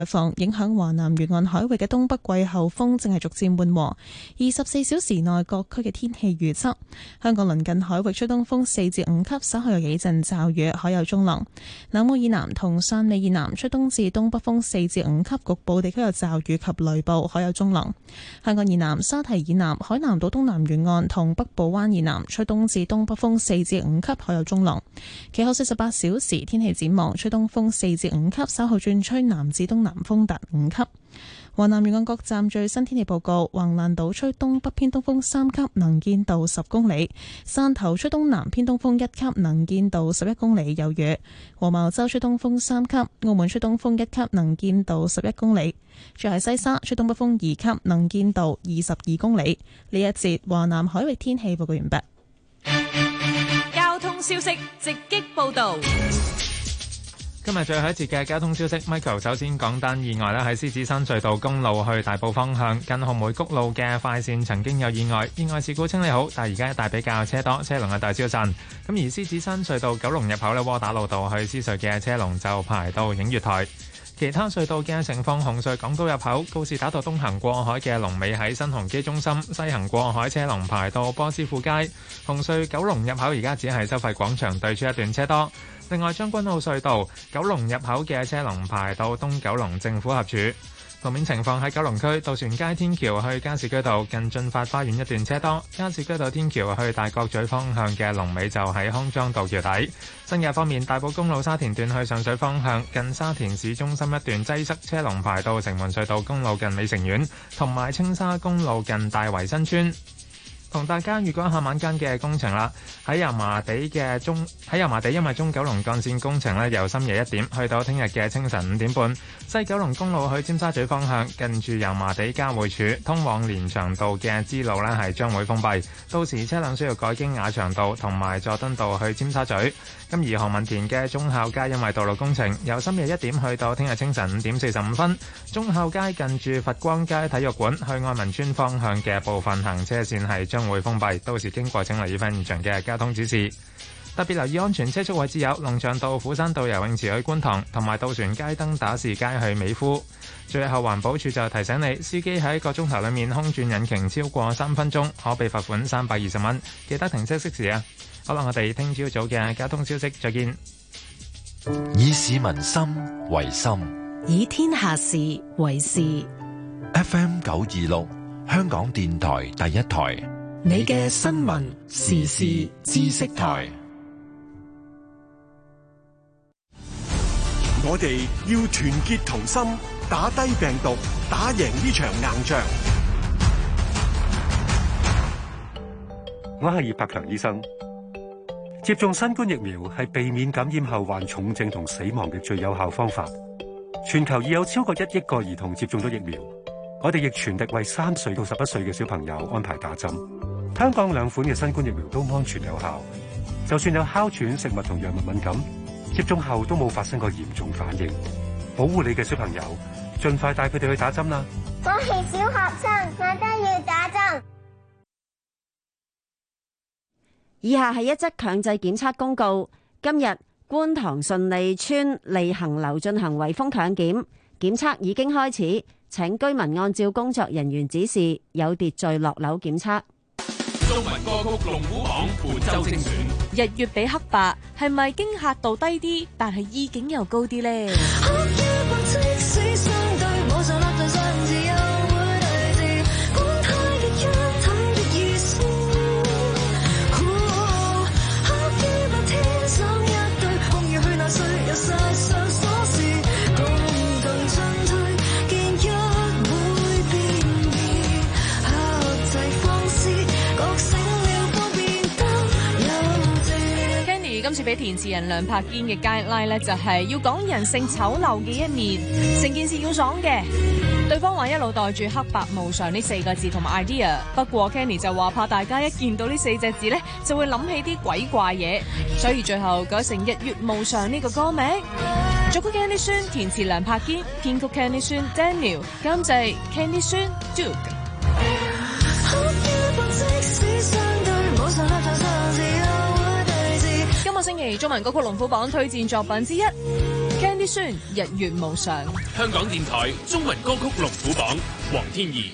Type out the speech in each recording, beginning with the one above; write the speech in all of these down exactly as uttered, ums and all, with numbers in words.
防影響華南沿岸海域嘅東北季候風正係逐漸緩和。二十四小時內各區嘅天氣預測：香港鄰近海域吹東風四至五級，稍後有幾陣驟雨，海有中浪。南澳以南同汕尾以南吹東至東北風四至五級，局部地區有驟雨及雷暴，海有中浪。香港以南、沙堤以南、海南島東南沿岸同北部灣以南吹東至東北風四至五級，海有中浪。其後四十八小時天氣展望：吹東風四至五級，稍後轉吹南至東南風達五級。華南沿岸各站最新天氣報告：橫瀾島吹東北偏東風三級，能見度十公里；汕頭吹東南偏東風一級，能見度十一公里，有雨；黃茅洲吹東風三級；澳門吹東風一級，能見度十一公里；最係西沙吹東北風二級，能見度二十二公里。呢一節華南海域天氣報告完畢。 交通消息直擊報道。 今日最後一節嘅交通消息 ，Michael 首先講單意外啦，喺獅子山隧道公路去大埔方向近紅梅谷路嘅快線曾經有意外，意外事故清理好，但係而家一帶比較車多，車龍嘅大消散。咁而獅子山隧道九龍入口呢，窩打老道去獅隧嘅車龍就排到映月台。其他隧道嘅情況：紅隧港島入口告士打道東行過海嘅龍尾喺新鴻基中心，西行過海車龍排到波斯富街。紅隧九龍入口而家只係收費廣場對出一段車多。另外，將軍澳隧道九龍入口嘅車龍排到東九龍政府合署。路面情況喺九龍區渡船街天橋去加士居道近駿發花園一段車多，加士居道天橋去大角咀方向嘅龍尾就喺康莊道橋底。新界方面，大埔公路沙田段去上水方向近沙田市中心一段擠塞，車龍排到城門隧道公路近美城苑，同埋青沙公路近大圍新村。同大家預告一下晚間嘅工程啦，喺油麻地嘅中喺油麻地，因為中九龍幹線工程呢，由深夜一點去到聽日嘅清晨五點半，西九龍公路去尖沙咀方向近住油麻地交匯處通往連翔道嘅支路呢，係將會封閉，到時車輛需要改經雅翔道同埋佐敦道去尖沙咀。咁而何文田嘅忠孝街因為道路工程，由深夜一點去到聽日清晨五點四十五分，忠孝街近住佛光街體育館去愛民村方向嘅部分行車線係將會封閉，到時經過請留意翻現場嘅交通指示。特別留意安全車速位置有龍翔道、虎山道游泳池去觀塘，同埋渡船街登打士街去美孚。最後環保署就提醒你，司機喺一個鐘頭裏面空轉引擎超過三分鐘，可被罰款三百二十蚊。記得停車熄匙啊！好啦，我哋聽朝早嘅交通消息，再見。 以市民心為心， 以天下事為事。 F M 九二六，香港電台第一台， 你嘅新聞時事知識台。 我哋要團結同心，打低病毒，打贏呢場硬仗。 我係葉柏強醫生。接種新冠疫苗係避免感染後患重症同死亡嘅最有效方法。全球已有超過一億個兒童接種咗疫苗，我哋亦全力為三歲到十一歲嘅小朋友安排打針。香港兩款嘅新冠疫苗都安全有效，就算有哮喘、食物同藥物敏感，接種後都冇發生過嚴重反應。保護你嘅小朋友，盡快帶佢哋去打針啦！ 我係小學生，我都要打針。 以下係一則強制檢測公告。今日觀塘順利邨利行樓進行圍封強檢，檢測已經開始，請居民按照工作人員指示，有秩序落樓檢測。 中文歌曲龍虎榜本周精選， 日月比黑白係咪驚嚇度低啲，但係意境又高啲呢？今次俾填詞人梁柏堅嘅 guideline 咧，就係要講人性醜陋嘅一面，成件事要爽嘅。對方話一路袋住黑白無常呢四個字同埋 idea， 不過 Kenny 就話怕大家一見到呢四隻字咧，就會諗起啲鬼怪嘢，所以最後改成日月無常呢個歌名。作曲 Kenny 孫，填詞梁柏堅，編曲 Kenny 孫 Daniel， 監製 Kenny 孫 Duke。今個星期中文歌曲龍虎榜推薦作品之一 Kenny 啲酸，日月無常。 香港電台中文歌曲龍虎榜，黃天怡。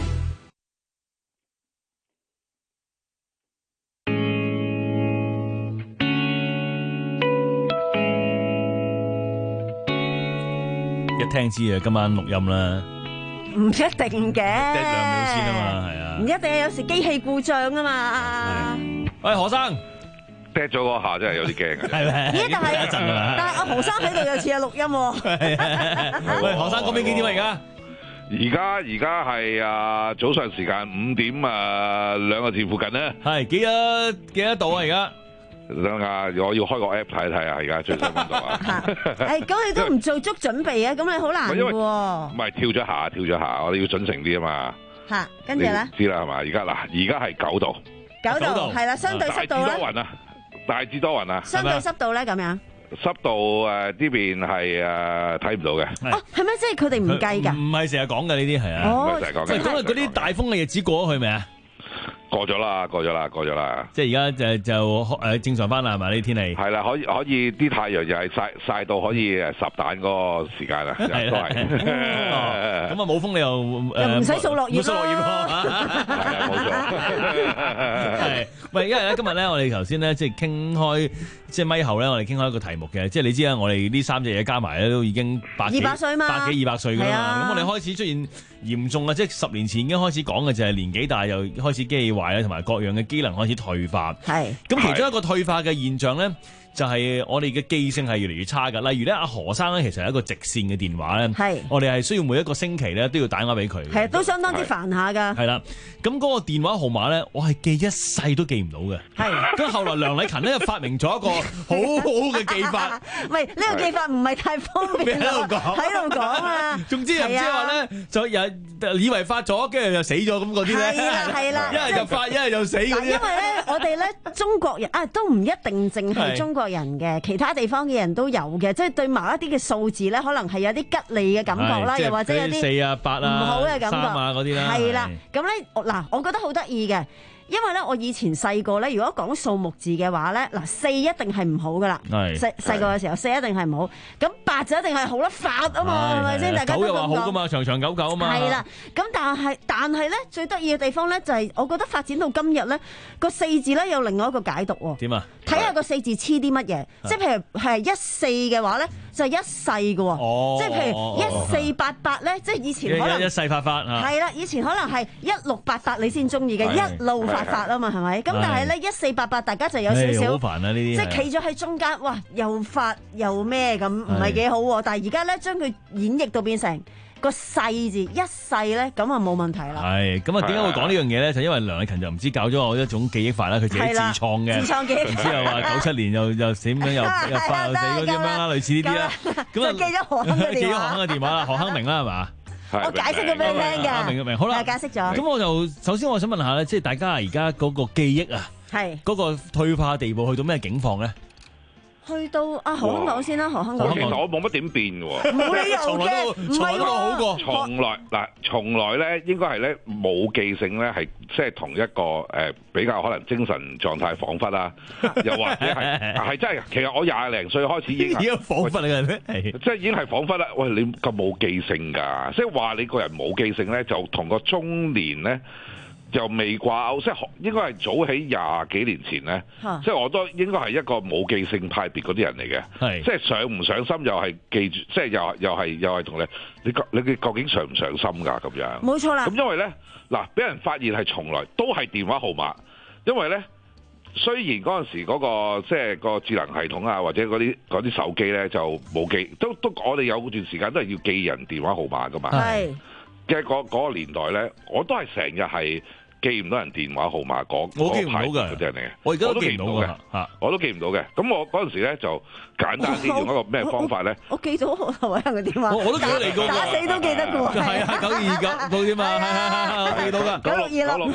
一聽知啊，今晚錄音啦， 唔一定嘅， 得兩秒先啊嘛，係啊， 唔一定，有時機器故障啊嘛。 喂，何生， 踢咗嗰下真係有啲驚嘅， 係咪？ 咦？但係一陣啊， 但係阿何生喺度又似係錄音喎。 喂，何生嗰邊幾點啊？而家？ 而家而家係啊早上時間五點啊兩個字附近咧。 係幾多幾多度啊？而家？ 等下，我要開個 app 睇睇啊！而家最新溫度啊！ 誒，咁你都唔做足準備啊？咁你好難嘅喎。 唔係跳咗下，跳咗下，我哋要準成啲啊嘛。 嚇，跟住咧？ 知啦係嘛？而家嗱，而家係九度。 九度係啦，相對濕度咧？ 大致多雲啊！大致多雲啊！ 相對濕度咧咁樣？ 濕度誒呢邊係誒睇唔到嘅。 哦，係咩？即係佢哋唔計㗎？ 唔係成日講嘅呢啲係啊。 唔係成日講嘅。 即係講嗰啲大風嘅日子過咗去未啊？ 過咗啦，過咗啦，過咗啦。 即係而家就就誒正常翻啦，係咪呢啲天氣？ 係啦，可以可以啲太陽又係曬曬到可以誒烚蛋嗰個時間啦，都係。 咁啊冇風你又又唔使掃落葉掃落葉咯。 係啊，冇錯。 係，喂，因為咧今日咧我哋頭先咧即係傾開，即係咪後咧我哋傾開一個題目嘅，即係你知啦，我哋呢三隻嘢加埋咧都已經百幾二百歲嘛， 百幾二百歲㗎啦。咁我哋開始出現嚴重啊，即係十年前已經開始講嘅就係年紀大又開始機器壞咧，同埋各樣嘅機能開始退化。 係。 咁其中一個退化嘅現象咧，就係我哋嘅記性係越嚟越差㗎。例如咧，阿何生咧其實係一個直線嘅電話咧， 係。我哋係需要每一個星期咧都要打電話俾佢。 係，都相當之煩下㗎。 係啦，咁嗰個電話號碼咧，我係記一世都記唔到嘅。 係。 咁後來梁禮勤咧就發明咗一個好好嘅記法。 喂，呢個記法唔係太方便喺度講，喺度講啊。 總之又唔知話咧，就又以為發咗，跟住又死咗咁嗰啲咧。 係啦，係啦。 一係就發，一係就死嗰啲。 因為咧，我哋咧中國人啊，都唔一定淨係中國人嘅，其他地方嘅人都有嘅，即係對某一啲嘅數字咧，可能係有啲吉利嘅感覺啦，又或者有啲四啊八啊唔好嘅感覺， 三啊嗰啲啦。 係啦，咁咧嗱，我覺得好得意嘅。因為咧，我以前細個咧，如果講數目字嘅話咧，嗱四一定係唔好噶啦。係細細個嘅時候，四一定係唔好。咁八就一定係好啦，發啊嘛，係咪先？大家都咁講。九又話好噶嘛，長長久久啊嘛。係啦，咁但係但係咧，最得意嘅地方咧，就係我覺得發展到今日咧，個四字咧有另外一個解讀喎。點啊？睇下個四字黐啲乜嘢，即係譬如係一四嘅話咧，就係一世嘅喎。哦。即係譬如一四八八咧，即係以前可能一世發發啊。係啦，以前可能係一六八八你先中意嘅，一路發發啊嘛，係咪？咁但係咧一四八八大家就有少少，好煩啊呢啲，即係企咗喺中間，哇又發又咩咁，唔係幾好喎。但係而家咧將佢演繹到變成個世字一世咧，咁啊冇問題啦。係咁啊，點解會講呢樣嘢咧？就因為梁禮勤就唔知教咗我一種記憶法啦，佢自己自創嘅，自創記憶法。之後話九七年又又死咁樣又又發又死嗰啲咁樣啦，類似呢啲啦。咁啊記咗何亨嘅電話，記咗何亨嘅電話啦，何亨明啦係嘛？我解釋咗俾你聽嘅， 明明好啦， 解釋咗。 咁我就首先我想問下咧，即係大家而家嗰個記憶啊，係嗰個退化地步去到咩境況咧？去到啊何亨講先啦，何亨講。 其實我冇乜點變嘅喎， 冇理由嘅，唔係喎。 好過從來嗱，從來咧應該係咧冇記性咧，係即係同一個誒比較可能精神狀態恍惚啦，又或者係係真係其實我廿零歲開始已經係恍惚嚟嘅咩？ 即係已經係恍惚啦。喂，你咁冇記性㗎？即係話你個人冇記性咧，就同個中年咧。就未掛鈎，即係應該係早起廿幾年前咧，啊、即係我都應該係一個冇記性派別嗰啲人嚟嘅，即係上唔上心又係記住，即係又又係又係同你你你你究竟上唔上心㗎咁樣？冇錯啦。咁因為咧嗱，俾人發現係從來都係電話號碼，因為咧雖然嗰陣時嗰、嗰個即係個智能系統啊，或者嗰啲嗰啲手機咧就冇記，都都我哋有段時間都係要記人電話號碼㗎嘛。係。嘅嗰嗰個年代咧，我都係成日係記唔到人電話號碼嗰嗰派嗰啲人嚟嘅。我而家都記唔到嘅，嚇，我都記唔到嘅。咁我嗰陣時咧就簡單啲用一個咩方法咧？我記到何偉恆嘅電話，我我都記得你嗰個，打死都記得嘅喎。係啊，九二二九到添嘛，係係係，我記到㗎。九六二六，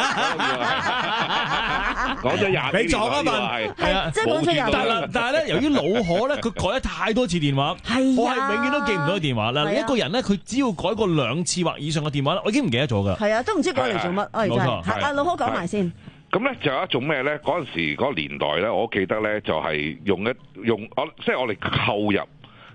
講咗廿幾年，你撞一問係係啊，即係講出廿。但係但係咧，由於老可咧，佢改咗太多次電話，我係永遠都記唔到電話啦。一個人咧，佢只要改過兩次或以上嘅電話咧，我已經唔記得咗㗎。係啊，都唔知改嚟做乜。冇錯，阿老柯講埋先。咁咧就有一種咩咧？嗰陣時嗰個年代咧，我記得咧就係用一用我即係我哋購入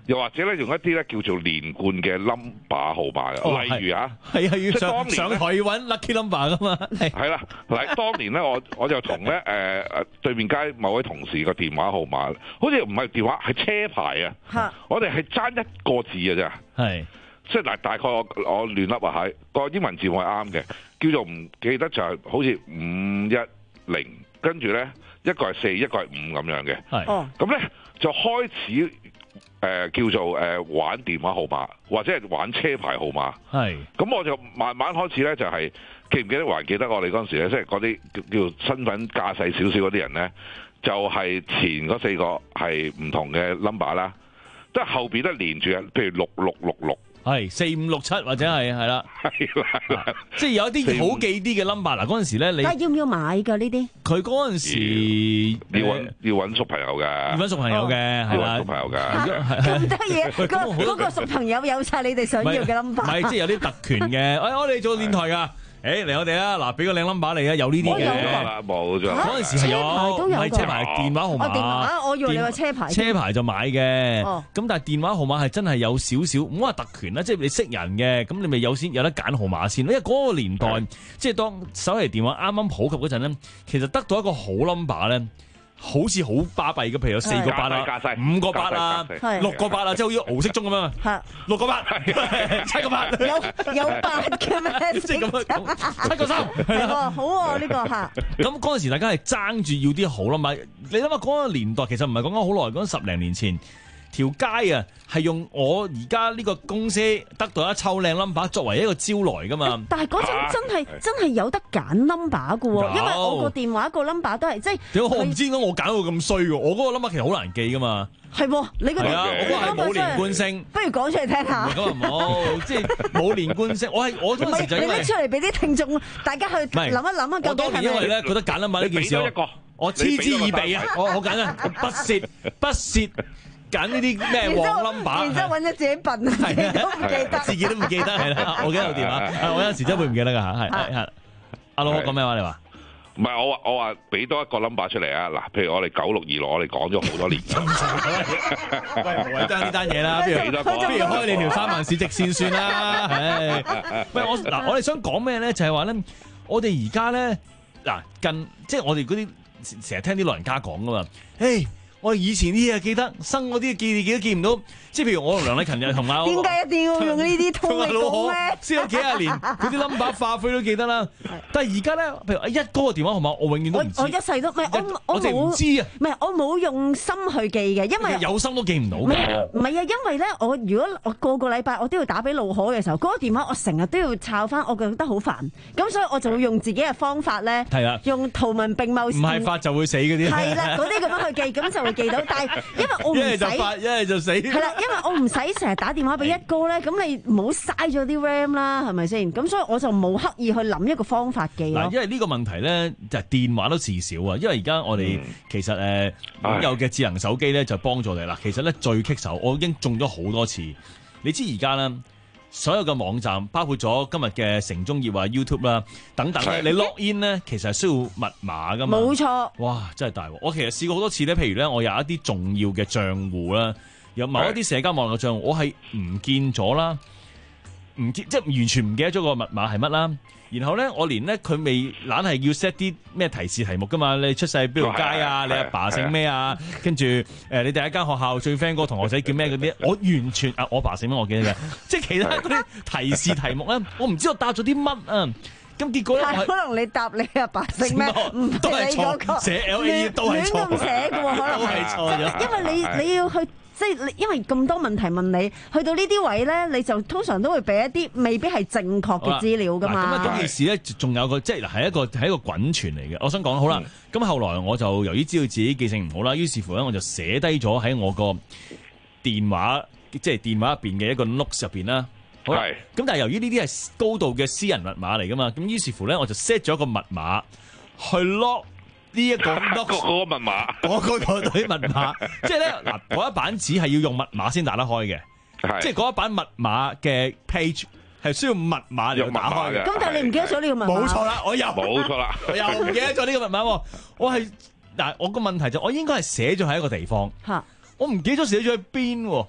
又或者咧用一啲咧叫做連貫嘅 number 號碼嘅， 哦、 例如啊， 係啊，要上上台要揾 lucky number 噶嘛， 係啦，嗱，當年咧我我就同咧誒誒對面街某位同事個電話號碼，好似唔係電話係車牌啊，我哋係爭一個字嘅咋， 係， 即係嗱大概我我亂笠啊，係個英文字母係啱嘅，叫做唔記得就係好似五一零，跟住咧一個係四，一個係五咁樣嘅，係，咁咧就開始。誒、呃、叫做誒、呃、玩電話號碼或者係玩車牌號碼，係咁我就慢慢開始咧就係、是、記唔記得還記得我哋嗰陣時咧，即係嗰啲叫叫身份駕駛少少嗰啲人咧，就係、是、前嗰四個係唔同嘅 number 啦，即係後邊都連住嘅，譬如六六六六。 係四五六七或者係係啦， 係啦， 即係有一啲好記啲嘅 number 嗱，嗰陣時咧你， 但係要唔要買㗎呢啲？ 佢嗰陣時要揾要揾熟朋友㗎， 要揾熟朋友嘅係啦， 熟朋友㗎， 咁得嘢，嗰嗰個熟朋友有晒你哋想要嘅 number， 唔係即係有啲特權嘅，誒我哋做電台㗎。誒嚟我哋啊！嗱，俾個靚 number 你啊，有呢啲嘅， 冇咗。 嗰陣時係有，唔係車牌電話號碼。 電話，我以為你話車牌。 車牌就買嘅，咁但係電話號碼係真係有少少，唔好話特權啦，即係你識人嘅，咁你咪有先有得揀號碼先。因為嗰個年代，即係當手提電話啱啱普及嗰陣咧，其實得到一個好 number 咧。好似好巴閉嘅，譬如有四個八啦，五個八啦，六個八啦，即係好似敖色中咁樣。六個八，七個八， 有有八嘅咩？ 即係咁樣，七個三，係啦， 好喎呢個嚇。 咁嗰陣時大家係爭住要啲好啦嘛。你諗下嗰個年代其實唔係講緊好耐，講緊十零年前。條街啊，係用我而家呢個公司得到一抽靚 number 作為一個招來噶嘛。 但係嗰陣真係、啊、真係有得揀 number 嘅喎，因為我個電話個 number 都係即係。點解我唔知點解我揀到咁衰喎？我嗰個 number 其實好難記噶嘛。係喎，你個係啊，我嗰個係冇連貫性。不如講出嚟聽下。 咁啊冇，即係冇連貫性。我係我嗰陣時就因為你拎出嚟俾啲聽眾，大家去諗一諗啊。我當年因為咧覺得揀 number 呢件事，我嗤之以鼻啊！我好簡單，不屑不屑。揀呢啲咩黃 number， 然之後揾咗自己笨，自己都唔記得， 自己都唔記得係啦。我記得有電話，我有陣時真係會唔記得㗎嚇，係係。阿老講咩話？你話唔係我話我話俾多一個 number 出嚟啊！嗱，譬如我哋九六二六，我哋講咗好多年。 喂，冇爭呢單嘢啦，不如不如開你條三萬市直線算啦。唉，喂，我嗱，我哋想講咩咧？就係話咧，我哋而家咧嗱近，即係我哋嗰啲成日聽啲老人家講㗎嘛，誒。我以前啲嘢記得，生嗰啲記記都記唔到，即係譬如我同梁禮勤又同埋我。點解一定要用呢啲通嚟講咧？先有幾廿年，佢啲 number 化灰都記得啦。但係而家咧，譬如一哥嘅電話號碼，我永遠都唔知。 我我一世都唔係我我我淨唔知啊。 唔係我冇用心去記嘅，因為有心都記唔到。 唔係唔係啊，因為咧，我如果我個個禮拜我都要打俾怒河嘅時候，嗰個電話我成日都要抄翻，我覺得好煩。咁所以我就會用自己嘅方法咧，係啊，用圖文並茂。 唔係發就會死嗰啲。 係啦，嗰啲咁樣去記，咁就會記到。但係因為我唔使，一係就發，一係就死。係啦，因為我唔使成日打電話俾一哥咧，咁你唔好嘥咗啲 RAM 啦，係咪先？咁所以我就冇刻意去諗一個方法記咯。 嗱，因為呢個問題咧，就係電話都事少啊。因為而家我哋其實誒擁有嘅智能手機咧，就幫助你啦。其實咧最棘手，我已經中咗好多次。你知而家咧，所有嘅網站，包括咗今日嘅城中頁啊、YouTube 啦等等咧，你 log in 咧，其實係需要密碼噶嘛。冇錯。哇，真係大鑊！我其實試過好多次咧，譬如咧，我有一啲重要嘅賬戶啦，有某一啲社交網絡嘅賬戶，我係唔見咗啦，唔見即係完全唔記得咗個密碼係乜啦。然後咧，我連咧佢未懶係要 set 啲咩提示題目噶嘛？你出世邊條街啊？你阿爸姓咩啊？跟住誒，你第一間學校最 friend 嗰個同學仔叫咩嗰啲？我完全啊，我爸姓咩我記得嘅，即係其他嗰啲提示題目咧，我唔知我答咗啲乜啊！咁結果咧， 可能你答你阿爸姓咩，唔都係錯，寫 L A 都係錯， 亂咁寫嘅喎，可能都係錯咗， 因為你你要去。即係因為咁多問題問你，去到呢啲位咧，你就通常都會俾一啲未必係正確嘅資料噶嘛。 咁啊，嗰件事咧，仲有個即係係一個係一個滾傳嚟嘅。我想講好啦，咁、嗯、後來我就由於知道自己記性唔好啦，於是乎咧我就寫低咗喺我個電話，即係電話入邊嘅一個 notes 入邊啦。好啦，咁但係由於呢啲係高度嘅私人密碼嚟噶嘛，咁於是乎咧我就 set 咗個密碼去 lock。呢一個嗰個密碼， 嗰個嗰堆密碼，即係咧嗱，嗰一版紙係要用密碼先打得開嘅，即係嗰一版密碼嘅 page 係需要密碼嚟打開嘅。 咁但係你唔記得咗呢個密碼？ 冇錯啦，我又冇錯啦， 我又唔記得咗呢個密碼。我係嗱，我個問題就我應該係寫咗喺一個地方，我唔記得咗寫咗喺邊。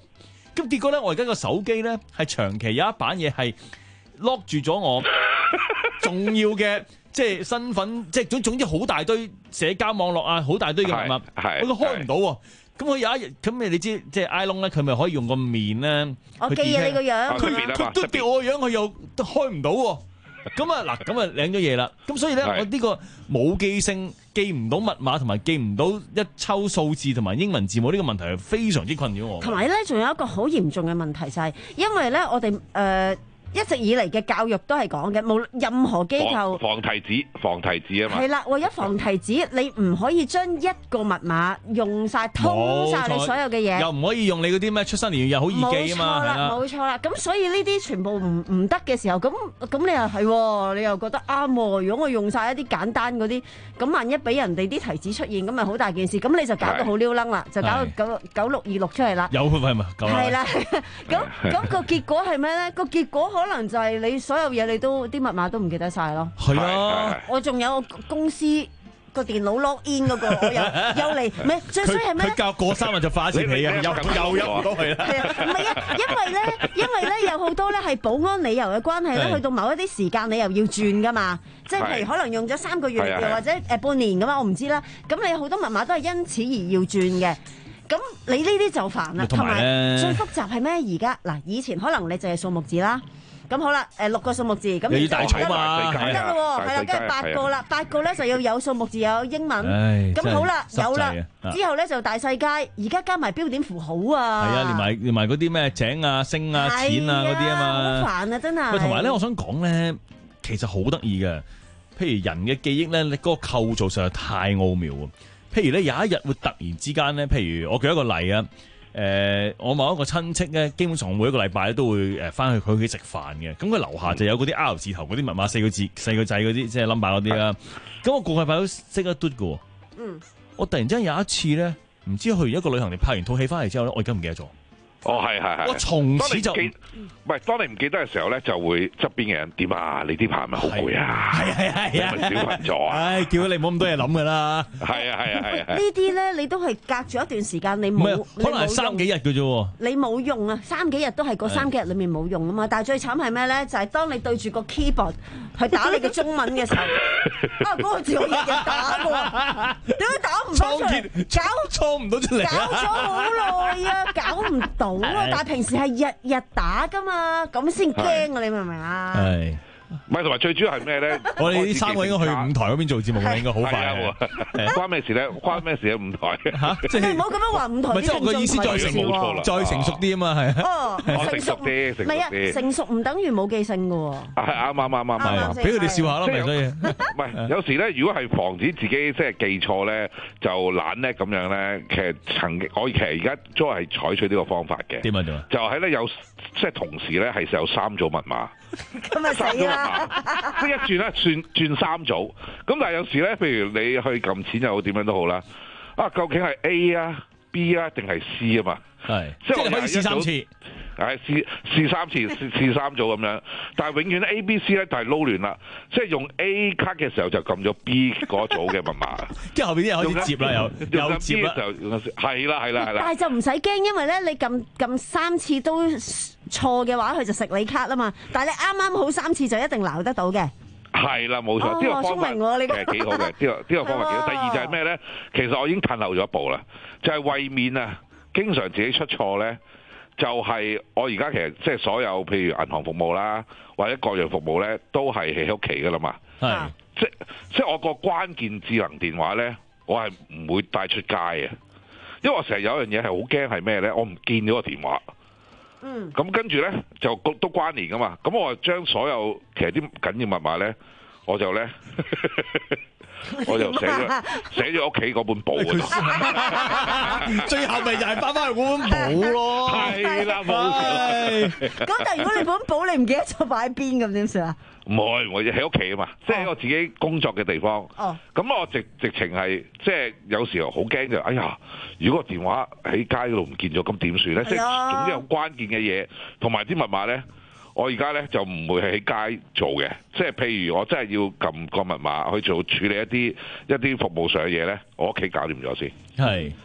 咁結果咧，我而家個手機咧係長期有一版嘢係 lock 住咗我重要嘅即係身份，即係總總之好大堆社交網絡啊，好大堆嘅密碼，我都開唔到喎。咁佢有一日咁，你知即係 iPhone 咧，佢咪可以用個面咧？ 我記啊，你個樣， 佢佢都叫我個樣，佢又都開唔到喎。咁啊嗱，咁啊領咗嘢啦。咁所以咧，我呢個冇記性、記唔到密碼同埋記唔到一抽數字同埋英文字母呢個問題係非常之困擾我。 同埋咧，仲有一個好嚴重嘅問題就係，因為咧我哋誒。呃一直以嚟嘅教育都係講嘅，冇任何機構防提子，防提子啊嘛。 係啦，為咗防提子，你唔可以將一個密碼用晒通晒你所有嘅嘢， 又唔可以用你嗰啲咩出生年月日好易記啊嘛。 冇錯啦，冇錯啦。咁所以呢啲全部唔唔得嘅時候，咁咁你又係，你又覺得啱喎。如果我用晒一啲簡單嗰啲，咁萬一俾人哋啲提子出現，咁咪好大件事。咁你就搞到好撩楞啦，就搞到九九六二六出嚟啦。 有係咪？ 係啦，咁咁個結果係咩咧？個結果可能就係你所有嘢你都啲密碼都唔記得晒咯。 係啊， 我仲有公司個電腦 log in 嗰個，我又又嚟咩？最衰係咩？ 佢教過三日就化一次皮啊，又又入唔到去啦。 係啊，唔係啊，因為咧，因為咧有好多咧係保安理由嘅關係咧，去到某一啲時間你又要轉噶嘛。即係譬如可能用咗三個月，又或者誒半年咁嘛，我唔知啦。咁你好多密碼都係因此而要轉嘅。咁你呢啲就煩啦，同埋最複雜係咩？而家嗱，以前可能你淨係數目字啦，咁好啦，誒六個數目字，咁你要大草嘛， 得啦喎，係啦，跟住八個啦，八個咧就要有數目字，有英文，咁好啦，有啦，之後咧就大世界，而家加埋標點符號啊， 係啊，連埋連埋嗰啲咩井啊、星啊、錢啊嗰啲啊嘛， 好煩啊，真係。 喂，同埋咧，我想講咧，其實好得意嘅，譬如人嘅記憶咧，你嗰個構造實在太奧妙啊！譬如咧有一日會突然之間咧，譬如我舉一個例啊，誒、呃，我某一個親戚咧，基本上每一個禮拜都會誒翻去佢屋企食飯嘅，咁佢樓下就有嗰啲 R 字頭嗰啲密碼，四個字、四個掣嗰啲，即係 number 嗰啲啦。咁我個禮拜都識得嘟嘅。嗯。我突然之間有一次咧，唔知去完一個旅行，你拍完套戲翻嚟之後咧，我而家唔記得咗。 哦，係係係。 我從此就唔係，當你唔記得嘅時候咧，就會側邊嘅人點啊？你啲排咪好攰啊？ 係係係啊！ 小朋友啊！ 唉，叫你唔好咁多嘢諗噶啦。 係啊係啊係啊！ 呢啲咧，你都係隔住一段時間，你冇可能係三幾日嘅啫。 你冇用啊，三幾日都係嗰三幾日裡面冇用啊嘛。但係最慘係咩咧？就係當你對住個 keyboard 去打你嘅中文嘅時候，啊嗰個字我日日打嘅，點解打唔出嚟？搞錯唔到出嚟， 搞咗好耐啊，搞唔到啊！但係平時係日日打噶嘛，咁先驚啊！你明唔明啊？ 係。 唔係，同埋最主要係咩咧？ 我哋呢三個應該去舞台嗰邊做節目嘅，應該好快喎。關咩事咧？關咩事咧？舞台嚇，即係唔好咁樣話舞台。 唔係，即係我個意思再成冇錯啦，再成熟啲啊嘛，係。 哦，成熟啲，成熟啲。成熟唔等於冇記性嘅喎。 係啱啱啱啱啱， 俾佢哋笑下咯，咪所以。 唔係，有時咧，如果係防止自己即係記錯咧，就懶叻咁樣咧，其實曾經我其實而家都係採取呢個方法嘅。 點啊點啊？ 就係咧有即係同時咧係有三組密碼。 咁咪死啦！ 即係一轉咧，轉轉三組。咁但係有時咧，譬如你去撳錢又好，點樣都好啦。啊，究竟係 A 啊、B 啊定係 C 啊嘛？ 係，即係可以試三次。 係試試三次，試試三組咁樣。但係永遠咧 A、B、C 咧就係撈亂啦。即係用 A 卡嘅時候就撳咗 B 嗰組嘅密碼。 跟住後邊啲人開始接啦，又又接啦， 就係啦係啦係啦。 但係就唔使驚，因為咧你撳撳三次都錯嘅話，佢就食你卡啦嘛。但係你啱啱好三次就一定撈得到嘅。 係啦，冇錯，呢個方法其實幾好嘅。呢個呢個方法幾好。第二就係咩咧？其實我已經褪後咗一步啦，就係為免啊，經常自己出錯咧。就係我而家其實即係所有譬如銀行服務啦，或者各樣服務咧，都係喺屋企噶啦嘛。係，即即係我個關鍵智能電話咧，我係唔會帶出街嘅，因為我成日有一樣嘢係好驚係咩咧？我唔見咗個電話。嗯。咁跟住咧就都關聯噶嘛，咁我就將所有其實啲緊要密碼咧，我就咧。我就寫咗寫咗屋企嗰本簿嗰度， 最後咪又係翻翻去嗰本簿咯。 係啦，冇錯。 咁但係如果你本簿你唔記得咗擺喺邊咁點算啊？ 唔會，我喺屋企啊嘛，即係喺我自己工作嘅地方。哦。咁我直直情係即係有時候好驚就，哎呀！如果個電話喺街嗰度唔見咗，咁點算咧？即係總之有關鍵嘅嘢，同埋啲密碼咧。我而家咧就唔會喺街做嘅，即係譬如我真係要撳個密碼去做處理一啲一啲服務上嘅嘢咧，我屋企搞掂咗先。係，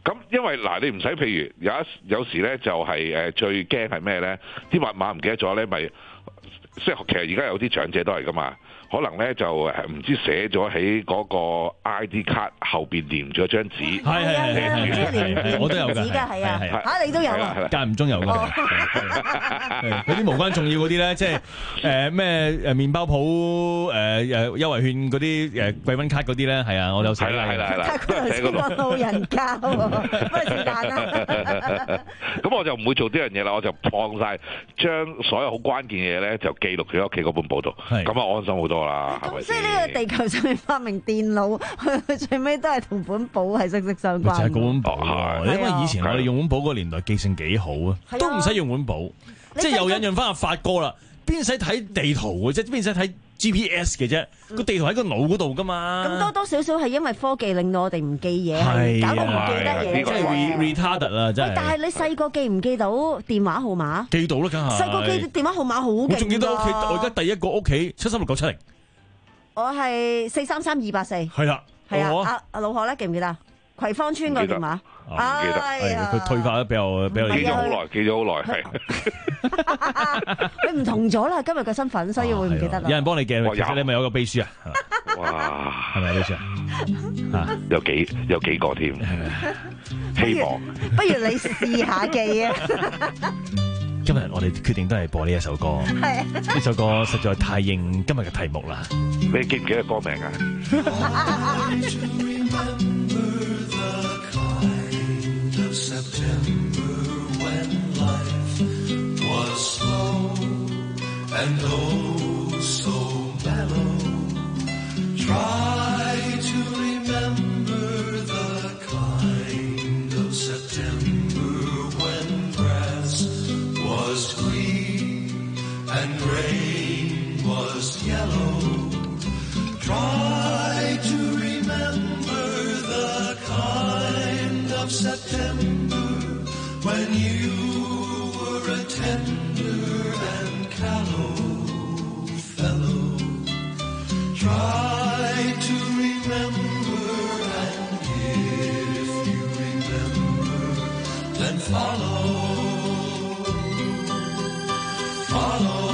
咁因為嗱，你唔使譬如有一有時咧就係誒最驚係咩咧？啲密碼唔記得咗咧，咪即係其實而家有啲長者都係噶嘛。可能咧就誒唔知寫咗喺嗰個 I D 卡後邊連咗張紙， 係係係，我都有㗎， 係啊，嚇你都有啊， 間唔中有㗎。有啲無關重要嗰啲咧，即係誒咩誒麵包鋪誒誒優惠券嗰啲誒貴賓卡嗰啲咧，係啊，我有寫啦， 係啦係啦，都係寫嗰度。 老人家喎，乜是但啊？ 咁我就唔會做呢樣嘢啦，我就放晒將所有好關鍵嘅嘢咧，就記錄喺屋企嗰本簿度，咁啊安心好多。 咁即係呢個地球上面發明電腦，最尾都係同本簿係息息相關。 就係嗰本簿，因為以前我哋用本簿嗰個年代記性幾好啊，都唔使用本簿，即係又引用翻阿發哥啦，邊使睇地圖嘅啫，邊使睇 G P S 嘅啫，個地圖喺個腦嗰度噶嘛。咁多多少少係因為科技令到我哋唔記嘢，係搞到唔記得嘢， 即係 retarded 啦，真係。 但係你細個記唔記到電話號碼？ 記到啦，梗係。細個記電話號碼好勁㗎。 我仲記得屋企，我而家第一個屋企七三六九七零。 我係四三三二八四， 係啦， 係啊，阿阿老何咧記唔記得？葵芳村個電話， 唔記得， 係佢退化得比較比較記咗好耐，記咗好耐， 係。你唔同咗啦，今日嘅身份，所以會唔記得啦。 有人幫你記，其實你咪有個秘書啊？ 哇， 係咪秘書啊？ 有幾有幾個添，希望。 不如你試下記啊！ 今日我哋決定都係播呢一首歌，呢首歌實在太應今日嘅題目啦。 你記唔記得歌名啊？ And rain was yellow. Try to remember the kind of September when you were a tender and callow fellow. Try to remember, and if you remember, then follow. Follow.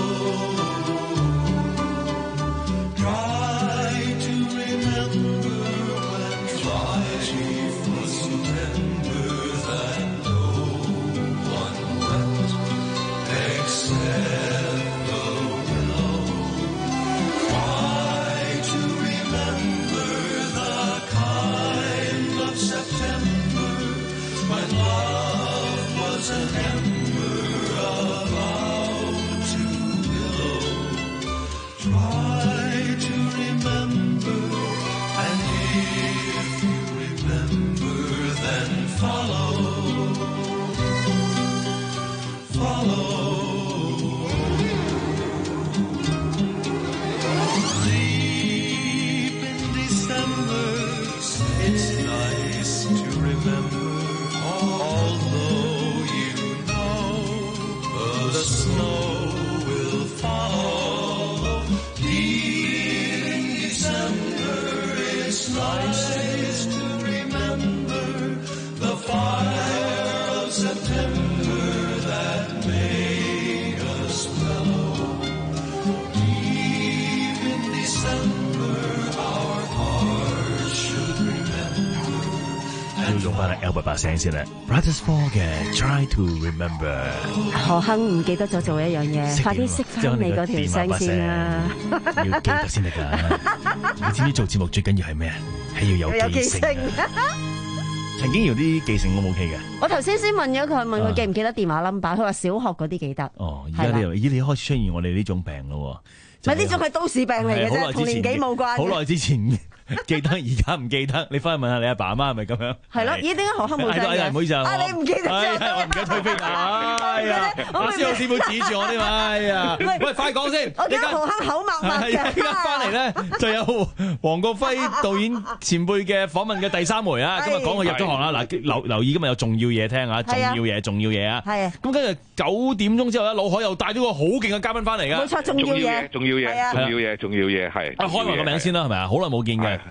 Albert 把聲先啦 ，Brothers Four 嘅 Try to Remember。 何亨唔記得咗做一樣嘢，快啲熄翻你嗰條聲先啊！ 要記得先得㗎。你知唔知做節目最緊要係咩啊？係要有記性。陳經堯啲記性 O 唔 OK 嘅？ 我頭先先問咗佢，問佢記唔記得電話 number，佢話小學嗰啲記得。 哦，而家你咦你開始出現我哋呢種病咯喎？ 唔係呢種係都市病嚟嘅啫，同年紀冇關。 好耐之前。記得而家唔記得，你翻去問下你阿爸阿媽係咪咁樣？ 係咯，咦？點解何克冇聲嘅？ 唔好意思啊， 你唔記得咗？ 我唔記得推飛啊！哎呀，老師有師傅指住我添，哎呀！喂，快講先！ 我見何克口默默嘅。 係啊，依家翻嚟咧就有黃國輝導演前輩嘅訪問嘅第三回啊！今日講佢入咗行啦，嗱留留意今日有重要嘢聽啊，重要嘢，重要嘢啊！ 係啊！ 咁跟住九點鐘之後咧，老海又帶咗個好勁嘅嘉賓翻嚟㗎。 冇錯，重要嘢， 重要嘢，重要嘢，重要嘢，重要嘢係。 啊，開埋個名先啦，係咪啊？好耐冇見嘅。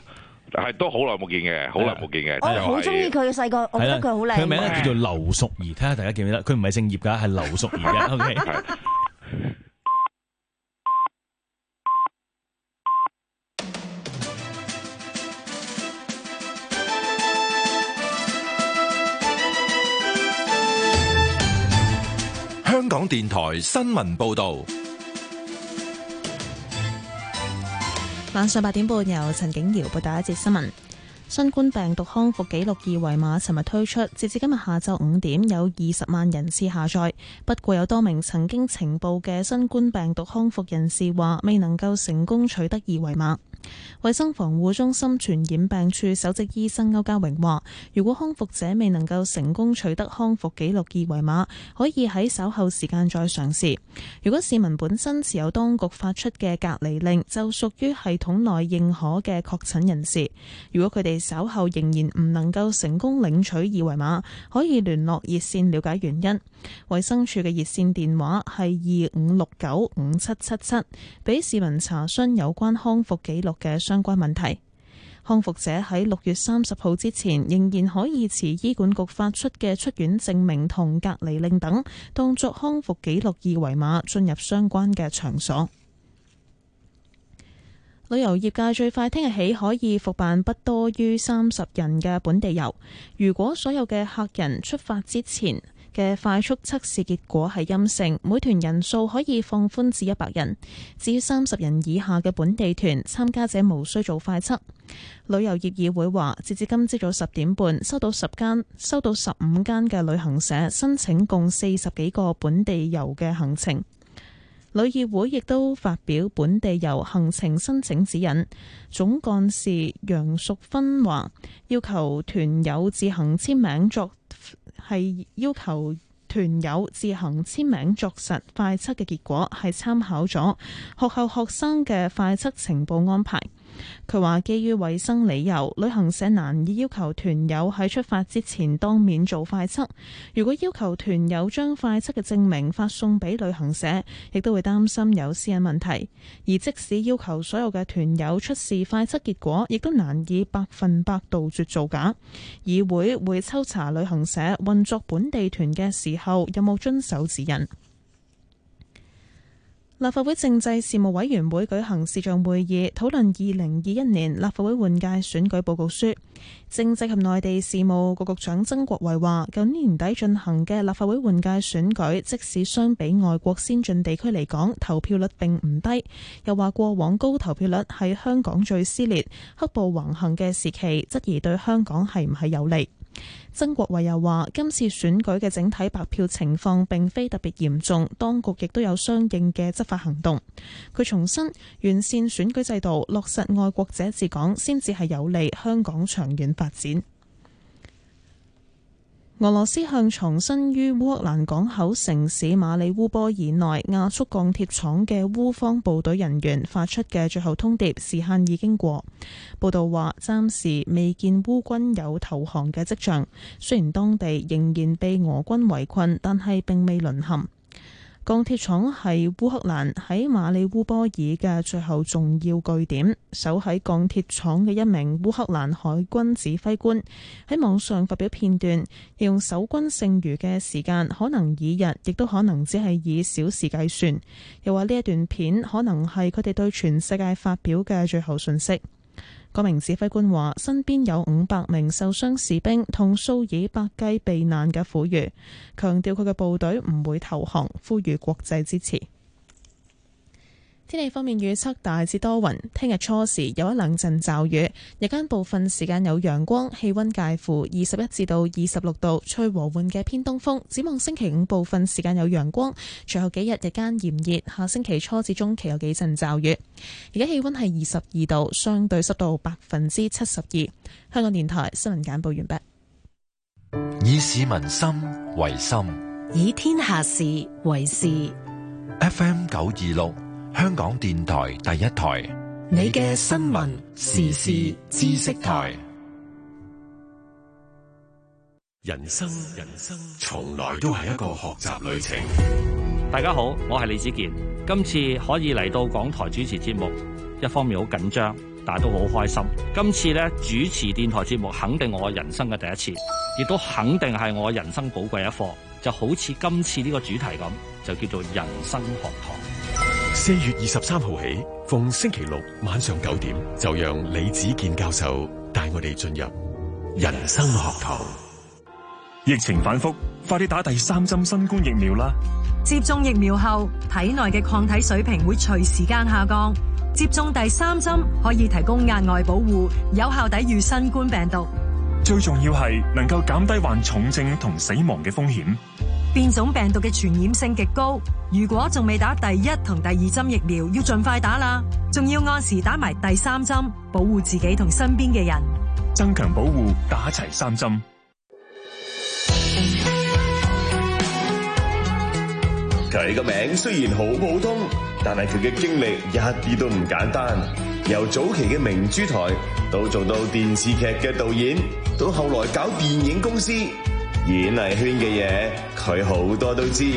係都好耐冇見嘅，好耐冇見嘅。 我好中意佢嘅細個，我覺得佢好靚。 佢名咧叫做劉淑儀，睇下大家記唔記得？佢唔係姓葉㗎，係劉淑儀嘅。O K。 香港電台新聞報導。 晚上八點半，由陳景瑤報道一節新聞。新冠病毒康復記錄二維碼尋日推出，截至今日下晝五點，有二十萬人次下載。不過有多名曾經呈報嘅新冠病毒康復人士話，未能夠成功取得二維碼。衛生防護中心傳染病處首席醫生歐家榮話，如果康復者未能夠成功取得康復記錄二維碼，可以喺稍後時間再嘗試。如果市民本身持有當局發出嘅隔離令，就屬於系統內認可嘅確診人士。如果佢哋稍後仍然唔能夠成功領取二維碼，可以聯絡熱線了解原因。衛生署嘅熱線電話係二五六九五七七七，俾市民查詢有關康復記錄嘅相關問題。康復者喺六月三十號之前仍然可以持醫管局發出嘅出院證明同隔離令等，當作康復記錄二維碼進入相關嘅場所。旅遊業界最快聽日起可以復辦不多於三十人嘅本地遊，如果所有嘅客人出發之前嘅快速測試結果係陰性，每團人數可以放寬至一百人。至於三十人以下嘅本地團，參加者無需做快測。旅遊業議會話，截至今朝早十點半，收到十間、收到十五間嘅旅行社申請共四十幾個本地遊嘅行程。旅議會亦都發表本地遊行程申請指引，總幹事楊淑芬話，要求團友自行簽名作係要求團友自行簽名作實快測嘅結果，係參考咗學校學生嘅快測情報安排。佢話基於衛生理由，旅行社難以要求團友喺出發之前當面做快測。如果要求團友將快測嘅證明發送俾旅行社，亦都會擔心有私隱問題。而即使要求所有嘅團友出示快測結果，亦都難以百分百杜絕造假。議會會抽查旅行社運作本地團嘅時候有冇遵守指引。立法會政制事務委員會舉行視像會議，討論二零二一年立法會換屆選舉報告書。政制及內地事務局局長曾國衛話，舊年年底進行嘅立法會換屆選舉，即使相比外國先進地區嚟講，投票率並唔低。又話過往高投票率係香港最撕裂、黑暴橫行嘅時期，質疑對香港係唔係有利。曾國衛又話，今次選舉嘅整體白票情況並非特別嚴重，當局亦都有相應嘅執法行動。佢重申，完善選舉制度，落實愛國者治港，先至係有利香港長遠發展。俄羅斯向藏身於烏克蘭港口城市馬里烏波爾內亞速鋼鐵廠嘅烏方部隊人員發出嘅最後通牒時限已經過。報道話，暫時未見烏軍有投降嘅跡象，雖然當地仍然被俄軍圍困，但係並未淪陷。鋼鐵廠係烏克蘭喺馬里烏波爾嘅最後重要據點。守喺鋼鐵廠嘅一名烏克蘭海軍指揮官喺網上發表片段，形容守軍剩餘嘅時間可能以日，亦都可能只係以小時計算。又話呢一段片可能係佢哋對全世界發表嘅最後訊息。嗰名指揮官話，身邊有五百名受傷士兵同數以百計避難嘅婦孺，強調佢嘅部隊唔會投降，呼籲國際支持。天氣方面預測大致多雲，聽日初時有一兩陣驟雨，日間部分時間有陽光，氣溫介乎二十一至到二十六度，吹和緩嘅偏東風。展望星期五部分時間有陽光，隨後幾日日間炎熱，下星期初至中期有幾陣驟雨。而家氣溫係二十二度，相對濕度百分之七十二。香港電台新聞簡報完畢。 以市民心為心， 以天下事為事。 F M 九二六。香港電台第一台， 你嘅新聞時事知識台。 人生人生從來都係一個學習旅程。 大家好，我係李子健。今次可以嚟到港台主持節目，一方面好緊張， 但係都好開心。今次咧主持電台節目，肯定我人生嘅第一次，亦都肯定係我人生寶貴一課。就好似今次呢個主題咁，就叫做人生學堂。 四月二十三號起，逢星期六晚上九點，就讓李子健教授帶我哋進入人生學堂。 疫情反覆，快啲打第三針新冠疫苗啦！ 接種疫苗後，體內嘅抗體水平會隨時間下降。接種第三針可以提供額外保護，有效抵禦新冠病毒。 最重要係能夠減低患重症同死亡嘅風險。 變種病毒嘅傳染性極高，如果仲未打第一同第二針疫苗，要盡快打啦。仲要按時打埋第三針，保護自己同身邊嘅人。 增強保護，打齊三針。 佢個名雖然好普通，但係佢嘅經歷一啲都唔簡單。由早期嘅明珠台，到做到電視劇嘅導演，到後來搞電影公司，演藝圈嘅嘢佢好多都知。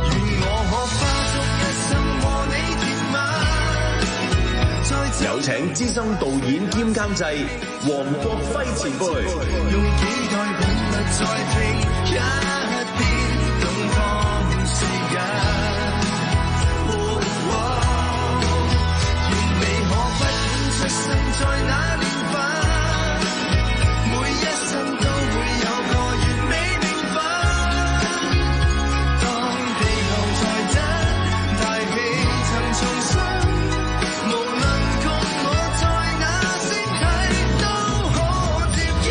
有請資深導演兼監製黃國輝前輩。用幾代本物再聽一遍東方時間。出生在那年份，每一生都會有個完美命分。當地球在真，大氣層重生，無論共我在那星體，都可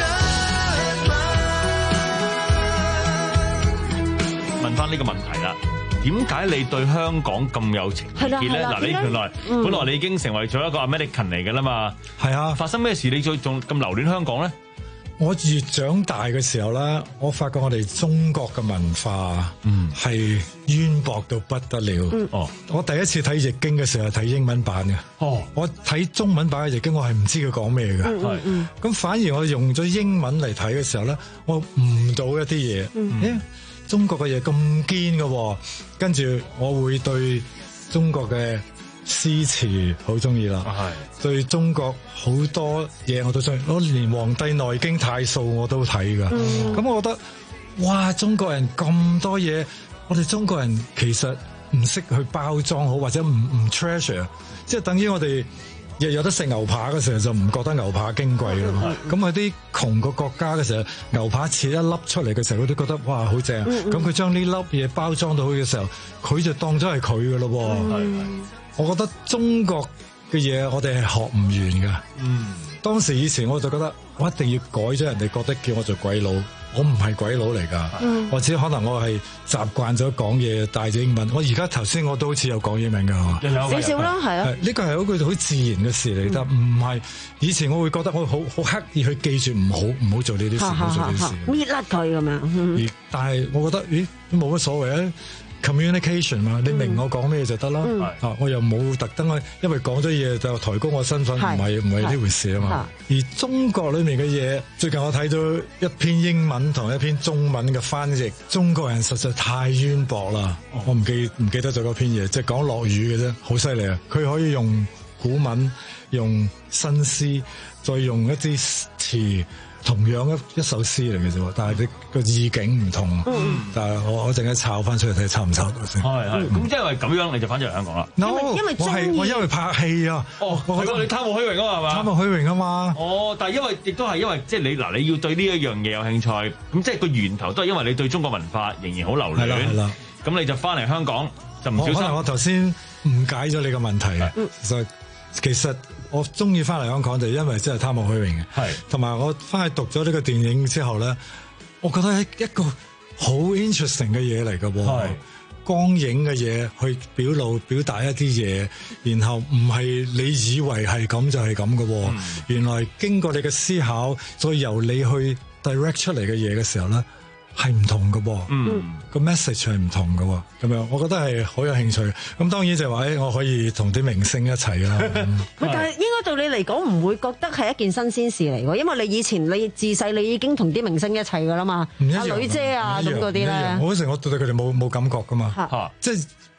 接一吻。 問翻呢個問題啦。點解你對香港咁有情結咧？嗱，你原來、嗯、本來你已經成為咗一個 American 嚟嘅啦嘛。係啊，發生咩事你再仲咁留戀香港咧？ 我越長大嘅時候咧，我發覺我哋中國嘅文化係淵博到不得了。嗯、哦，我第一次睇易經嘅時候係睇英文版嘅。哦，我睇中文版嘅易經，我係唔知佢講咩嘅。係、嗯，咁、嗯、反而我用咗英文嚟睇嘅時候咧，我悟到一啲嘢。嗯欸中國嘅嘢咁堅嘅，跟住我會對中國嘅詩詞好中意啦。係對中國好多嘢我都中意，我連《黃帝內經》太素我都睇噶。咁、嗯、我覺得，哇！中國人咁多嘢，我哋中國人其實唔識去包裝好，或者唔唔 treasure， 即係等於我哋日日有得食牛扒嘅時候就唔覺得牛扒矜貴咯。咁喺啲窮個國家嘅時候，牛扒切一粒出嚟嘅時候，佢都覺得哇好正。咁佢將呢粒嘢包裝到好嘅時候，佢就當咗係佢噶咯。嗯、我覺得中國嘅嘢我哋係學唔完㗎。嗯，當時以前我就覺得我一定要改咗人哋覺得叫我做鬼佬。我唔係鬼佬嚟㗎，嗯、我只可能我係習慣咗講嘢帶住英文。我而家頭先我都好似有講英文㗎， 少少啦，係啊。呢個係一個好自然嘅事嚟，但唔係以前我會覺得我好好刻意去記住唔好唔好做呢啲事，唔好做呢啲事， 搣甩佢咁樣。 而但係我覺得，咦，冇乜所謂啊。communication 嘛，你明我講咩就得啦。嗯、啊，我又冇特登去，因為講咗嘢就抬高我身份，唔係唔係呢回事啊嘛。而中國裏面嘅嘢，最近我睇到一篇英文同一篇中文嘅翻譯，中國人實在太淵博啦。哦、我唔記唔記得咗嗰篇嘢，即係講落雨嘅啫，好犀利啊！佢可以用古文、用新詩，再用一啲詞。同樣一一首詩嚟嘅啫，但係你個意境唔同。嗯、但係我我陣間抄翻出嚟睇，抄唔抄到先？係係。咁即係因為咁樣，你就翻咗嚟香港啦。No，因為我係我因為拍戲啊。哦，係喎，你貪慕虛榮啊嘛，係嘛？貪慕虛榮啊嘛。哦，但係因為亦都係因為即係你嗱，你要對呢一樣嘢有興趣，咁即係個源頭都係因為你對中國文化仍然好留戀。係啦係啦。咁你就翻嚟香港就唔小心。可能我頭先誤解咗你個問題啊。嗯。就其實。我中意翻嚟香港就因為真係貪慕虛榮嘅，係同埋我翻去讀咗呢個電影之後咧，我覺得係一個好 interesting 嘅嘢嚟㗎喎，係光影嘅嘢去表露表達一啲嘢，然後唔係你以為係咁就係咁㗎喎，嗯、原來經過你嘅思考，再由你去 direct 出嚟嘅嘢嘅時候咧。係唔同嘅噃，嗯，個 message 係唔同嘅喎，咁樣我覺得係好有興趣。咁當然就係話，誒，我可以同啲明星一齊啦。 但係應該對你嚟講唔會覺得係一件新鮮事嚟喎，因為你以前你自細你已經同啲明星一齊㗎啦嘛，阿女姐啊咁嗰啲咧。我嗰時我對佢哋冇冇感覺㗎嘛，即係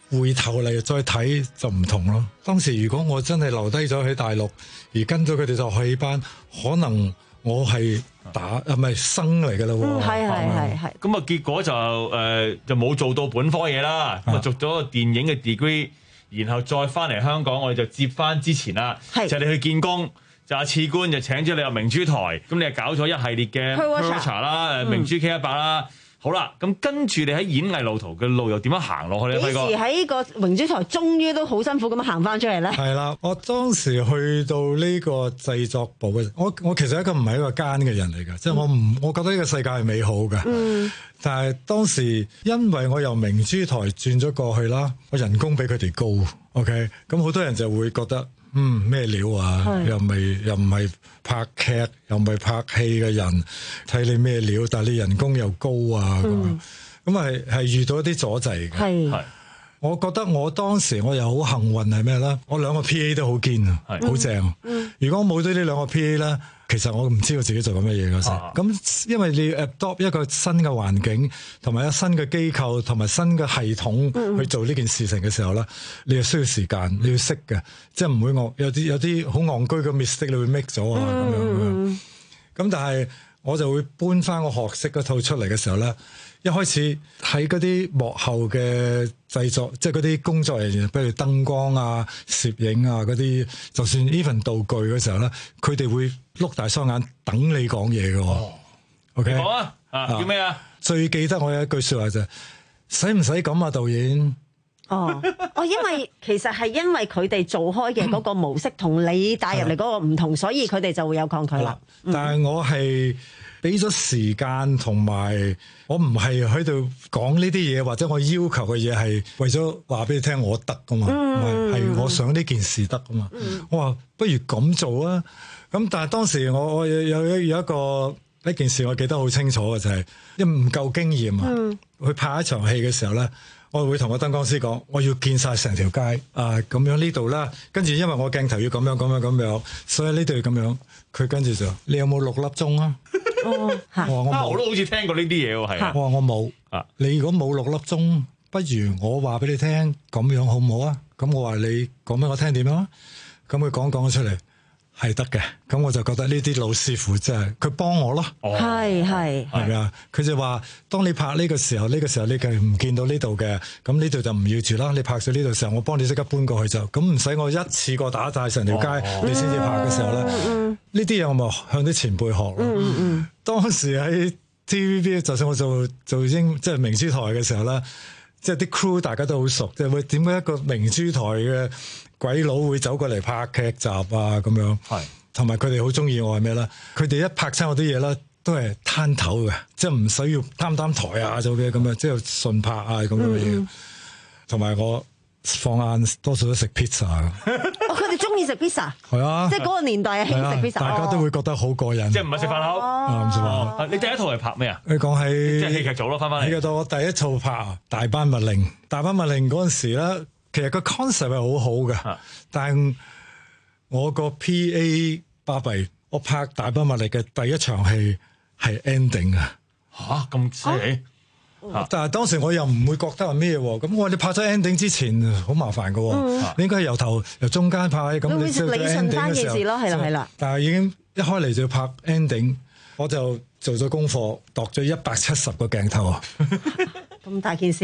回頭嚟再睇就唔同咯。當時如果我真係留低咗喺大陸，而跟咗佢哋就戲班，可能我係打啊唔係生嚟㗎啦喎。 嗯，係係係係。 咁啊結果就誒、呃、就冇做到本科嘢啦，咁啊讀咗個電影嘅 degree，然後再翻嚟香港，我哋就接翻之前啦，就你去見工。就阿次官就請咗你入明珠台，咁你就搞咗一系列嘅 Perwacha 啦，誒明珠 K 一百啦，好啦，咁跟住你喺演藝路途嘅路又點樣行落去咧？ 幾時喺個明珠台終於都好辛苦咁行翻出嚟咧？ 係啦，我當時去到呢個製作部嘅，我我其實一個唔係一個奸嘅人嚟嘅，即係、嗯、我唔，我覺得呢個世界係美好嘅。嗯，但係當時因為我由明珠台轉咗過去啦，我人工比佢哋高 ，OK， 咁好多人就會覺得。嗯，咩料啊？又唔係又唔係拍劇，又唔係拍戲嘅人，睇你咩料？但係你人工又高啊，咁咁係係遇到一啲阻滯嘅。係，我覺得我當時我又好幸運係咩咧？我兩個 P A 都好堅啊，好正。嗯，如果冇咗呢兩個 P A 咧，其實我唔知道自己做緊乜嘢嗰時。咁、啊、因為你 adopt 一個新嘅環境，同埋一個新嘅機構，同埋新嘅系統去做呢件事情嘅時候咧，你係需要時間，你要識嘅，即係唔會戇有啲有啲好戇居嘅 mistake 你會 make 咗啊咁樣咁。咁但係我就會搬翻個學識嗰套出嚟嘅時候咧，一開始喺嗰啲幕後嘅製作，即係嗰啲工作人員，比如燈光啊、攝影啊嗰啲，就算 even 道具嘅時候咧，佢哋會碌大雙眼等你講嘢嘅。哦、OK， 好啊，啊叫咩啊？ 最記得我有一句說話就係：使唔使咁啊，導演？ 哦，哦，因為其實係因為佢哋做開嘅嗰個模式同你帶入嚟嗰個唔同，所以佢哋就會有抗拒啦。 嗯、但係我係俾咗時間同埋，我唔係喺度講呢啲嘢，或者我要求嘅嘢係為咗話俾你聽我得噶嘛，唔係係我想呢件事得噶嘛。嗯、我話不如咁做啊！咁但係當時我我有有有一個一件事我記得好清楚嘅就係，因為唔夠經驗啊，嗯、去拍一場戲嘅時候咧。我會同個燈光師講，我要見晒成條街啊，咁樣呢度啦。跟住因為我鏡頭要咁樣咁樣咁樣，所以呢度要咁樣。佢跟住就，你有冇六粒鐘啊？哦，我話我冇。 我都好似聽過呢啲嘢喎，係啊。 我話我冇。啊，你如果冇六粒鐘，不如我話俾你聽，咁樣好唔好啊？咁我話你講俾我聽點樣啊？咁佢講講咗出嚟。係得嘅，咁我就覺得呢啲老師傅真係佢幫我咯。 係係係咪啊？佢就話：當你拍呢個時候，呢、呢個時候你係唔見到呢度嘅，咁呢度就唔要住啦。你拍咗呢度時候，我幫你即刻搬過去就，咁唔使我一次過打晒成條街，哦、你先至拍嘅時候咧。呢啲嘢我咪向啲前輩學咯。嗯嗯嗯、當時喺 T V B， 就算我做做英即係明珠台嘅時候咧，即係啲 crew 大家都好熟，即係會點解一個明珠台嘅鬼佬會走過嚟拍劇集啊咁樣，係同埋佢哋好中意我係咩咧？佢哋一拍親我啲嘢咧，都係攤頭嘅，即係唔使要擔擔台啊做嘅咁樣，即係順拍啊咁樣嘅嘢。同埋、嗯、我放晏多數都食 pizza。哦， 佢哋中意食 pizza。係啊，即係嗰個年代係興食 pizza， 大家都會覺得好過癮。 即係唔係食飯口啊？唔食飯口。 你第一套係拍咩啊？ 你講係即係戲劇組咯，翻翻嚟。戲劇組我第一套拍《大班密令》，《大班密令》嗰陣時咧。其實個 concept 係好好嘅，啊、但係我個 P A 巴閉，我拍《大班密令》嘅第一場戲係 ending 啊！ 吓咁犀利！ 但係當時我又唔會覺得係咩喎，咁我話你拍咗 ending 之前好麻煩嘅，嗯、你應該係由頭由中間拍，咁你先理順翻件事咯，係啦係啦。但係已經一開嚟就要拍 ending，我就做咗功課，度咗一百七十個鏡頭啊！ 咁大件事。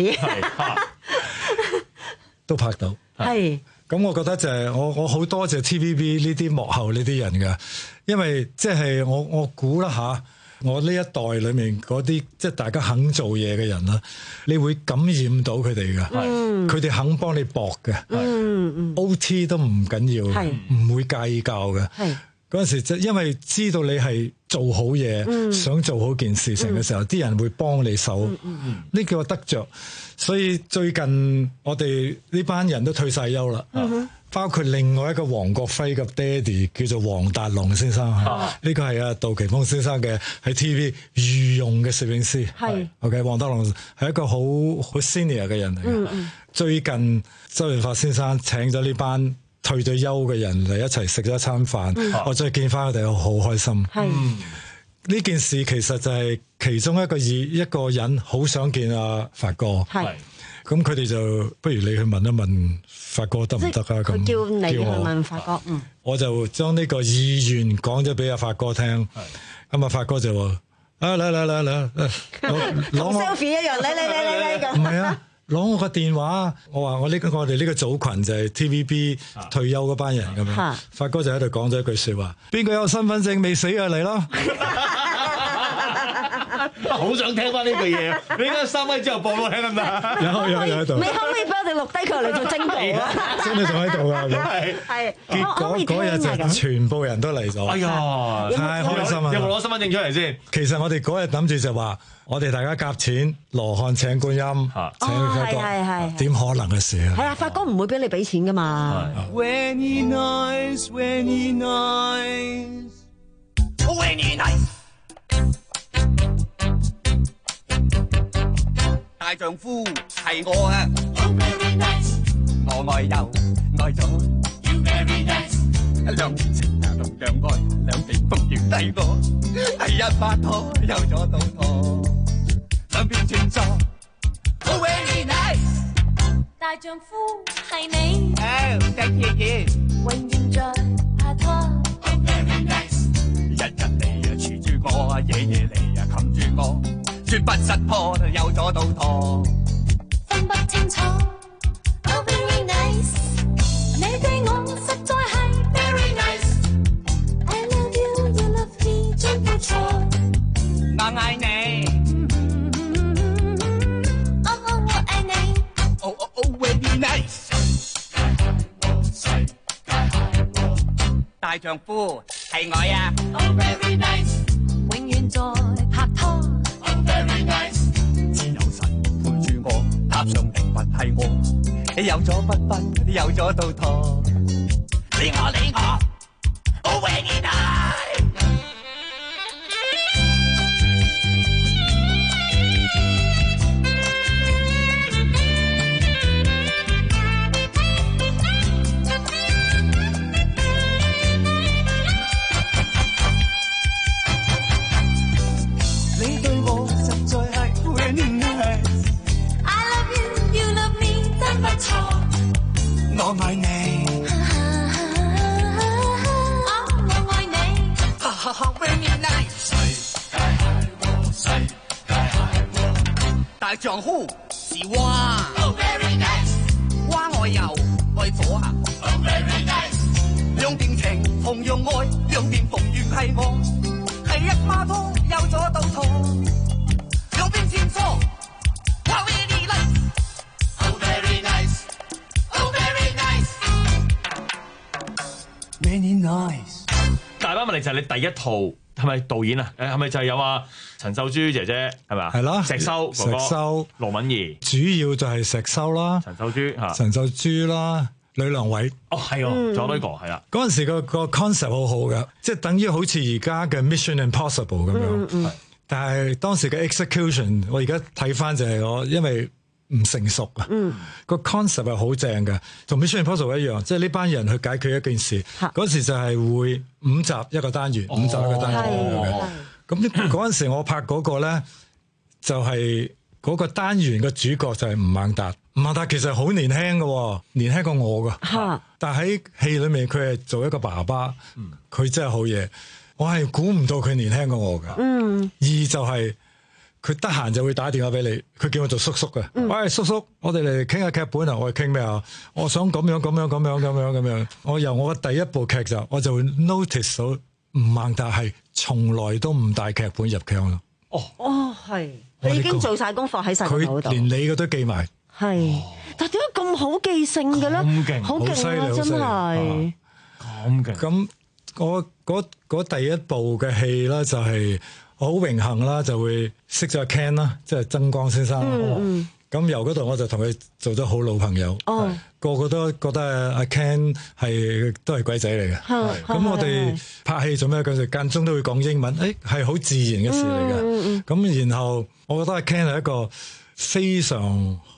都拍到，係咁，我覺得就係我我好多謝 T V B 呢啲幕後呢啲人嘅，因為即係我我估啦吓，我呢一代裏面嗰啲即係大家肯做嘢嘅人啦，你會感染到佢哋嘅，佢哋、嗯、肯幫你搏嘅，嗯嗯，O T 都唔緊要，係唔會計較嘅，係嗰陣時就因為知道你係做好嘢，嗯、想做好件事情嘅時候，啲、嗯、人會幫你手，呢、嗯嗯、個得着。所以最近我哋呢班人都退晒休啦，嗯、哼包括另外一個黃國輝嘅爹哋叫做黃達龍先生，呢、啊、個係阿杜琪峰先生嘅喺 T V B 御用嘅攝影師。係是 OK， 黃達龍係一個好好 senior 嘅人嚟嘅。嗯嗯最近周潤發先生請咗呢班退咗休嘅人嚟一齊食咗一餐飯，嗯、我再見翻佢哋，我好開心。係呢件事其實就係其中一個二一個人好想見阿發哥，係咁佢哋就不如你去問一問發哥得唔得啊？咁佢叫你去叫我問發哥，嗯， 我就將呢個意願講咗俾阿發哥聽。咁啊，發哥就話：啊嚟嚟嚟嚟， 同 selfie 一樣，嚟嚟嚟嚟嚟咁。 唔係啊！攞我個電話，我話我呢個我哋呢個組群就係 T V B 退休嗰班人咁樣。發哥就喺度講咗一句説話：邊個有身份證未死啊嚟咯！ 好想聽翻呢句嘢，你而家三米之後播我聽得唔得？ 有有有喺度。 你可唔可以幫我哋錄低佢嚟做精報啊？ 真係仲喺度㗎， 係係。 結果嗰日就全部人都嚟咗。 哎呀， 太開心啦！ 有冇攞身份證出嚟先？ 其實我哋嗰日諗住就話，我哋大家夾錢，羅漢請觀音，請發哥， 係係點可能嘅事啊？ 係啊，發哥唔會俾你俾錢㗎嘛。 When he nice, when he nice, when he nice。大丈夫係我啊 ，Oh very nice， 我愛又愛咗 ，You very nice， 兩邊情啊同樣愛，兩邊風雨低我，係一拍拖有咗到拖，兩邊轉錯 ，Oh very nice， 大丈夫係你， 哦，隻爺爺， 永遠在拍拖 ，Oh very nice， 日日嚟啊黐住我，夜夜嚟啊冚住我。絕不失破，有咗到拖， 分不清楚。Oh very nice， 你對我實在係 very nice。I love you, you love me， 真不錯。 我愛你， 哦哦我愛你。 Oh oh oh very nice。大丈夫係我呀 ，Oh very nice， 永遠在拍拖。 Very nice， 自由神陪住我，踏上靈魂係我，你有咗不分，你有咗到拖，你我你我 ，Oh very nice。我愛你， 我愛你， 哈哈哈 very nice。世界係我，世界係我，大丈夫是蛙 ，Oh very nice。蛙愛右愛左啊 ，Oh very nice。兩邊情同樣愛，兩邊逢緣係我，係一孖拖有咗到拖，兩邊穿梭 ，Wow very nice，Oh very nice。Oh very nice，very nice。 大班問題就係你第一套係咪導演啊？誒係咪就係有啊陳秀珠姐姐係咪啊？ 係啦， 石修哥哥、 石修、 羅敏儀， 主要就係石修啦， 陳秀珠嚇， 陳秀珠啦，呂良偉。 哦係喎，仲有呢個係啦。 嗰陣時個個 concept 好好嘅，即係等於好似而家嘅 Mission Impossible 咁樣。 嗯嗯、 但係當時嘅 execution，我而家睇翻就係我因為唔成熟啊，個 concept 係好正嘅，同 Mission Impossible 一樣，即係呢班人去解決一件事。嗰時就係會五集一個單元，五集一個單元嘅。咁嗰陣時我拍嗰個咧，就係嗰個單元嘅主角就係吳孟達。吳孟達其實好年輕嘅，年輕過我噶。但喺戲裏面佢係做一個爸爸，佢真係好嘢。我係估唔到佢年輕過我噶。 嗯， 二就係、是。佢得閒就會打電話俾你，佢叫我做叔叔嘅。嗯、喂，叔叔，我哋嚟傾下劇本啊！我哋傾咩啊？我想咁樣咁樣咁樣咁樣咁樣。我由我嘅第一部劇就，我就會 notice 到吳孟達係從來都唔帶劇本入鏡咯。 哦哦，係，你已經做晒功課喺晒嗰度。 佢連你嘅都記埋。 係，但點解咁好記性嘅咧？ 咁勁， 好勁啊！真係咁勁。咁我嗰嗰第一部嘅戲咧就係、是。我好榮幸啦，就會識咗阿 Ken 啦，即係曾光先生。咁、嗯嗯、由嗰度我就同佢做咗好老朋友。哦、個個都覺得阿 Ken 係都係鬼仔嚟嘅。咁我哋拍戲做咩？嗰陣間中都會講英文，誒係好自然嘅事嚟嘅。咁、嗯嗯、然後我覺得阿 Ken 係一個非常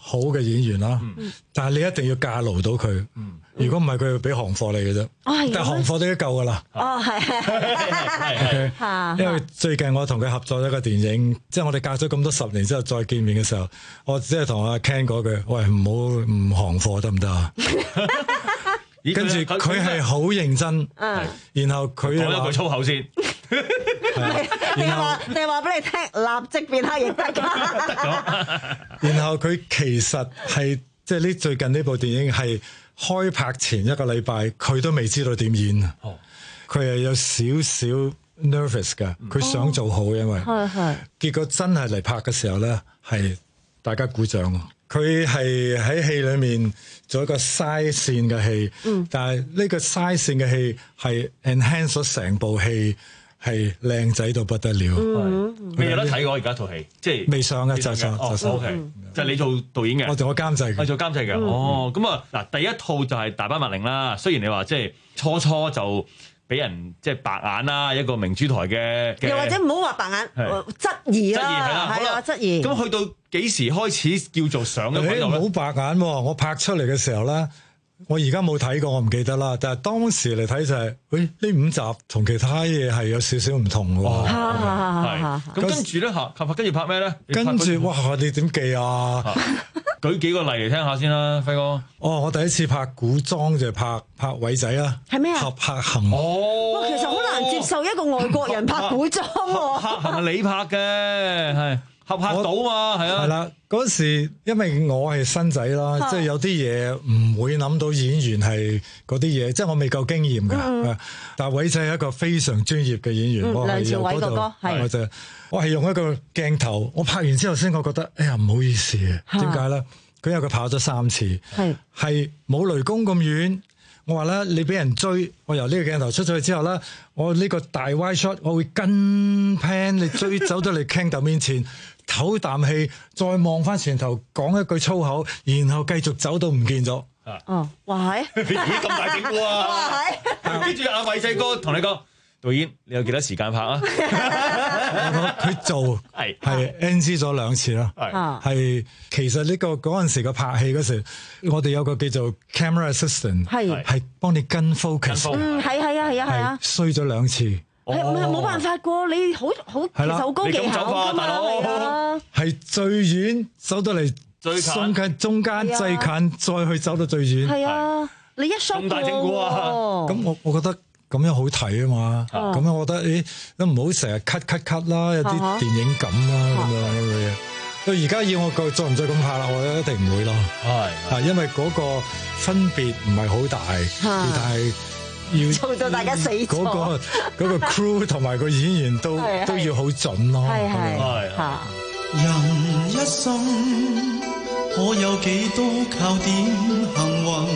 好嘅演員啦， 嗯、 但係你一定要駕馭到佢。嗯、如果唔係，佢會俾行貨你嘅啫。 哦、 但係行貨都已經夠噶啦。 哦，係係係。因為最近我同佢合作一個電影，即係我哋隔咗咁多十年之後再見面嘅時候，我只係同阿 Ken 講句：喂，唔好唔行貨得唔得啊？跟住佢係好認真，然後佢講一句粗口先。 你話你話俾你聽，立即變黑亦得㗎。 然後佢其實係即係呢最近呢部電影係開拍前一個禮拜，佢都未知道點演啊。佢係有少少 nervous 㗎，佢想做好，因為係係。 結果真係嚟拍嘅時候咧，係大家鼓掌。佢係喺戲裏面做一個嘥線嘅戲，嗯、但係呢個嘥線嘅戲係 enhance 咗成部戲。係靚仔到不得了， 未有得睇過而家套戲，即係未上嘅就上就上。 O K，就係你做導演嘅， 我做我監製嘅， 我做監製嘅。哦，咁啊嗱，第一套就係《大班麥令》啦。雖然你話即係初初就俾人即係白眼啦，一個明珠台嘅， 又或者唔好話白眼，質疑啦，係啊，質疑。 咁去到幾時開始叫做上嘅位度咧？ 唔好白眼喎！我拍出嚟嘅時候咧。我而家冇睇過，我唔記得啦。但係當時嚟睇就係、是，喂、哎，呢五集同其他嘢係有少少唔同嘅。 係咁跟住咧嚇，跟住拍咩咧？ 跟住哇，你點記啊？ 舉幾個例嚟聽下先啦，輝哥。 哦，我第一次拍古裝就係拍拍偉仔啊。 係咩啊？ 俠客行。 哦， 哇，其實好難接受一個外國人拍古裝喎。 俠客行係你拍嘅，係。合拍到嘛，係啊， 係啦。嗰時因為我係新仔啦，即係有啲嘢唔會諗到演員係嗰啲嘢，即係我未夠經驗㗎。嗯、但係偉仔係一個非常專業嘅演員， 嗯、梁朝偉哥哥係， 我就我係用一個鏡頭，我拍完之後先，我覺得哎呀唔好意思啊，點解咧？佢因為佢跑咗三次，係係冇雷公咁遠。我話咧，你俾人追，我由呢個鏡頭出咗去之後咧，我呢個大 wide shot，我會跟 pan 你追走到你 Ken 頭面前。唞啖氣，再望翻前頭，講一句粗口，然後繼續走到唔見咗。 哦，哇係， 咦咁大整蠱啊！哇係，跟住阿偉仔哥同你講，導演你有幾多時間拍啊？ 佢做係係 N G 咗兩次啦。係係，其實呢個嗰陣時嘅拍戲嗰時，我哋有個叫做 camera assistant，係係幫你跟 focus。 嗯，係係啊係啊係啊， 衰咗兩次。 係唔係冇辦法過？你好好其實好高技巧㗎嘛，係啊！ 係最遠走到嚟最近，中間最近，再去走到最遠。 係啊！你一 shot 咁大整蠱啊！ 咁我我覺得咁樣好睇啊嘛！咁樣我覺得誒都唔好成日 cut cut cut 啦，有啲電影感啦咁樣咁嘅嘢。到而家要我再再唔再咁拍啦，我一定唔會咯。係啊，因為嗰個分別唔係好大，但係。要做到大家死咗， 嗰個嗰個 crew 同埋個演員都都要好準咯。 係係嚇。 人一生可有幾多靠點幸運？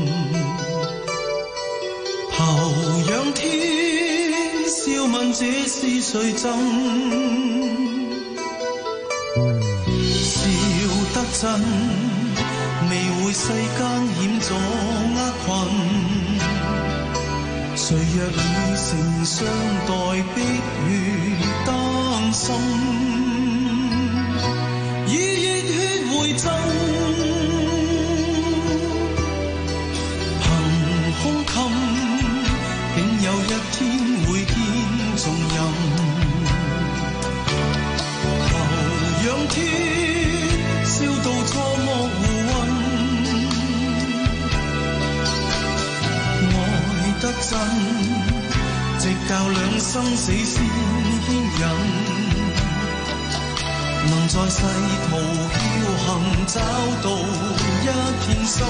頭仰天，笑問這是誰贈？笑得真，未會世間險阻厄困。誰若以誠相待，碧血丹心，以熱血回贈，憑胸襟，竟有一天會見重任。頭仰天，笑到錯莫胡混。得真，直教兩生死先牽引，能在世途僥倖找到一片心，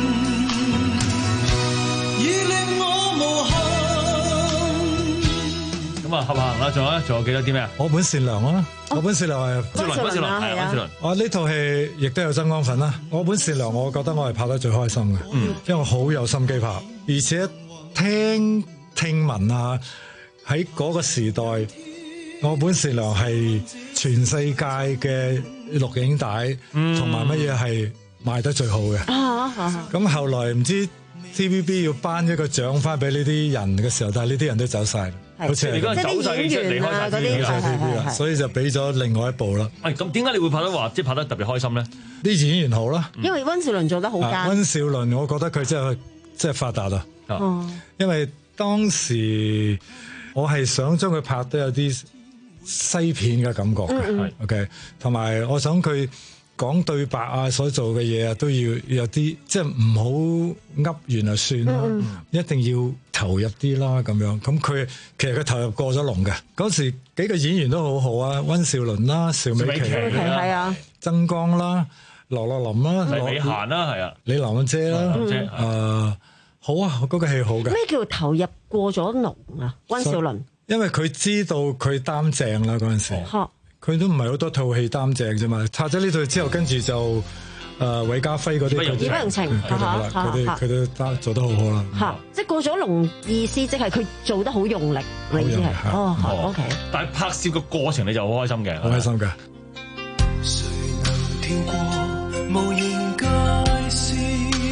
已令我無憾。 咁啊，合行啦，仲有咧，仲有記得啲咩啊？ 我本善良啊，我本善良係溫兆倫，溫兆倫係溫兆倫。 我呢套戲亦都有曾江份啦。我本善良，我覺得我係拍得最開心嘅，嗯，因為我好有心機拍，而且。聽聽聞啊，喺嗰個時代，我本善良係全世界嘅錄影帶同埋乜嘢係賣得最好嘅。咁後來唔知 T V B 要頒一個獎翻俾呢啲人嘅時候，但係呢啲人都走晒。 好似係你嗰陣走晒氣出離開晒 T V B 啦，所以就俾咗另外一部啦。 誒咁點解你會拍得話即係拍得特別開心咧？ 啲演員好啦， 因為温兆倫做得好奸。 温兆倫，我覺得佢真係真係發達啊！ 哦， 因為當時我係想將佢拍得有啲西片嘅感覺嘅， 嗯嗯 ，OK， 同埋我想佢講對白啊，所做嘅嘢啊，都要有啲即係唔好噏完就算啦， 嗯一定要投入啲啦咁樣。咁佢其實佢投入過咗龍嘅，嗰時幾個演員都好好啊，温兆倫啦、邵美琪係啊、 曾江啦、羅樂林啦、 李美嫻啦，係啊， 李蘭姐啦， 姐誒好啊，嗰個戲好嘅。 咩叫投入過咗龍啊？温兆倫， 因為佢知道佢擔正啦嗰陣時，佢都唔係好多套戲擔正啫嘛。拍咗呢套之後，跟住就誒韋家輝嗰啲， 義不容情， 佢哋佢哋佢都擔做得好好啦。 嚇，即係過咗龍意思，即係佢做得好用力，你意思係？哦，OK。 但係拍攝嘅過程你就好開心嘅， 好開心㗎。 誰能跳過無形界線？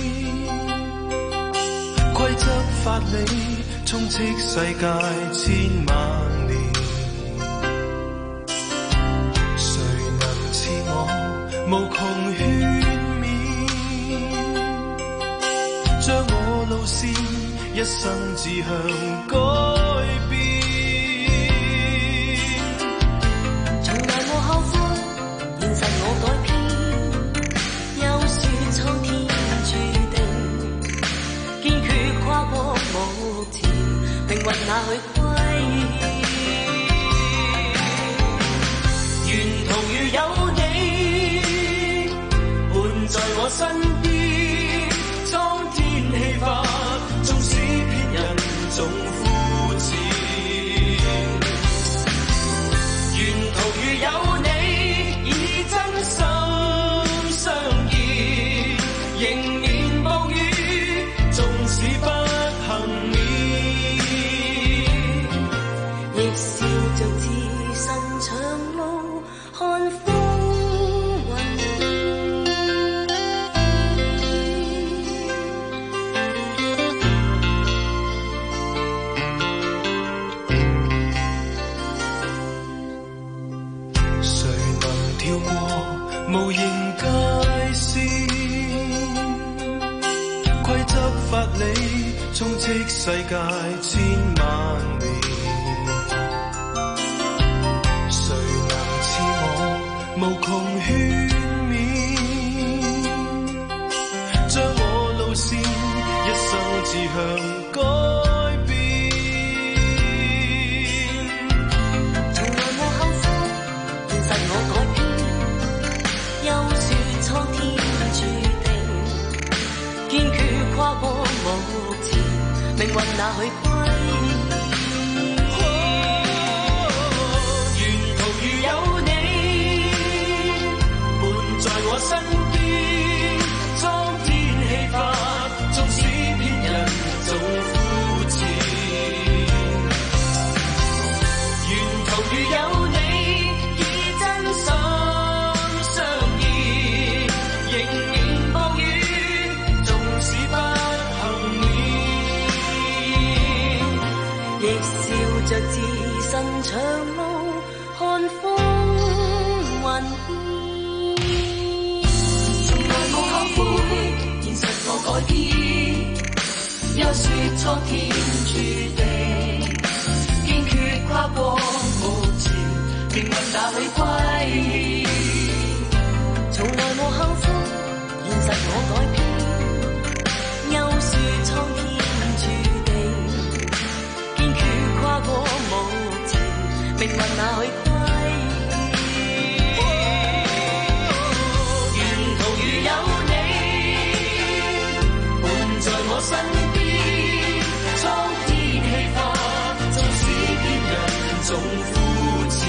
規則法理充斥世界千萬年，誰能似我無窮勸勉，將我路線一生志向改變， 從來無後悔，現實我改變，有時蒼天注定，堅決跨過目前，命運哪去歸？沿途如有你伴在我身邊，蒼天氣化，縱使別人總膚淺。沿途如有你，以真心相見，迎面暴雨，縱使不幸免，亦笑着自身長路看風雲變。 誰能跳過無形界線？規則法理充斥世界千萬年，誰能似我無窮勸勉，將我路線一生志向改變， 從來無後悔，現實我改變，休說蒼天注定，堅決跨過目前，命運哪去歸？沿途如有你伴在我身邊，蒼天氣化，縱使別人總膚淺。沿途如有你，以真心相見，迎面暴雨，縱使不幸免，亦笑着自身長路看風雲變。從來無後悔，現實我改變，休說蒼天注定，堅決跨過目前，命運哪去歸？從來無後悔，現實我改變，休說蒼天注定，堅決跨過目前，命運哪去歸？沿途如有你伴在我身邊，蒼天氣化，縱使別人總膚淺。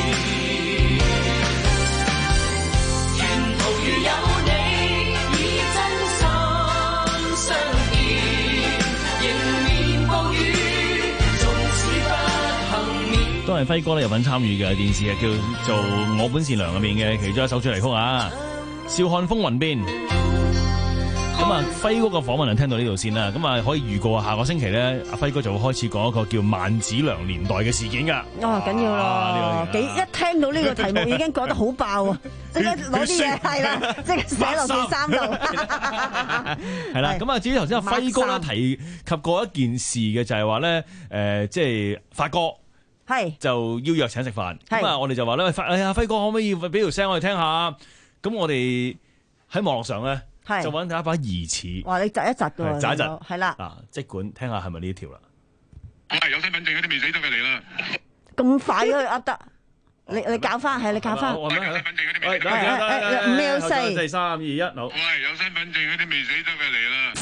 沿途如有你，以真心相見，迎面暴雨，縱使不幸免。 都係輝哥咧有份參與嘅電視劇，叫做《我本善良》入面嘅其中一首主題曲啊，《笑看風雲變》。咁啊，輝哥嘅訪問就聽到呢度先啦。咁啊，可以預告下個星期咧，阿輝哥就會開始講一個叫萬梓良年代嘅事件㗎。 哦，緊要咯，幾一聽到呢個題目已經講得好爆啊！即刻攞啲嘢係啦，即刻寫落件衫度。 係啦，咁啊，至於頭先阿輝哥咧提及過一件事嘅，就係話咧，誒，即係發哥。係就邀約請食飯，咁啊我哋就話咧，哎呀輝哥可唔可以俾條聲我哋聽下？咁我哋喺網絡上咧就揾到一把疑似， 哇！你窒一窒噶喎， 窒一窒， 係啦。 嗱，即管聽下係咪呢一條啦？ 係有身份證嗰啲未死得嘅嚟啦。 咁快都噏得？你你搞翻係你搞翻。 有身份證嗰啲未死得嘅嚟啦。五秒四， 四三二一，好。 喂，有身份證嗰啲未死得嘅嚟啦。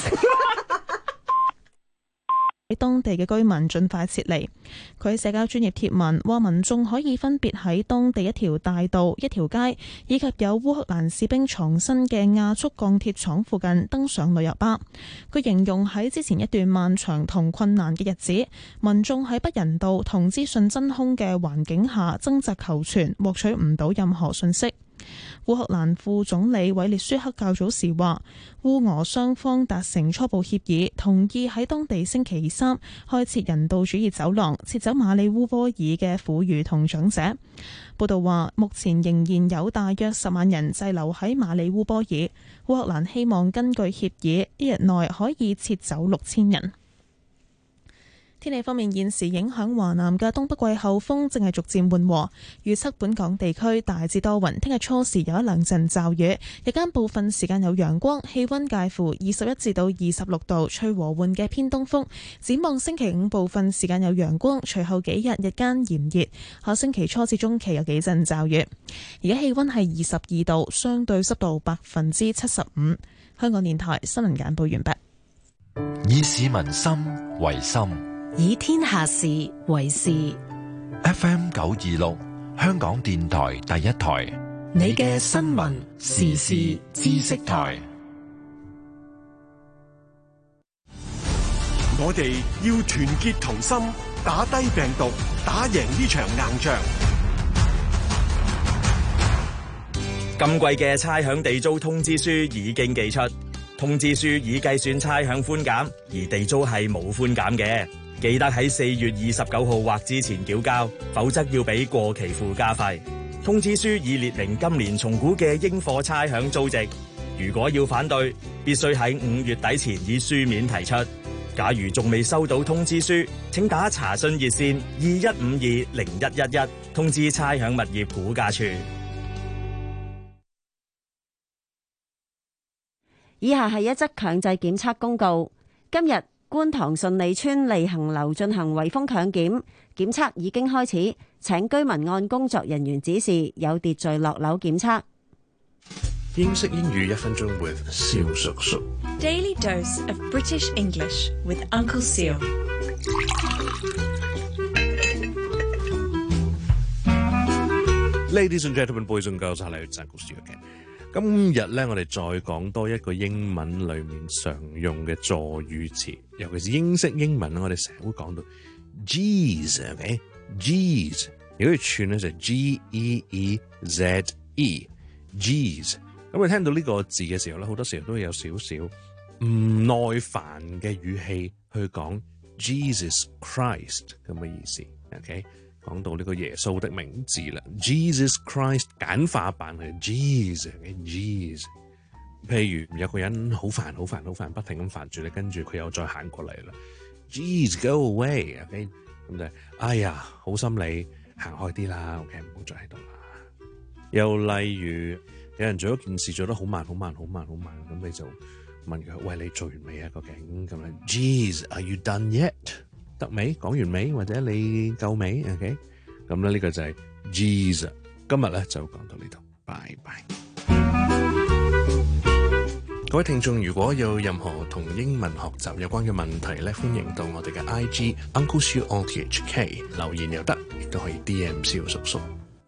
喺當地嘅居民盡快撤離。佢喺社交專頁貼文話，民眾可以分別喺當地一條大道、一條街，以及有烏克蘭士兵藏身嘅亞速鋼鐵廠附近登上旅遊巴。佢形容喺之前一段漫長同困難嘅日子，民眾喺不人道同資訊真空嘅環境下掙扎求存，獲取唔到任何信息。烏克蘭副總理韋列舒克較早時話，烏俄雙方達成初步協議，同意喺當地星期三開設人道主義走廊，撤走馬里烏波爾嘅婦孺同長者。報道話，目前仍然有大約十萬人滯留喺馬里烏波爾，烏克蘭希望根據協議，一日內可以撤走六千人。天氣方面，現時影響華南嘅東北季候風正係逐漸緩和，預測本港地區大致多雲，聽日初時有一兩陣驟雨，日間部分時間有陽光，氣溫介乎二十一至到二十六度，吹和緩嘅偏東風。展望星期五部分時間有陽光，隨後幾日日間炎熱，下星期初至中期有幾陣驟雨。而家氣溫係二十二度，相對濕度百分之七十五。香港電台新聞簡報完畢。 以市民心為心， 以天下事為事。 F M 九二六，香港電台第一台， 你嘅新聞時事知識台。 我哋要團結同心，打低病毒，打贏呢場硬仗。 今季嘅差餉地租通知書已經寄出，通知書已計算差餉寬減，而地租係冇寬減嘅。記得喺四月二十九號或之前繳交，否則要俾過期附加費。通知書已列明今年重估嘅應課差餉租值。如果要反對，必須喺五月底前以書面提出。假如仲未收到通知書，請打查詢熱線二一五二零一一一通知差餉物業估價處。 以下係一則強制檢測公告。今日觀塘順利邨利恒樓進行圍封強檢，檢測已經開始，請居民按工作人員指示有秩序落樓檢測。 英式英語一分鐘 with 蕭叔叔。 Daily dose of British English with Uncle Seal。 Ladies and gentlemen, boys and girls, hello, it's Uncle Seal again。今日咧，我哋再講多一個英文裏面常用嘅助語詞，尤其是英式英文，我哋成日會講到 Jeez，OK，Jeez，如果要串咧就 G E E Z E，Jeez。咁你聽到呢個字嘅時候咧，好多時候都會有少少唔耐煩嘅語氣去講 Jesus Christ 咁嘅意思 ，OK。講到呢個耶穌的名字啦 ，Jesus Christ 簡化版係 Jesus，Jeez。譬如有個人好煩、好煩、好煩，不停咁煩住你，跟住佢又再行過嚟啦 ，Jeez go away，OK。咁就係哎呀，好心你行開啲啦 ，OK， 唔好再喺度啦。又例如有人做一件事做得好慢、好慢、好慢、好慢，咁你就問佢：喂，你做完未啊？究竟咁樣 ，Jeez，Are you done yet？得未？講完未？或者你夠未 ？OK， 咁咧呢個就係 Jeez。今日咧就講到呢度，拜拜。各位聽眾，如果有任何同英文學習有關嘅問題咧，歡迎到我哋嘅 I G Uncle Siu O T H K 留言又得，亦都可以 D M 蕭叔叔。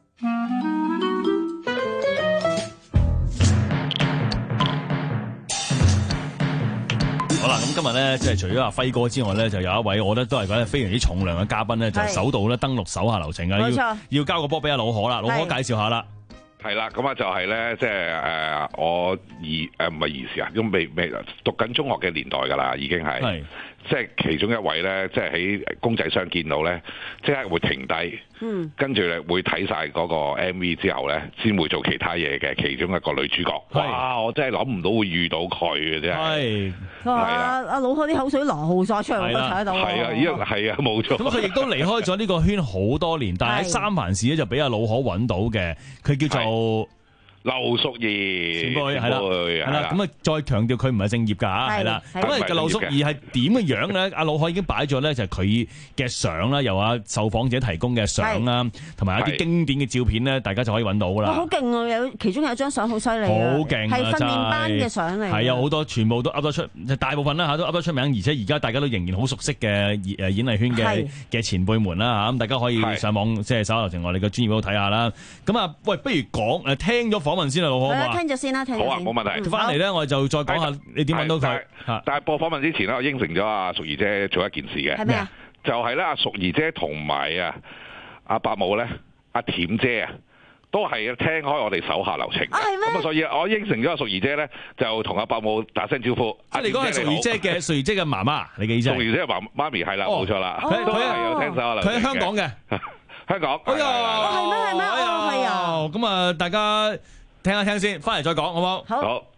好啦，咁今日咧，即係除咗阿輝哥之外咧，就有一位我覺得都係覺得非常之重量嘅嘉賓咧，就首度咧登陸手下留情啊！要要交個波俾阿老可啦，老可介紹下啦。 係啦，咁啊就係咧，即係誒我兒誒唔係兒時啊，咁未未讀緊中學嘅年代㗎啦，已經係，即係其中一位咧，即係喺公仔箱見到咧，即係會停低，嗯，跟住咧會睇晒嗰個 M V 之後咧，先會做其他嘢嘅其中一個女主角。哇！我真係諗唔到會遇到佢嘅啫。係， 係啊！阿老海啲口水流號晒出嚟，我都睇到。 係啊，依個係啊，冇錯。 咁佢亦都離開咗呢個圈好多年，但係喺三藩市咧就俾阿老海揾到嘅，佢叫做劉淑儀， 前輩係啦，係啦，咁啊再強調佢唔係正業㗎，係啦，咁啊劉淑儀係點嘅樣咧？阿老海已經擺咗咧，就係佢嘅相啦，由阿受訪者提供嘅相啦，同埋一啲經典嘅照片咧，大家就可以揾到㗎啦。 好勁啊！有其中有一張相好犀利， 好勁啊！ 係訓練班嘅相嚟， 係啊，好多全部都噏得出，大部分啦嚇都噏得出名，而且而家大家都仍然好熟悉嘅誒演藝圈嘅嘅前輩們啦嚇，咁大家可以上網即係搜下流程我哋嘅專業嗰度睇下啦。咁啊，喂，不如講誒聽咗訪問先啦，老好聽咗先啦，聽咗先。 好啊，冇問題。 翻嚟咧，我哋就再講下你點揾到佢。 但係播訪問之前咧，我應承咗阿淑儀姐做一件事嘅。 係咩啊？ 就係咧，阿淑儀姐同埋啊阿伯母咧，阿恬姐啊，都係聽開我哋手下留情。啊，係咩？咁啊，所以我應承咗阿淑儀姐咧，就同阿伯母打聲招呼。 即係你講係淑儀姐嘅淑儀姐嘅媽媽，你嘅意思？淑儀姐嘅媽媽咪係啦，冇錯啦。佢都係有聽手下留情。 佢喺香港嘅， 香港。 哎呀， 係咩係咩？哦，係啊。 咁啊，大家。聽一聽先，翻嚟再講，好唔好？ 好。好。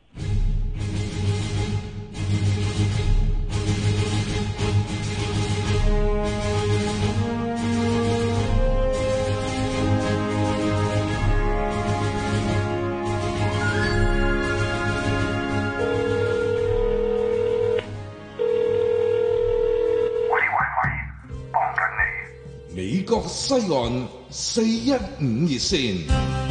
喂喂喂，幫緊你。美國西岸四一五熱線。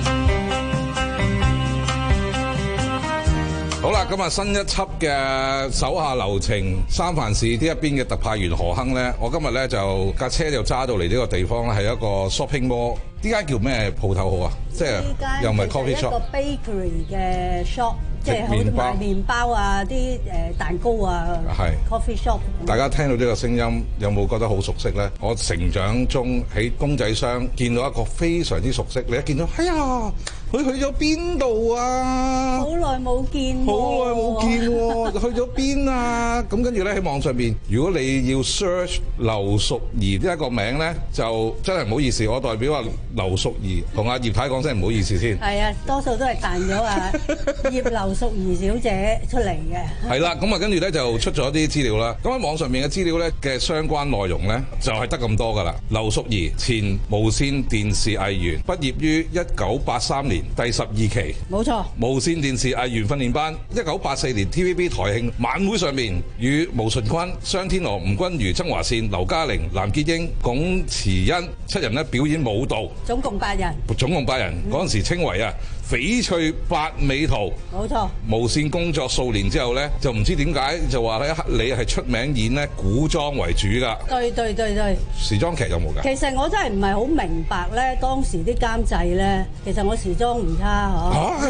好啦，咁啊新一輯嘅手下留情三藩市呢一邊嘅特派員何亨咧，我今日咧就架車就揸到嚟呢個地方咧，係一個 shopping mall。呢間叫咩鋪頭好啊？即係又唔係 coffee shop， 一個 bakery 嘅 shop，即係好賣麵包啊，啲誒蛋糕啊，係 coffee shop。 大家聽到呢個聲音，有冇覺得好熟悉咧？我成長中喺公仔箱見到一個非常之熟悉，你一見到，哎呀！佢去咗邊度啊？ 好耐冇見， 好耐冇見喎，去咗邊啊？咁跟住咧喺網上邊，如果你要 search 劉淑儀呢一個名咧，就真係唔好意思，我代表阿劉淑儀同阿葉太講聲唔好意思先。 係啊，多數都係彈咗啊葉劉淑儀小姐出嚟嘅。 係啦，咁啊跟住咧就出咗啲資料啦。咁喺網上面嘅資料咧嘅相關內容咧就係得咁多噶啦。劉淑儀前無線電視藝員，畢業於一九八三年。第十二期， 冇錯， 無線電視藝員訓練班，一九八四年 T V B 台慶晚會上面，與毛舜筠、商天娥、吳君如、曾華倩、劉嘉玲、藍潔瑛、龔慈恩七人咧表演舞蹈， 總共八人， 總共八人，嗰陣、嗯、時稱為啊翡翠八美圖， 冇錯。 無線工作數年之後咧，就唔知點解就話咧你係出名演咧古裝為主㗎。 對對對對。 時裝劇有冇㗎？ 其實我真係唔係好明白咧，當時啲監製咧，其實我時裝唔差嗬。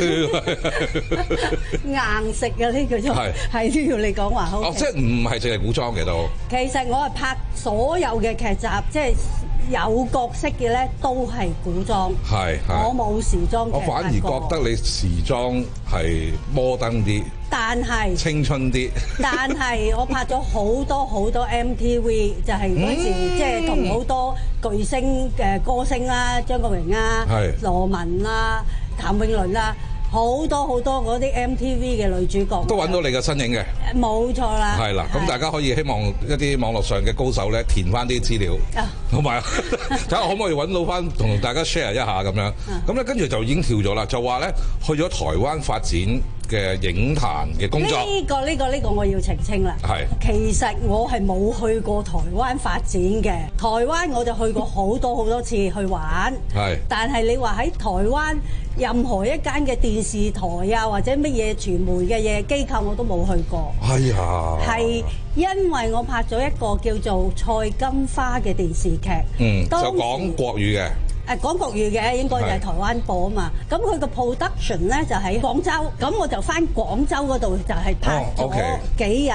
硬食嘅呢個就係係都要你講話好。 哦，即係唔係淨係古裝嘅都。 其實我係拍所有嘅劇集，即係有角色嘅咧，都係古裝。係係。我冇時裝劇。 我反而覺得你時裝係摩登啲。 但係青春啲。 但係我拍咗好多好多 M T V， 就係嗰時、嗯、即係同好多巨星嘅歌星啦，張國榮啊、羅文啊、譚詠麟啊。好多好多嗰啲 M T V 嘅女主角都揾到你嘅身影嘅， 冇錯啦。 係啦，咁大家可以希望一啲網絡上嘅高手咧填翻啲資料，同埋睇下可唔可以揾到翻同大家 share 一下咁樣。咁咧跟住就已經跳咗啦，就話咧去咗台灣發展嘅影壇嘅工作。 呢個呢個呢個我要澄清啦。係，其實我係冇去過台灣發展嘅，台灣我就去過好多好多次去玩。係，但係你話喺台灣任何一間嘅電視台啊，或者乜嘢傳媒嘅嘢機構我都冇去過。哎呀，係因為我拍咗一個叫做《蔡金花》嘅電視劇，嗯，就講國語嘅。誒講國語嘅應該就係台灣播啊嘛。咁佢個 production 咧就喺廣州，咁我就翻廣州嗰度就係拍咗幾日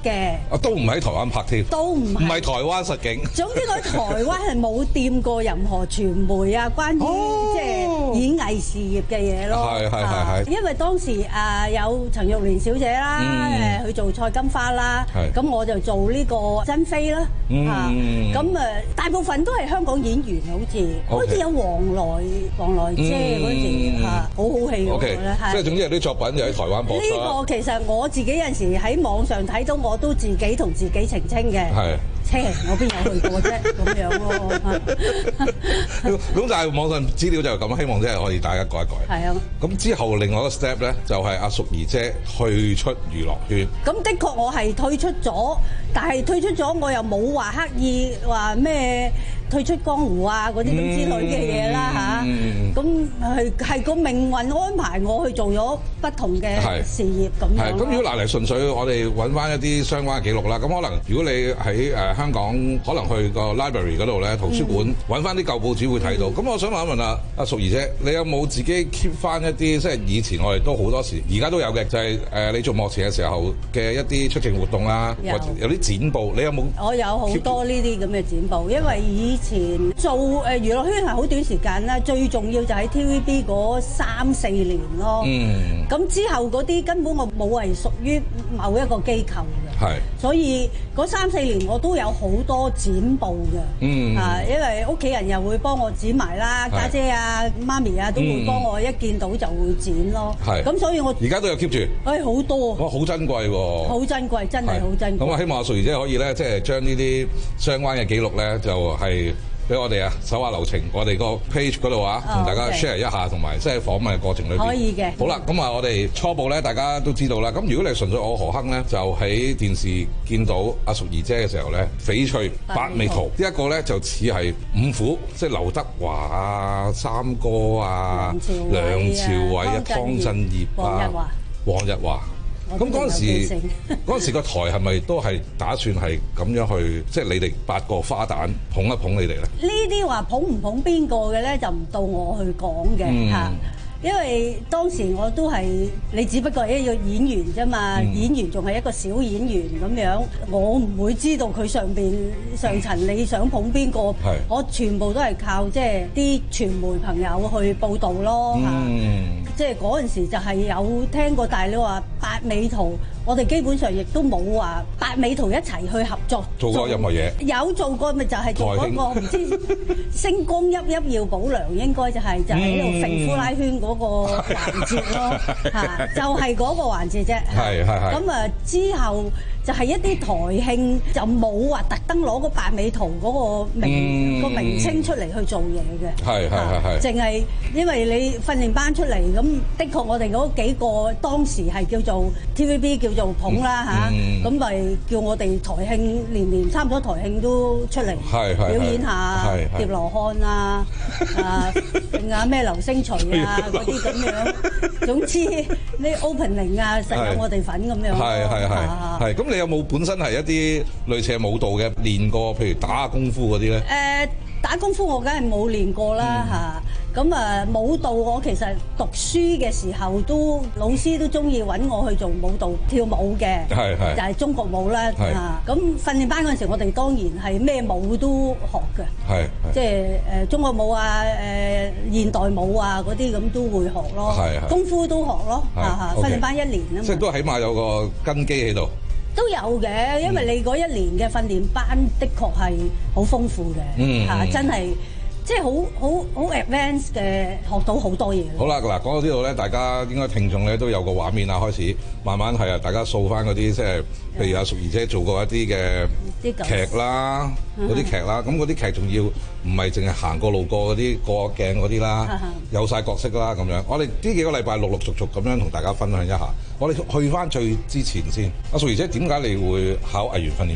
嘅。 啊，都唔喺台灣拍添， 都唔係， 唔係台灣實景。 總之我喺台灣係冇掂過任何傳媒啊，關於即係演藝事業嘅嘢咯。 係係係係。 因為當時啊有陳玉蓮小姐啦，誒去做蔡金花啦，咁我就做呢個珍妃啦。啊，咁誒大部分都係香港演員，好似好似有黃來黃來姐嗰時嚇，好好戲我覺得係。 即係總之有啲作品就喺台灣播出。 呢個其實我自己有陣時喺網上睇到，我都自己同自己澄清嘅。係。車我邊有去過啫，咁樣咯。 咁但係網上資料就係咁，希望即係可以大家改一改。 係啊。咁之後另外一個 step 咧，就係阿淑儀姐退出娛樂圈。 咁的確我係退出咗，但係退出咗我又冇話刻意話咩退出江湖啊嗰啲咁之類嘅嘢啦嚇。咁係係個命運安排我去做咗不同嘅事業咁樣。係。咁如果嗱嚟純粹我哋揾翻一啲相關嘅記錄啦，咁可能如果你喺誒香港可能去個 library 嗰度咧，圖書館揾翻啲舊報紙會睇到。咁、嗯、我想問一問啊，阿淑儀姐，你有冇自己 keep 翻一啲即係以前我哋都好多時，而家都有嘅，就係、是、誒、呃、你做幕前嘅時候嘅一啲出境活動啦，有或者有啲剪報，你有冇？我有好多呢啲咁嘅剪報，因為以前做誒、呃、娛樂圈係好短時間啦，最重要就喺 T V B 嗰三四年咯。嗯。咁之後嗰啲根本我冇係屬於某一個機構嘅。係。所以嗰三四年我都有好多剪報嘅。嗯。啊，因為屋企人又會幫我剪埋啦，家姐啊、媽咪啊都會幫我，一見到就會剪咯。係。咁所以我而家都有 keep 住。誒，好多。哇，好珍貴喎！好珍貴，真係好珍貴。咁啊，希望阿淑儀姐可以咧，即係將呢啲相關嘅記錄咧，就係俾我哋啊手下留情，我哋個 page 嗰度啊，同大家 share 一下，同埋即係訪問嘅過程裏邊。可以嘅。好啦，咁啊，我哋初步咧，大家都知道啦。咁如果你純粹我何亨咧，就喺電視見到阿淑儀姐嘅時候咧，翡翠八美圖呢一個咧，就似係五虎，即係劉德華啊、三哥啊、梁朝偉啊、湯鎮業啊、黃日華。咁嗰陣時，嗰陣時個台係咪都係打算係咁樣去，即係你哋八個花旦捧一捧你哋咧？呢啲話捧唔捧邊個嘅咧，就唔到我去講嘅嚇。因為當時我都係你，只不過係一個演員啫嘛，嗯、演員仲係一個小演員咁樣，我唔會知道佢上邊上層你想捧邊個，我全部都係靠即係啲傳媒朋友去報導咯嚇。嗯、即係嗰陣時就係有聽過，但係你話八美圖，我哋基本上亦都冇話八美圖一齊去合作做過任何嘢。有做過咪就係做嗰個唔知星光熠熠耀保良，應該就係就喺度揈呼拉圈嗰個環節咯嚇，就係嗰個環節啫。係係係。咁啊之後就係一啲台慶就冇話特登攞個八美圖嗰個名個名稱出嚟去做嘢嘅。係係係係。淨係因為你訓練班出嚟，咁的確我哋嗰幾個當時係叫做 T V B 叫做捧啦嚇，咁咪叫我哋台慶年年差唔多台慶都出嚟表演下疊羅漢啊，啊定下咩流星錘啊嗰啲咁樣。總之呢 opening 啊，實有我哋份咁樣。係係係係。咁你有冇本身係一啲類似嘅舞蹈嘅練過，譬如打下功夫嗰啲咧？誒，打功夫我梗係冇練過啦嚇。咁啊舞蹈我其實讀書嘅時候都老師都中意揾我去做舞蹈跳舞嘅，係係就係中國舞啦嚇。咁訓練班嗰陣時，我哋當然係咩舞都學嘅，係即係誒中國舞啊、誒現代舞啊嗰啲咁都會學咯，係係功夫都學咯嚇嚇。訓練班一年啊嘛，即係都起碼有個根基喺度。都有嘅，因為你嗰一年嘅訓練班的確係好豐富嘅嚇，真係。即係好好好 advance 嘅，學到好多嘢。好啦，嗱講到呢度咧，大家應該聽眾咧都有個畫面啊，開始慢慢係啊，大家掃翻嗰啲即係，譬如阿淑儀姐做過一啲嘅劇啦，嗰啲劇啦，咁嗰啲劇仲要唔係淨係行過路過嗰啲過鏡嗰啲啦，有晒角色啦咁樣。我哋呢幾個禮拜陸陸續續咁樣同大家分享一下。我哋去翻最之前先，阿淑儀姐點解你會考藝員訓練班？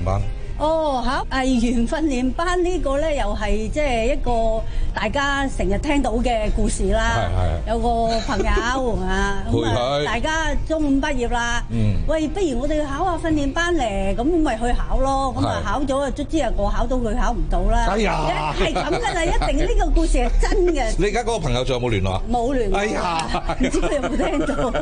哦，考藝員訓練班呢個咧，又係即係一個大家成日聽到嘅故事啦。有個朋友啊，咁啊，大家中五畢業啦。嗯。喂，不如我哋考下訓練班咧，咁咪去考咯。咁啊，考咗啊，卒之啊，我考到佢考唔到啦。 哎呀， 係咁噶啦，一定呢個故事係真嘅。 你而家嗰個朋友仲有冇聯絡啊？ 冇聯絡。 哎呀， 唔知佢有冇聽到？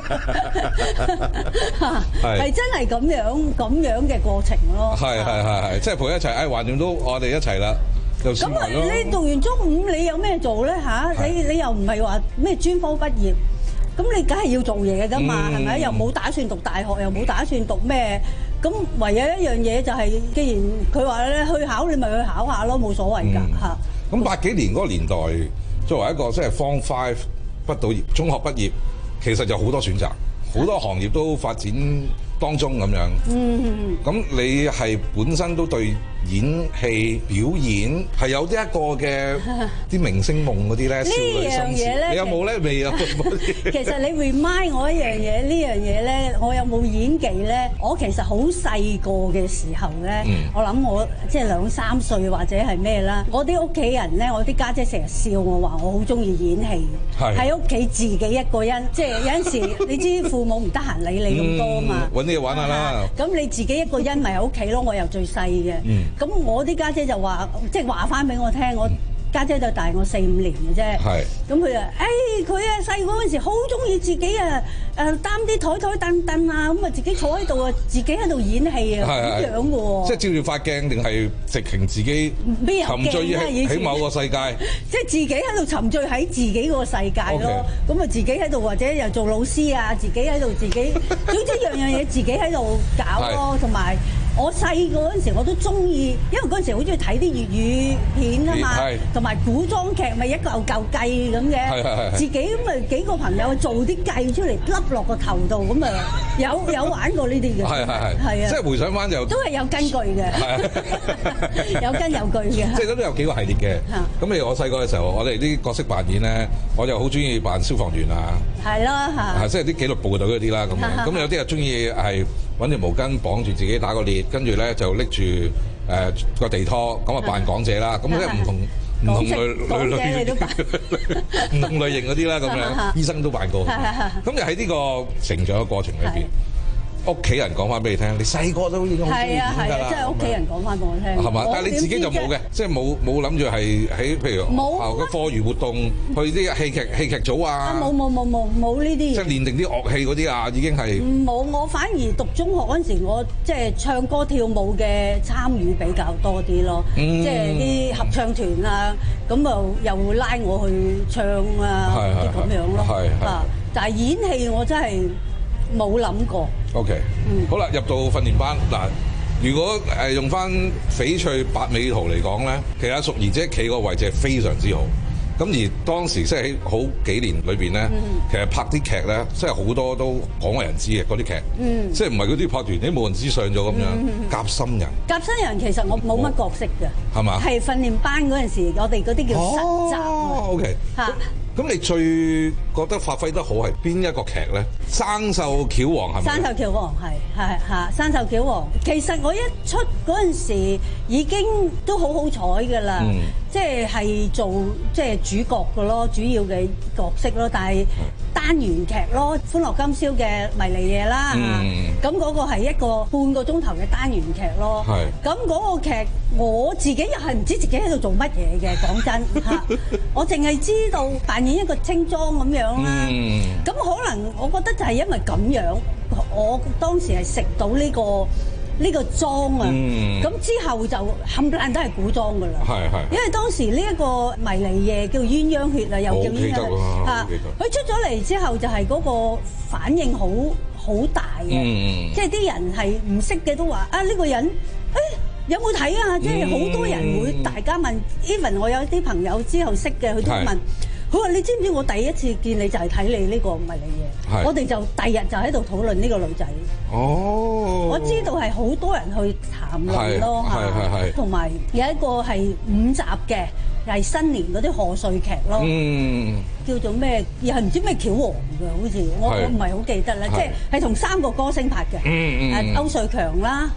係真係咁樣咁樣嘅過程咯。 係係係係，即係陪一齊。哎，橫掂都我哋一齊啦，就先埋咯。 咁你讀完中五，你有咩做咧嚇？你你又唔係話咩專科畢業，咁你梗係要做嘢㗎嘛？係咪？又冇打算讀大學，又冇打算讀咩？咁唯有一樣嘢就係，既然佢話咧去考，你咪去考下咯，冇所謂㗎嚇。 咁八幾年嗰個年代，作為一個即係 Form Five 畢到業，中學畢業，其實就好多選擇，好多行業都發展當中咁樣。嗯。咁你係本身都對演戲表演係有呢一個嘅啲明星夢嗰啲咧，少女心事，你有冇咧？未有。 其實你 remind 我一樣嘢，呢樣嘢咧，我有冇演技咧？我其實好細個嘅時候咧，我諗我即係兩三歲或者係咩啦。我啲屋企人咧，我啲家姐成日笑我話我好中意演戲嘅，喺屋企自己一個人，即係有陣時你知父母唔得閒理你咁多啊嘛， 揾啲嘢玩下啦。 咁你自己一個人咪喺屋企咯，我又最細嘅。咁我啲家姐就話，即係話翻俾我聽，我家姐就大我四五年嘅啫。係。咁佢就，誒佢啊細個嗰陣時好中意自己啊誒擔啲台台凳凳啊，咁啊自己坐喺度啊，自己喺度演戲啊，咁樣嘅喎。 即係照住發鏡定係直情自己沉醉喺喺某個世界。 即係自己喺度沉醉喺自己個世界咯。咁啊自己喺度或者又做老師啊，自己喺度自己，總之樣樣嘢自己喺度搞咯，同埋。我細個嗰陣時我都中意，因為嗰陣時好中意睇啲粵語片啊嘛，同埋古裝劇咪一嚿嚿計咁嘅，自己咁咪幾個朋友做啲計出嚟，笠落個頭度咁啊，有有玩過呢啲嘅，係係係，係啊， 即係回想翻就都係有根據嘅，有根有據嘅， 即係都有幾個系列嘅。咁譬如我細個嘅時候，我哋啲角色扮演咧，我就好中意扮消防員啊，係咯嚇，即係啲紀律部隊嗰啲啦咁樣。咁有啲又中意係揾條毛巾綁住自己打個裂。跟住咧就拎住誒個地拖，咁啊扮港姐啦，咁即係唔同唔同類類類唔同類型嗰啲啦，咁樣醫生都扮過，咁就喺呢個成長嘅過程裏邊。屋企人講翻俾你聽，你細個都已經好中意演㗎啦。 即係屋企人講翻俾我聽。 係嘛？但係你自己就冇嘅，即係冇冇諗住係喺譬如學校嘅課餘活動，去啲戲劇戲劇組啊。 冇冇冇冇冇呢啲嘢。 即係練定啲樂器嗰啲啊，已經係。 冇，我反而讀中學嗰陣時，我即係唱歌跳舞嘅參與比較多啲咯。即係啲合唱團啊，咁啊又會拉我去唱啊，啲咁樣咯。係啊，但係演戲我真係冇諗過。 OK，嗯，好啦，入到訓練班嗱，如果誒用翻翡翠百美圖嚟講咧，其實阿淑儀姐企個位置係非常之好。咁而當時即係喺好幾年裏邊咧，嗯、其實拍啲劇咧，即係好多都廣為人知嘅嗰啲劇，嗯、即係唔係嗰啲拍團，你冇人知上咗咁樣夾心人。 夾心人其實我冇乜角色嘅， 係嘛？ 係訓練班嗰陣時，我哋嗰啲叫實習。 哦、OK 嚇。咁你最覺得發揮得好係邊一個劇咧？生銹橋王係咪？ 生銹橋王係係嚇，生銹橋王。其實我一出嗰陣時已經都好好彩㗎啦，嗯、即係係做即係主角㗎咯，主要嘅角色咯。但係單元劇咯，《歡樂今宵》嘅迷離夜啦，咁嗰、嗯、個係一個半個鐘頭嘅單元劇咯。係咁嗰個劇，我自己又係唔知自己喺度做乜嘢嘅，講真嚇，我淨係知道扮演一個清裝咁樣啦。咁、嗯、可能我覺得就係因為咁樣，我當時係食到呢、呢個呢、呢個裝啊。咁、嗯、之後就冚唪唥都係古裝㗎啦。係係。因為當時呢一個迷離夜叫鴛鴦血啊，又叫鴛鴦嚇。佢出咗嚟之後就係嗰個反應好好大嘅，嗯、即係啲人係唔識嘅都話啊呢、呢個人誒。哎有冇睇啊？即係好多人會大家問 even 我有啲朋友之後識嘅，佢都問，佢話你知唔知我第一次見你就係睇你呢個迷離夜，我哋就第日就喺度討論呢個女仔。哦，我知道係好多人去談論咯嚇，同埋有一個係五集嘅，又係新年嗰啲賀歲劇咯，嗯、叫做咩？又係唔知咩橋王嘅，好似我我唔係好記得啦，即係係同三個歌星拍嘅，誒、嗯嗯、歐瑞強啦。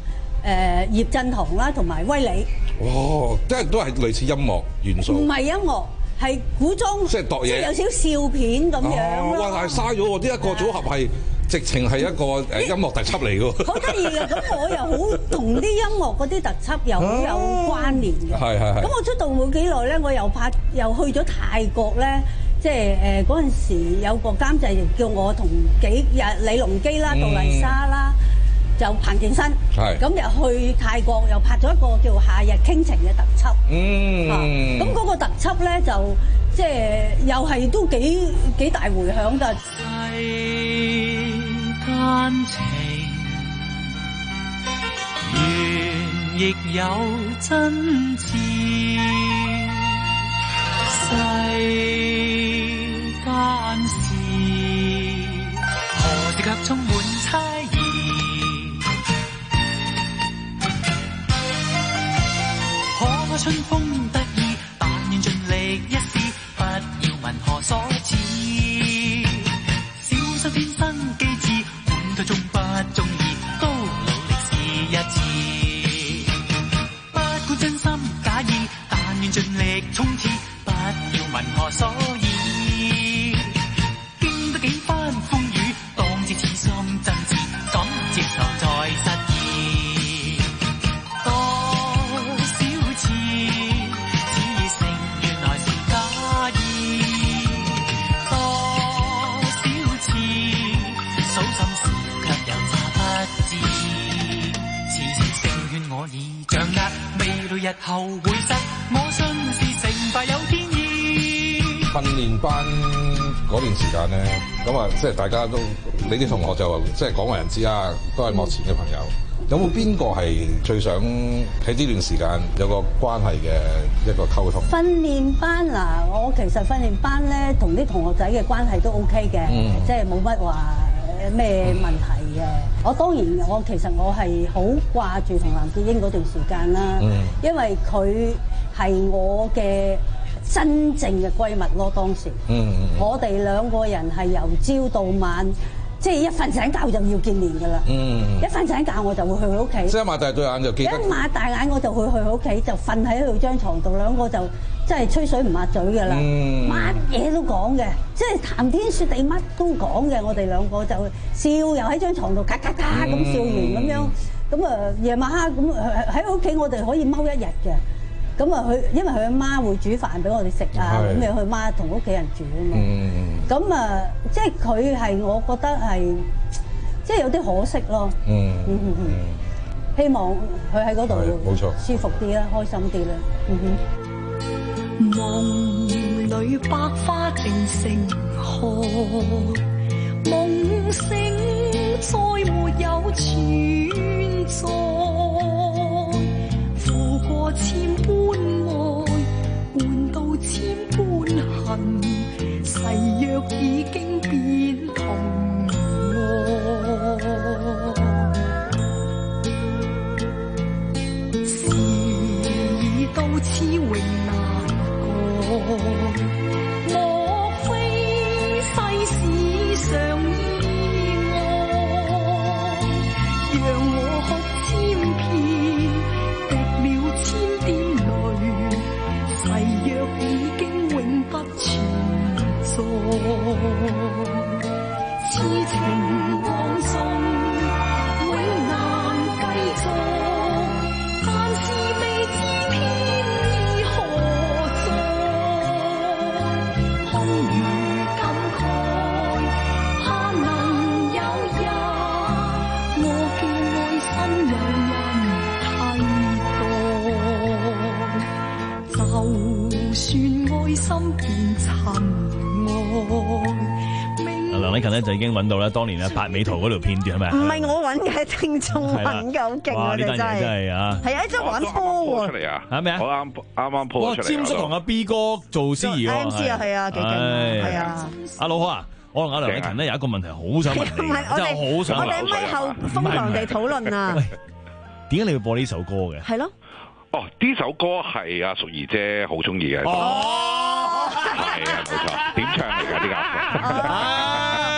誒葉振棠啦，同埋威利。 哦，即係都係類似音樂元素。 唔係音樂，係古裝， 即係度嘢， 即係有少少笑片咁樣咯。 哇！但係嘥咗喎，呢一個組合係直情係一個誒音樂特輯嚟㗎。 好得意嘅，咁我又好同啲音樂嗰啲特輯又好有關聯嘅。係係係。咁我出道冇幾耐咧，我又拍又去咗泰國咧。即係誒嗰陣時有個監製叫我同幾日李龍基啦、杜麗莎啦，就彭健新，咁又去泰國又拍咗一個叫《夏日傾情》嘅特輯。嗯，咁嗰個特輯咧就即係又係都幾幾大迴響㗎。 世間情，緣亦有真摯。世間事，何時卻充滿猜疑？可怕春風得意，但願盡力一試，不要問何所似。小心天生機智，滿途中不中意，都努力試一次。不管真心假意，但願盡力衝刺。問何所以？經得幾番風雨，當知此心真摯，敢接受再失意。多少次，只剩原來是假意。多少次，數心事卻又詐不知。此情勝券我已掌握，未來日後會失，我信是成敗有天意。 訓練班嗰段時間咧，咁啊，即係大家都，你啲同學就即係廣為人知啊，都係幕前嘅朋友。有冇邊個係最想喺呢段時間有個關係嘅一個溝通？ 訓練班嗱，我其實訓練班咧同啲同學仔嘅關係都 OK 嘅，嗯、即係冇乜話咩問題嘅。嗯、我當然我其實我係好掛住同藍潔瑛嗰段時間啦，嗯、因為佢係我嘅真正嘅閨蜜咯，當時，嗯嗯嗯、我哋兩個人係由朝到晚，即係一瞓醒覺就要見面噶啦。嗯、一瞓醒覺我就會去佢屋企。 即係擘大對眼就記得。 一擘大眼我就會去佢屋企，就瞓喺佢張床度，兩個就真係吹水唔抹嘴噶啦，乜嘢、嗯、都講嘅，即係談天說地乜都講嘅。我哋兩個就笑，又喺張床度咔咔咔咁笑完咁樣，咁啊夜晚黑咁喺屋企我哋可以踎一日嘅。咁啊，佢因為佢阿媽會煮飯俾我哋食啊，咁又佢媽同屋企人住啊嘛。咁啊、嗯，即係佢係我覺得係，即係有啲可惜咯。嗯嗯嗯嗯，希望佢喺嗰度冇錯舒服啲啦，開心啲啦。嗯哼。 夢裏百花正盛開，夢醒再沒有存在。過千般愛，換到千般恨，誓約已經變同愛。事已到此永難改，莫非世事常意外，讓我哭千遍。千點淚，誓約已經永不存在。此情往送，永難繼續。但是未知天意何在，空餘感慨，盼能有日，我嘅愛心有人就算愛心變塵埃。 梁禮勤咧就已經揾到啦，當年啊八尾圖嗰條片段係咪？ 唔係我揾嘅，聽眾揾嘅，好勁啊！你真係真係啊！ 係啊，即係玩波喎。 出嚟啊！ 係咩啊？ 我啱啱啱 po 出嚟。 詹叔同阿 B 哥做司儀喎。 M C 啊，係啊，幾勁啊！係啊。 阿老哥啊，我同阿梁禮勤咧有一個問題好想問你，真係好想。 我哋咪後瘋狂地討論啊！ 喂，點解你要播呢首歌嘅？ 係咯。 哦，呢首歌係阿淑儀姐好中意嘅。哦，係啊，冇錯，點唱嚟㗎呢個？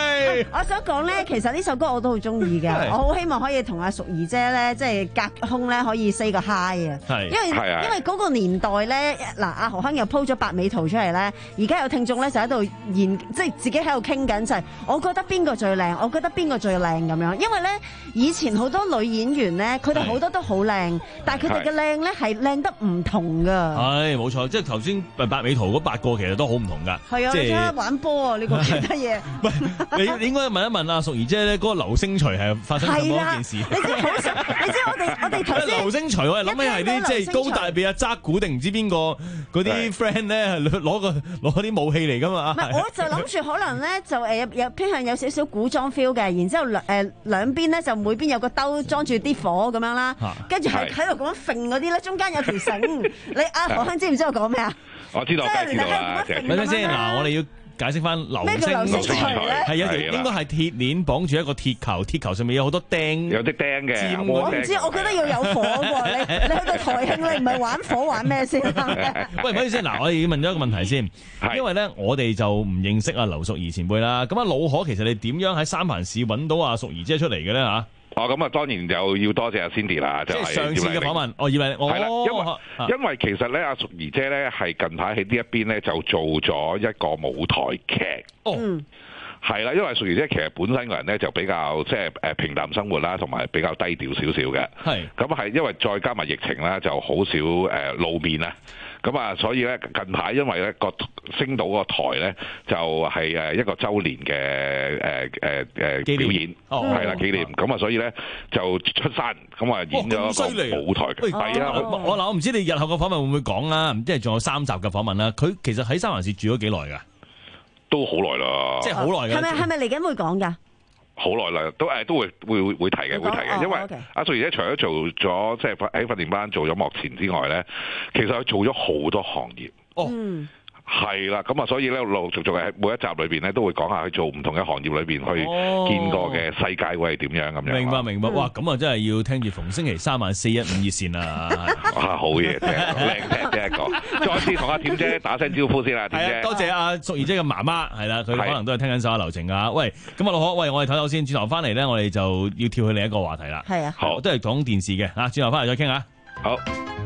我想講咧，其實呢首歌我都好中意嘅，我好希望可以同阿淑儀姐咧，即係隔空咧可以 say 個 hi 啊。係，因為因為嗰個年代咧，嗱阿何鏗又 po 咗百美圖出嚟咧，而家有聽眾咧就喺度研，即係自己喺度傾緊就係，我覺得邊個最靚，我覺得邊個最靚咁樣。因為咧以前好多女演員咧，佢哋好多都好靚，但係佢哋嘅靚咧係靚得唔同㗎。 係冇錯，即係頭先百美圖嗰八個其實都好唔同㗎。係啊， 即係玩波啊！呢個其他嘢。 喂，你你應該問一問阿淑儀姐咧，嗰個流星錘係發生咁多件事。 你知好想，你知我哋我哋頭先流星錘，我係諗起係啲即係高大俾阿扎古定唔知邊個嗰啲 friend 咧攞個攞啲武器嚟㗎嘛。 唔係，我就諗住可能咧就誒有有偏向有少少古裝 feel 嘅，然之後兩誒兩邊咧就每邊有個兜裝住啲火咁樣啦，跟住係喺度咁樣揈嗰啲咧，中間有條繩。你阿何鏗知唔知我講咩啊？ 我知道，我知道啦。 咪先先嗱，我哋要解釋翻流星錘係有條應該係鐵鏈綁住一個鐵球，鐵球上面有好多釘， 有啲釘嘅。 我唔知，我覺得要有火喎。你你去到台慶，你唔係玩火玩咩先？ 喂，唔好意思，嗱，我哋要問咗一個問題先，因為咧我哋就唔認識阿劉淑儀前輩啦。咁啊，老可其實你點樣喺三藩市揾到阿淑儀姐出嚟嘅咧嚇？ 哦，咁啊，當然就要多謝阿 Cindy 啦，就係上次嘅訪問，我以為我係啦，因為因為其實咧，阿淑儀姐咧係近排喺呢一邊咧就做咗一個舞台劇。 哦。 係啦，因為淑儀姐其實本身個人咧就比較即係誒平淡生活啦，同埋比較低調少少嘅。係。咁係因為再加埋疫情啦，就好少誒露面啦。咁啊，所以咧近排因為咧個星島個台咧就係誒一個週年嘅誒誒誒表演，係啦紀念。咁啊，所以咧就出山，咁啊演咗一個舞台劇。係啊， 我我嗱我唔知你日後嘅訪問會唔會講啦，即係仲有三集嘅訪問啦。佢其實喺三藩市住咗幾耐㗎？ 都好耐啦， 即係好耐㗎。 係咪係咪嚟緊會講㗎？ 好耐啦，都誒都會會會會提嘅，會提嘅，因為阿淑儀姐除咗做咗即係喺訓練班做咗幕前之外咧，其實佢做咗好多行業。哦。嗯係啦，咁啊，所以咧陸陸續續喺每一集裏邊咧，都會講下佢做唔同嘅行業裏邊去見過嘅世界會係點樣咁樣。 明白明白，哇！咁啊，真係要聽住逢星期三晚四一五熱線啦。 啊，好嘢，靚聽第一個。再次同阿點姐打聲招呼先啦，點姐。 多謝阿淑儀姐嘅媽媽，係啦，佢可能都係聽緊首流程啊。喂，咁啊，老可，喂，我哋唞唞先，轉頭翻嚟咧，我哋就要跳去另一個話題啦。 係啊， 好，都係講電視嘅啊，轉頭翻嚟再傾下。 好。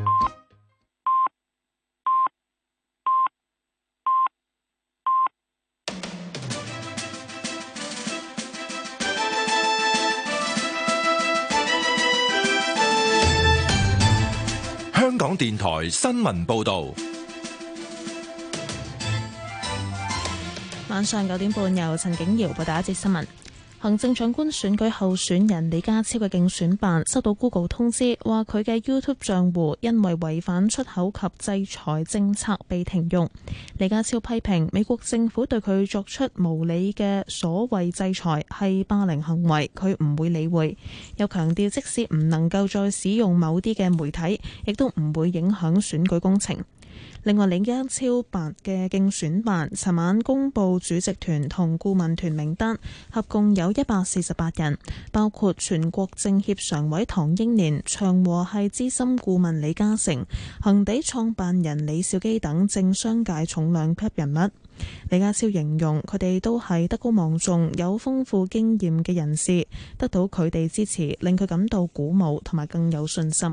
香港電台新聞報道， 晚上九點半由陳景瑤報道一節新聞。行政長官選舉候選人李家超嘅競選辦收到 Google 通知，話佢嘅 YouTube 賬戶因為違反出口及制裁政策被停用。李家超批評美國政府對佢作出無理嘅所謂制裁係霸凌行為，佢唔會理會。又強調即使唔能夠再使用某啲嘅媒體，亦都唔會影響選舉工程。另外，李家超辦嘅競選辦尋晚公布主席團同顧問團名單，合共有一百四十八人，包括全國政協常委唐英年、長和系資深顧問李嘉誠、恒地創辦人李兆基等政商界重量級人物。李家超形容佢哋都係德高望重、有豐富經驗嘅人士，得到佢哋支持，令佢感到鼓舞同埋更有信心。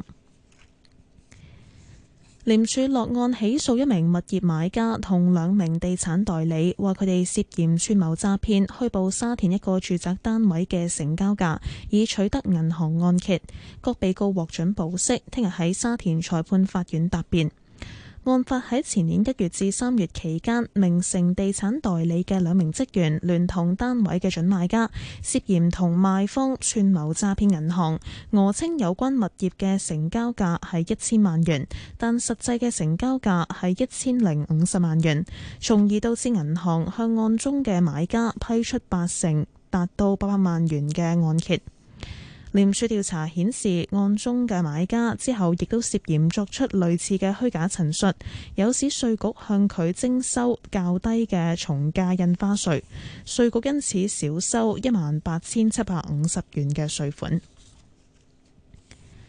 廉署落案起訴一名物業買家同兩名地產代理，話佢哋涉嫌串謀詐騙，虛報沙田一個住宅單位嘅成交價，以取得銀行按揭。各被告獲准保釋，聽日喺沙田裁判法院答辯。案發喺前年一月至三月期間，名城地產代理嘅兩名職員聯同單位嘅準買家，涉嫌同賣方串謀詐騙銀行，訛稱有關物業嘅成交價係一千萬元，但實際嘅成交價係一千零五十萬元，從而導致銀行向案中嘅買家批出八成達到八百萬元嘅按揭。廉署調查顯示，案中嘅買家之後亦都涉嫌作出類似嘅虛假陳述，有使稅局向佢徵收較低嘅從價印花稅，稅局因此少收一萬八千七百五十元嘅稅款。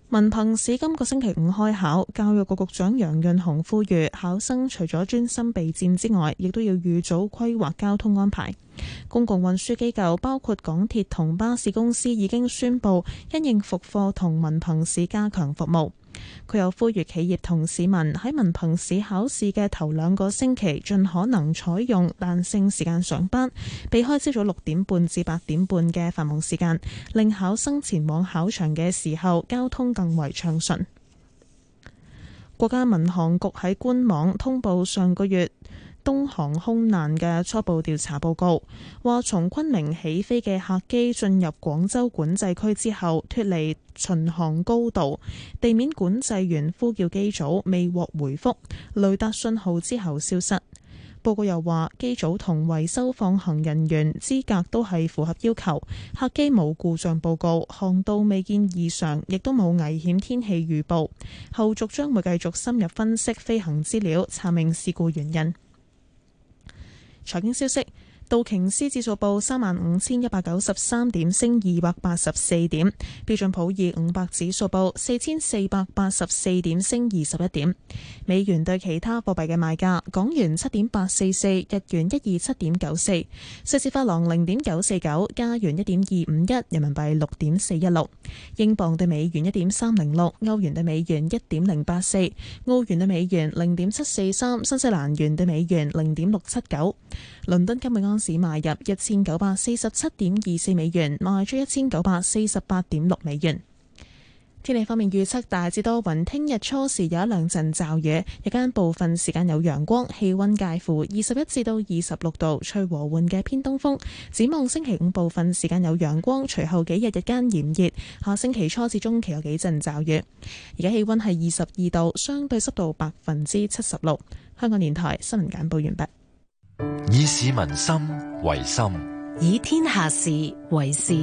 文憑試今個星期五開考，教育局局長楊潤雄呼籲考生除咗專心備戰之外，亦都要預早規劃交通安排。公共運輸機構包括港鐵同巴士公司已經宣布因應復課同文憑試加強服務。佢又呼籲企業同市民喺文憑試考試嘅頭兩個星期盡可能採用彈性時間上班，避開朝早六點半至八點半嘅繁忙時間，令考生前往考場嘅時候交通更為暢順。國家民航局喺官網通報上個月東航空難嘅初步調查報告，話從昆明起飛嘅客機進入廣州管制區之後脫離巡航高度，地面管制員呼叫機組未獲回覆，雷達信號之後消失。報告又話機組同維修放行人員資格都係符合要求，客機冇故障報告，航道未見異常，亦都冇危險天氣預報。後續將會繼續深入分析飛行資料，查明事故原因。財經消息，道瓊斯指數報三萬五千一百九十三點，升二百八十四點；標準普爾五百指數報四千四百八十四點，升二十一點。美元對其他貨幣嘅賣價：港元七點八四四，日元一二七點九四，瑞士法郎零點九四九，加元一點二五一，人民幣六點四一六，英鎊對美元一點三零六，歐元對美元一點零八四，澳元對美元零點七四三，新西蘭元對美元零點六七九。倫敦金每盎司買入一千九百四十七點二四美元，賣出一千九百四十八點六美元。天氣方面預測大致多雲，聽日初時有一兩陣驟雨，日間部分時間有陽光，氣溫介乎二十一至到二十六度，吹和緩嘅偏東風。展望星期五部分時間有陽光，隨後幾日日間炎熱，下星期初至中期有幾陣驟雨。而家氣溫係二十二度，相對濕度百分之七十六。香港電台新聞簡報完畢。 以市民心為心， 以天下事為事。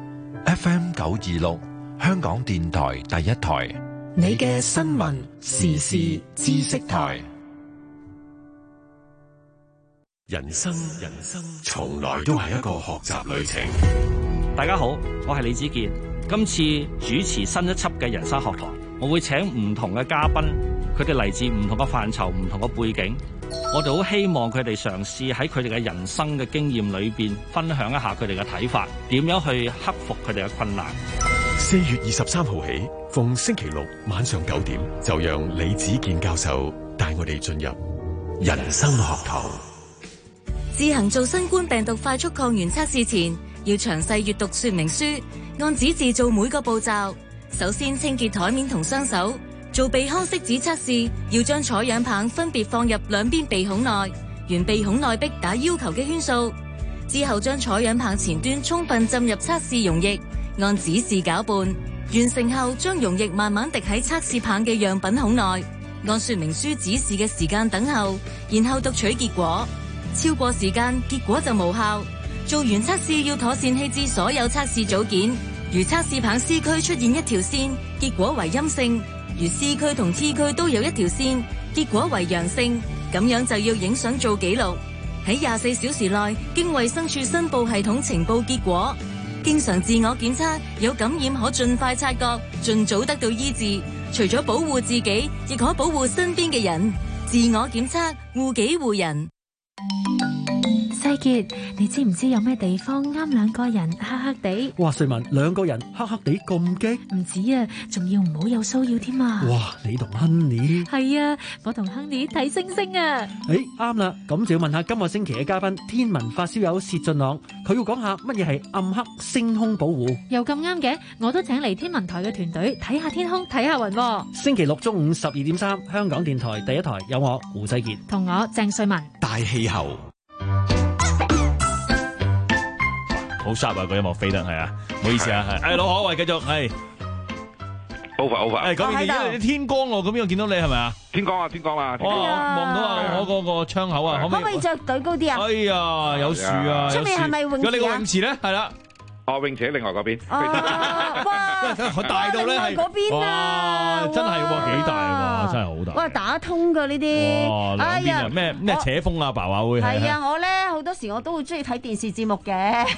F M 九二六，香港電台第一台， 你嘅新聞時事知識台。 人生人生從來都係一個學習旅程。 大家好，我係李子健。今次主持新一輯嘅人生學堂，我會請唔同嘅嘉賓，佢哋嚟自唔同嘅範疇、唔同嘅背景。我哋好希望佢哋嘗試喺佢哋嘅人生嘅經驗裏邊，分享一下佢哋嘅睇法，點樣去克服佢哋嘅困難。 四月二十三號起，逢星期六晚上九點，就讓李子健教授帶我哋進入人生學堂。 自行做新冠病毒快速抗原測試前，要詳細閱讀說明書，按指示做每個步驟。首先清潔台面同雙手。做鼻腔拭子測試，要將採樣棒分別放入兩邊鼻孔內，沿鼻孔內壁打要求嘅圈數。之後將採樣棒前端充分浸入測試溶液，按指示攪拌。完成後，將溶液慢慢滴喺測試棒嘅樣品孔內，按說明書指示嘅時間等候，然後讀取結果。超過時間，結果就無效。做完測試要妥善棄置所有測試組件。如測試棒 C 區出現一條線，結果為陰性。如 C 區同 T 區都有一條線，結果為陽性，咁樣就要影相做記錄。喺廿四小時內經衛生署申報系統呈報結果。經常自我檢測，有感染可盡快察覺，盡早得到醫治。除咗保護自己，亦可保護身邊嘅人。自我檢測，護己護人。 世傑，你知唔知有咩地方啱兩個人黑黑地？ 哇！瑞文，兩個人黑黑地咁激？ 唔止啊，仲要唔好有騷擾添啊！ 哇！你同 Honey 係啊，我同 Honey 睇星星啊！ 誒，啱啦，咁就要問下今個星期嘅嘉賓，天文發燒友薛俊朗，佢要講下乜嘢係暗黑星空保護。 又咁啱嘅，我都請嚟天文台嘅團隊睇下天空，睇下雲。 星期六中午十二點三，香港電台第一台有我胡世傑同我鄭瑞文。 大氣候。 好 sharp 啊！個音樂飛得係啊，唔好意思啊，係，誒，老可喂，繼續係 over over， 誒，咁而家天光咯，咁邊度見到你係咪啊？ 天光啊，天光啦！ 哇，望到啊，我嗰個窗口啊，可唔可唔可以着隊高啲啊？ 哎呀，有樹啊， 出面係咪泳池啊？ 有你個泳池咧，係啦。 哦，泳池喺另外嗰邊。 哇！ 佢大到咧係嗰邊啊， 真係喎幾大喎，真係好大。 哇，打通㗎呢啲。 哇，兩邊啊咩咩扯風啊，爸爸會係啊，我咧好多時我都會中意睇電視節目嘅。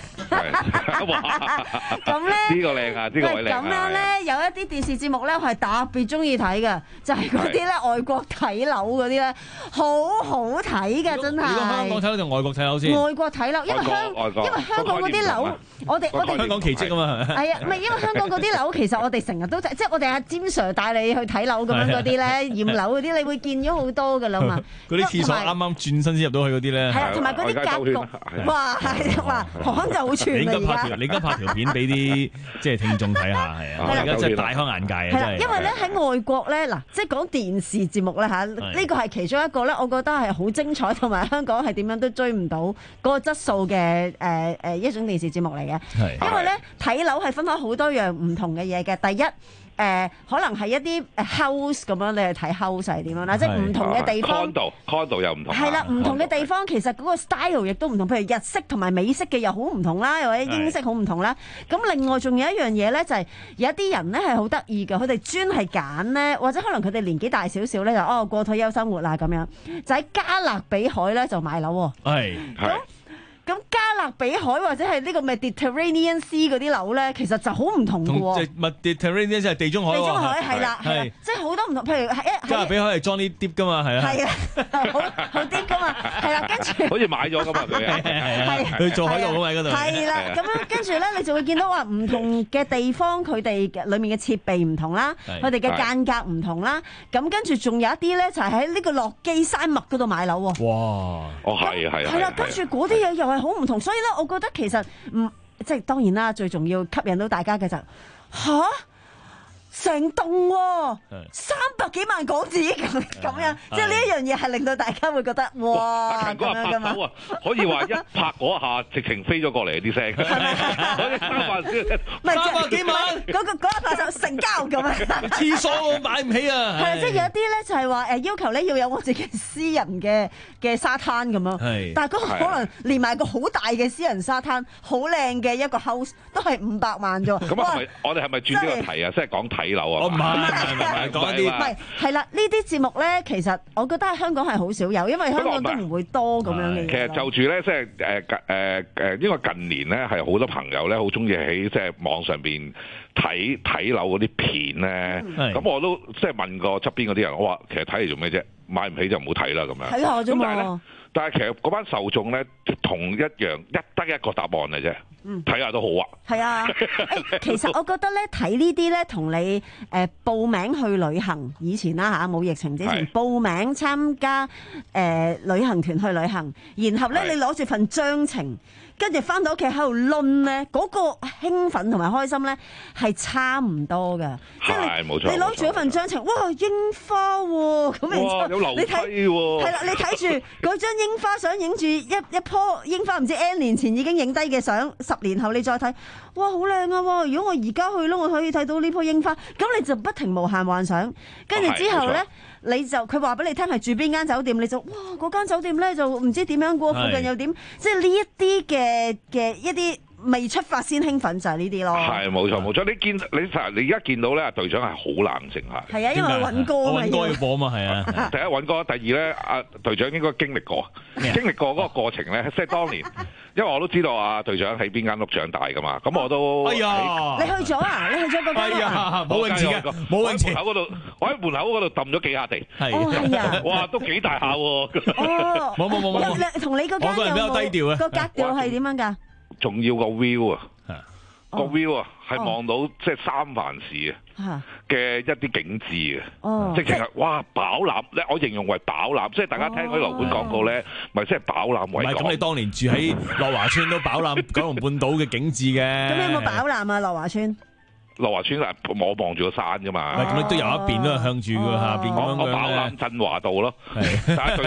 咁咧呢個靚啊，呢個位靚啊。 咁樣咧有一啲電視節目咧，我係特別中意睇嘅，就係嗰啲咧外國睇樓嗰啲咧，好好睇嘅真係。 如果香港睇樓定外國睇樓先？ 外國睇樓，因為香因為香港嗰啲樓，我哋我哋香港奇蹟啊嘛，係咪？ 係啊，唔係因為香港嗰啲樓，其實我哋成日都即係我哋阿詹 Sir 帶你去睇樓咁樣嗰啲咧，驗樓嗰啲，你會見咗好多噶啦嘛。 嗰啲廁所啱啱轉身先入到去嗰啲咧， 係啊，同埋嗰啲格局，哇係哇，巷就全嚟㗎。 你而家拍條片俾啲即係聽眾睇下，係啊，而家真係大開眼界啊！ 係啦，因為咧喺外國咧嗱，即係講電視節目咧嚇，呢個係其中一個咧，我覺得係好精彩，同埋香港係點樣都追唔到嗰個質素嘅誒誒一種電視節目嚟嘅。因為咧睇樓係分開好多樣唔同嘅嘢嘅，第一。誒、呃、可能係一啲 house 咁樣，你去睇 house 係點樣啦？即係唔同嘅地方。 condo condo 又唔同。 係啦，唔同嘅地方其實嗰個 style 亦都唔同，譬如日式同埋美式嘅又好唔同啦，又或者英式好唔同啦。咁另外仲有一樣嘢咧，就係、是、有一啲人咧係好得意嘅，佢哋專係揀咧，或者可能佢哋年紀大少少咧，就哦過退休生活啦咁樣，就喺加勒比海咧就買樓喎。 係係。 咁加勒比海或者係呢個 Mediterranean Sea 嗰啲樓咧，其實就好唔同嘅喎。 即係 Mediterranean 即係地中海。 地中海係啦，係啦，即係好多唔同。譬如係加勒比海係 Johnny Depp 㗎嘛，係啊。係啊，好好 Depp 㗎嘛，係啦，跟住。 好似買咗㗎嘛佢。 係啊。 佢做海盜喺嗰度。 係啦，咁樣跟住咧，你就會見到話唔同嘅地方，佢哋裡面嘅設備唔同啦，佢哋嘅間隔唔同啦。咁跟住仲有一啲咧，就係喺呢個落基山脈嗰度買樓喎。 哇！ 哦，係啊，係啊。 係啦，跟住嗰啲嘢又係好唔同，所以咧。我覺得其實唔即係當然啦，最重要吸引到大家嘅就吓成棟喎，三百幾萬港紙咁咁樣，即係呢一樣嘢係令到大家會覺得哇咁樣噶嘛， 可以話一拍嗰下直情飛咗過嚟啲聲，係咪？三百三百幾萬嗰個嗰一拍就成交咁樣， 廁所我買唔起啊！ 係啊，即係有啲咧就係話誒要求咧要有我自己私人嘅嘅沙灘咁樣，但係嗰個可能連埋個好大嘅私人沙灘，好靚嘅一個 house 都係五百萬啫。 咁係咪我哋係咪轉呢個題啊？即係講睇樓啊？ 唔係唔係唔係講一啲， 唔係係啦，呢啲節目咧，其實我覺得喺香港係好少有，因為香港都唔會多咁樣嘅嘢。 其實就住咧，即係誒誒誒，因為近年咧係好多朋友咧好中意喺即係網上邊睇睇樓嗰啲片咧。咁、嗯、我都即係問過側邊嗰啲人，我話其實睇嚟做咩啫？買唔起就唔好睇啦咁樣。 睇下啫嘛。 但係其實嗰班受眾咧，同一樣一得一個答案嘅啫。睇下都好啊。係啊。 誒，其實我覺得咧，睇呢啲咧，同你誒、呃、報名去旅行，以前啦嚇冇疫情之前，報名參加誒、呃、旅行團去旅行，然後咧你攞住份章程。跟住翻到屋企喺度攆咧，嗰個興奮同埋開心咧係差唔多嘅。 係冇錯。 你攞住一份章程，哇櫻花喎，咁然之後有樓梯喎。係啦，你睇住嗰張櫻花相，影住一一棵櫻花，唔知 N 年前已經影低嘅相，十年後你再睇，哇好靚啊！如果我而家去咯，我可以睇到呢棵櫻花，咁你就不停無限幻想。跟住之後咧。你就佢話俾你聽係住邊間酒店，你就哇嗰間酒店咧就唔知點樣喎，附近又點，即係呢一啲嘅嘅一啲未出發先興奮就係呢啲咯。係冇錯冇錯，你見你你而家見到咧，隊長係好冷靜下。 係啊，因為佢揾歌啊嘛。 揾歌要播啊嘛，係啊。 第一揾歌，第二咧，阿隊長應該經歷過，經歷過嗰個過程咧，即係當年，因為我都知道啊隊長喺邊間屋長大噶嘛，咁我都。 哎呀！ 你去咗啊？你去咗嗰間？ 哎呀！冇泳池嘅，冇泳池。 喺門口嗰度，我喺門口嗰度揼咗幾下地。 係。 哦，係啊！ 哇，都幾大下喎。 哦。 冇冇冇冇。 你同你嗰間有冇？ 我個人比較低調啊。 個格調係點樣㗎？ 仲要個 view 啊！個 view 啊，係望到即係三藩市啊嘅一啲景緻嘅，直情係哇飽覽咧！我形容為飽覽，即係大家聽嗰啲樓盤廣告咧，咪即係飽覽為。唔係咁， 你當年住喺樂華村都飽覽九龍半島嘅景緻嘅。 咁你有冇飽覽啊？樂華村？ 樂華村係我望住個山噶嘛。 咁你都有一邊都係向住個下邊咁樣嘅。 我飽覽振華道咯，但係佢咗飽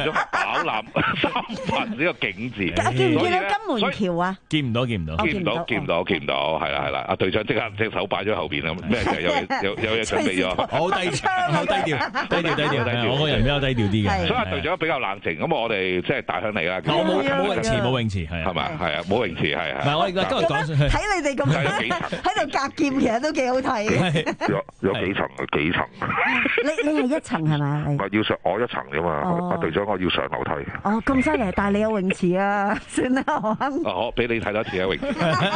飽覽三分呢個景字。 見唔見到金門橋啊？ 見唔到，見唔到， 見唔到，見唔到，見唔到，係啦，係啦。阿隊長即刻隻手擺咗後邊啦，咩就有有有嘢準備咗。 好低調，好低調，低調，低調，低調。我個人比較低調啲嘅， 所以阿隊長比較冷靜。咁我哋即係大鄉里啦。 我冇冇泳池，冇泳池係係咪？係啊，冇泳池係係。 唔係我而家今日講睇你哋咁喺度隔劍，其實都幾好睇。 有有幾層啊？幾層？ 你你係一層係咪？ 唔係要上我一層啫嘛。阿隊長我要上樓梯。 哦，咁犀利！但係你有泳池啊？算啦，何坑。 哦，俾你睇多次啊，泳池。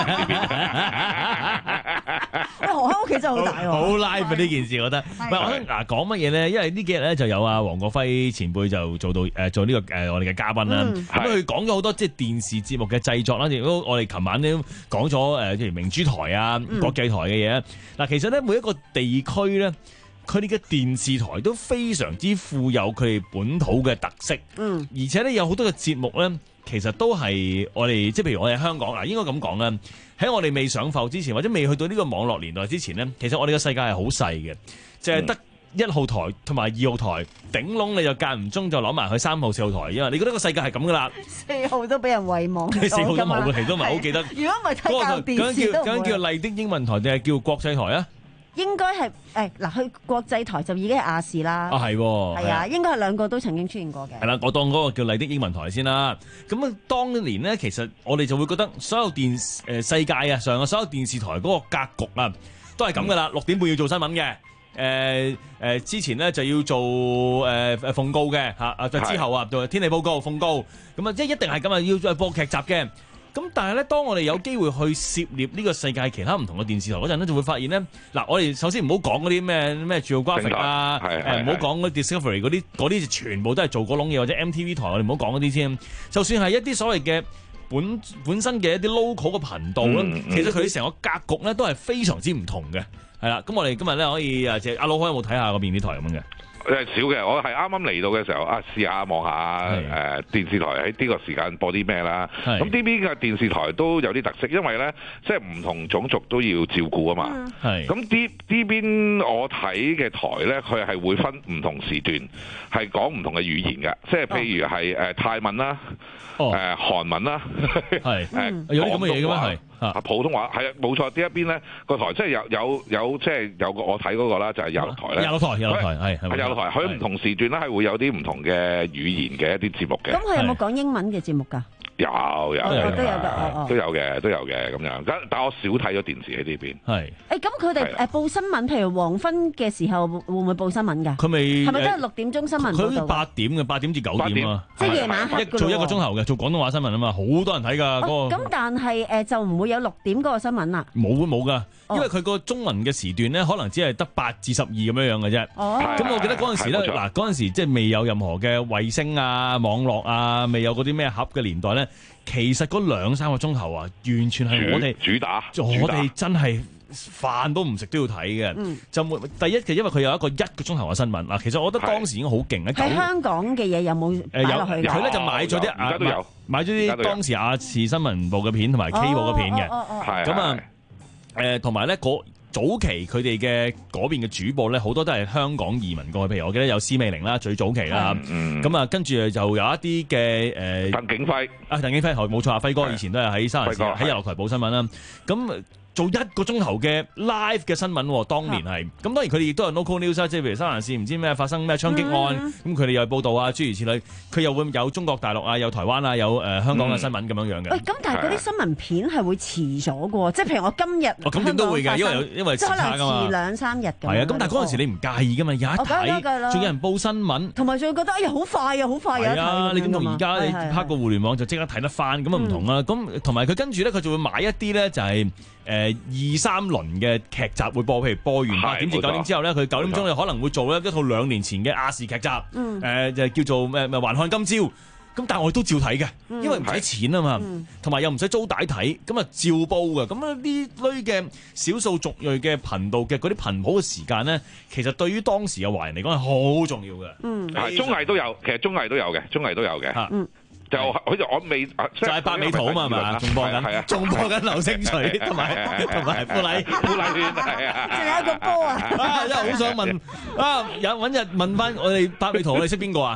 何坑屋企真係好大喎。 好 live 啊！呢件事我覺得。唔係我嗱講乜嘢咧？因為呢幾日咧就有阿黃國輝前輩就做到誒做呢個誒我哋嘅嘉賓啦。咁佢講咗好多即係電視節目嘅製作啦。亦都我哋琴晚都講咗誒，譬如明珠台啊、國際台嘅嘢。嗱，其實咧每一個地區咧，佢哋嘅電視台都非常之富有佢哋本土嘅特色。嗯，而且咧有好多嘅節目咧，其實都係我哋即係譬如我哋香港嗱，應該咁講啦。喺我哋未上埠之前，或者未去到呢個網絡年代之前咧，其實我哋嘅世界係好細嘅，就係得一號台同埋二號台，頂籠你就間唔中就攞埋去三號、四號台，因為你覺得個世界係咁噶啦。 四號都俾人遺忘， 四號都冇嘅，其實都唔係好記得。 如果唔係睇教電視都唔會。 咁叫麗的英文台定係叫國際台啊？ 應該係誒嗱，去國際台就已經係亞視啦。 啊係， 係啊，應該係兩個都曾經出現過嘅。 係啦，我當嗰個叫麗的英文台先啦。咁啊，當年咧，其實我哋就會覺得所有電誒、呃、世界啊上嘅所有電視台嗰個格局啊，都係咁噶啦。六點半要做新聞嘅，誒、呃、誒、呃、之前咧就要做誒誒奉告嘅嚇，啊之後啊做天氣報告奉告，咁啊即係一定係咁啊，要再播劇集嘅。咁但係咧，當我哋有機會去涉獵呢個世界其他唔同嘅電視台嗰陣咧，就會發現咧，嗱，我哋首先唔好講嗰啲咩咩 Geographic 啊，誒唔好講嗰 Discovery 嗰啲，嗰啲全部都係做嗰籠嘢，或者 M T V 台，我哋唔好講嗰啲先。就算係一啲所謂嘅本本身嘅一啲 local 嘅頻道咧，嗯嗯、其實佢成個格局咧都係非常之唔同嘅，係啦。咁我哋今日咧可以誒，即阿老開有冇睇下嗰邊啲台咁樣嘅？ 誒少嘅，我係啱啱嚟到嘅時候啊，試下望下誒電視台喺呢個時間播啲咩啦。咁呢邊嘅電視台都有啲特色，因為咧即係唔同種族都要照顧啊嘛。係。咁呢呢邊我睇嘅台咧，佢係會分唔同時段，係講唔同嘅語言嘅，即係譬如係誒泰文啦，誒韓文啦，係誒有啲咁嘅嘢嘅咩？係。啊，普通話係啊，冇錯。呢一邊咧個台即係有有有即係有個我睇嗰個啦，就係有台咧。有台有台係係有台，佢唔同時段咧係會有啲唔同嘅語言嘅一啲節目嘅。 咁佢有冇講英文嘅節目㗎？ 有有有都有嘅， 都有嘅，都有嘅咁樣。但但我少睇咗電視喺呢邊。係。誒咁佢哋誒報新聞，譬如黃昏嘅時候會唔會報新聞㗎？ 佢未係咪都係六點鐘新聞報導？ 佢八點嘅，八點至九點啊。 即係夜晚黑㗎。 做一個鐘頭嘅，做廣東話新聞啊嘛，好多人睇㗎嗰個。 咁但係誒就唔會有六點嗰個新聞啦。 冇冇㗎，因為佢個中文嘅時段咧，可能只係得八至十二咁樣樣嘅啫。哦。咁我記得嗰陣時咧，嗱嗰陣時即係未有任何嘅衛星啊、網絡啊，未有嗰啲咩盒嘅年代咧。其實嗰兩三個鐘頭啊，完全係我哋主打， 我哋真係飯都唔食都要睇嘅。嗯、就第一嘅，因為佢有一個一個鐘頭嘅新聞嗱。其實我覺得當時已經好勁。 喺香港嘅嘢有冇擺落去？ 佢咧就買咗啲啊，買買咗啲當時亞視新聞部嘅片同埋 K 部嘅片嘅。咁啊，誒同埋咧早期佢哋嘅嗰邊嘅主播咧，好多都係香港移民過去，譬如我記得有施美玲啦，最早期啦，咁啊跟住就有一啲嘅誒， 鄧景輝啊，鄧景輝冇錯啊，輝哥以前都係喺三藩市喺日落台報新聞啦，咁。做一個鐘頭嘅 live 嘅新聞，當年係咁，當然佢哋亦都有 local news 啊，即係譬如三藩市唔知咩發生咩槍擊案，咁佢哋又報道啊，諸如此類。佢又會有中國大陸啊，有台灣啊，有誒香港嘅新聞咁樣樣嘅。 喂，咁但係嗰啲新聞片係會遲咗嘅喎，即係譬如我今日哦咁點都會㗎，因為因為時差㗎嘛， 可能遲兩三日咁。 係啊，咁但係嗰陣時你唔介意㗎嘛，有一睇，仲有人報新聞， 同埋仲會覺得哎呀好快啊，好快啊！ 係啊，你點同而家你拍個互聯網就即刻睇得翻，咁啊唔同啦。咁同埋佢跟住咧，佢就會買一啲咧就係。誒、呃、二三輪嘅劇集會播，譬如播完八點至九點之後咧，佢九點鐘就可能會做咧一套兩年前嘅亞視劇集，誒、嗯呃、就叫做咩咩還看今朝。咁但係我哋都照睇嘅，因為唔使錢啊嘛，同埋、嗯、又唔使租帶睇，咁啊照煲嘅。咁啊呢類嘅少數族裔嘅頻道嘅嗰啲頻譜嘅時間咧，其實對於當時嘅華人嚟講係好重要嘅。嗯， 係綜藝都有，其實綜藝都有嘅，綜藝都有嘅。嗯。就好似我未就係百美圖啊嘛，係嘛？仲播緊，仲播緊流星錘同埋同埋富麗富麗圈係啊！ 仲有一個波啊！ 啊，因為好想問啊，有揾日問翻我哋百美圖，我哋識邊個啊？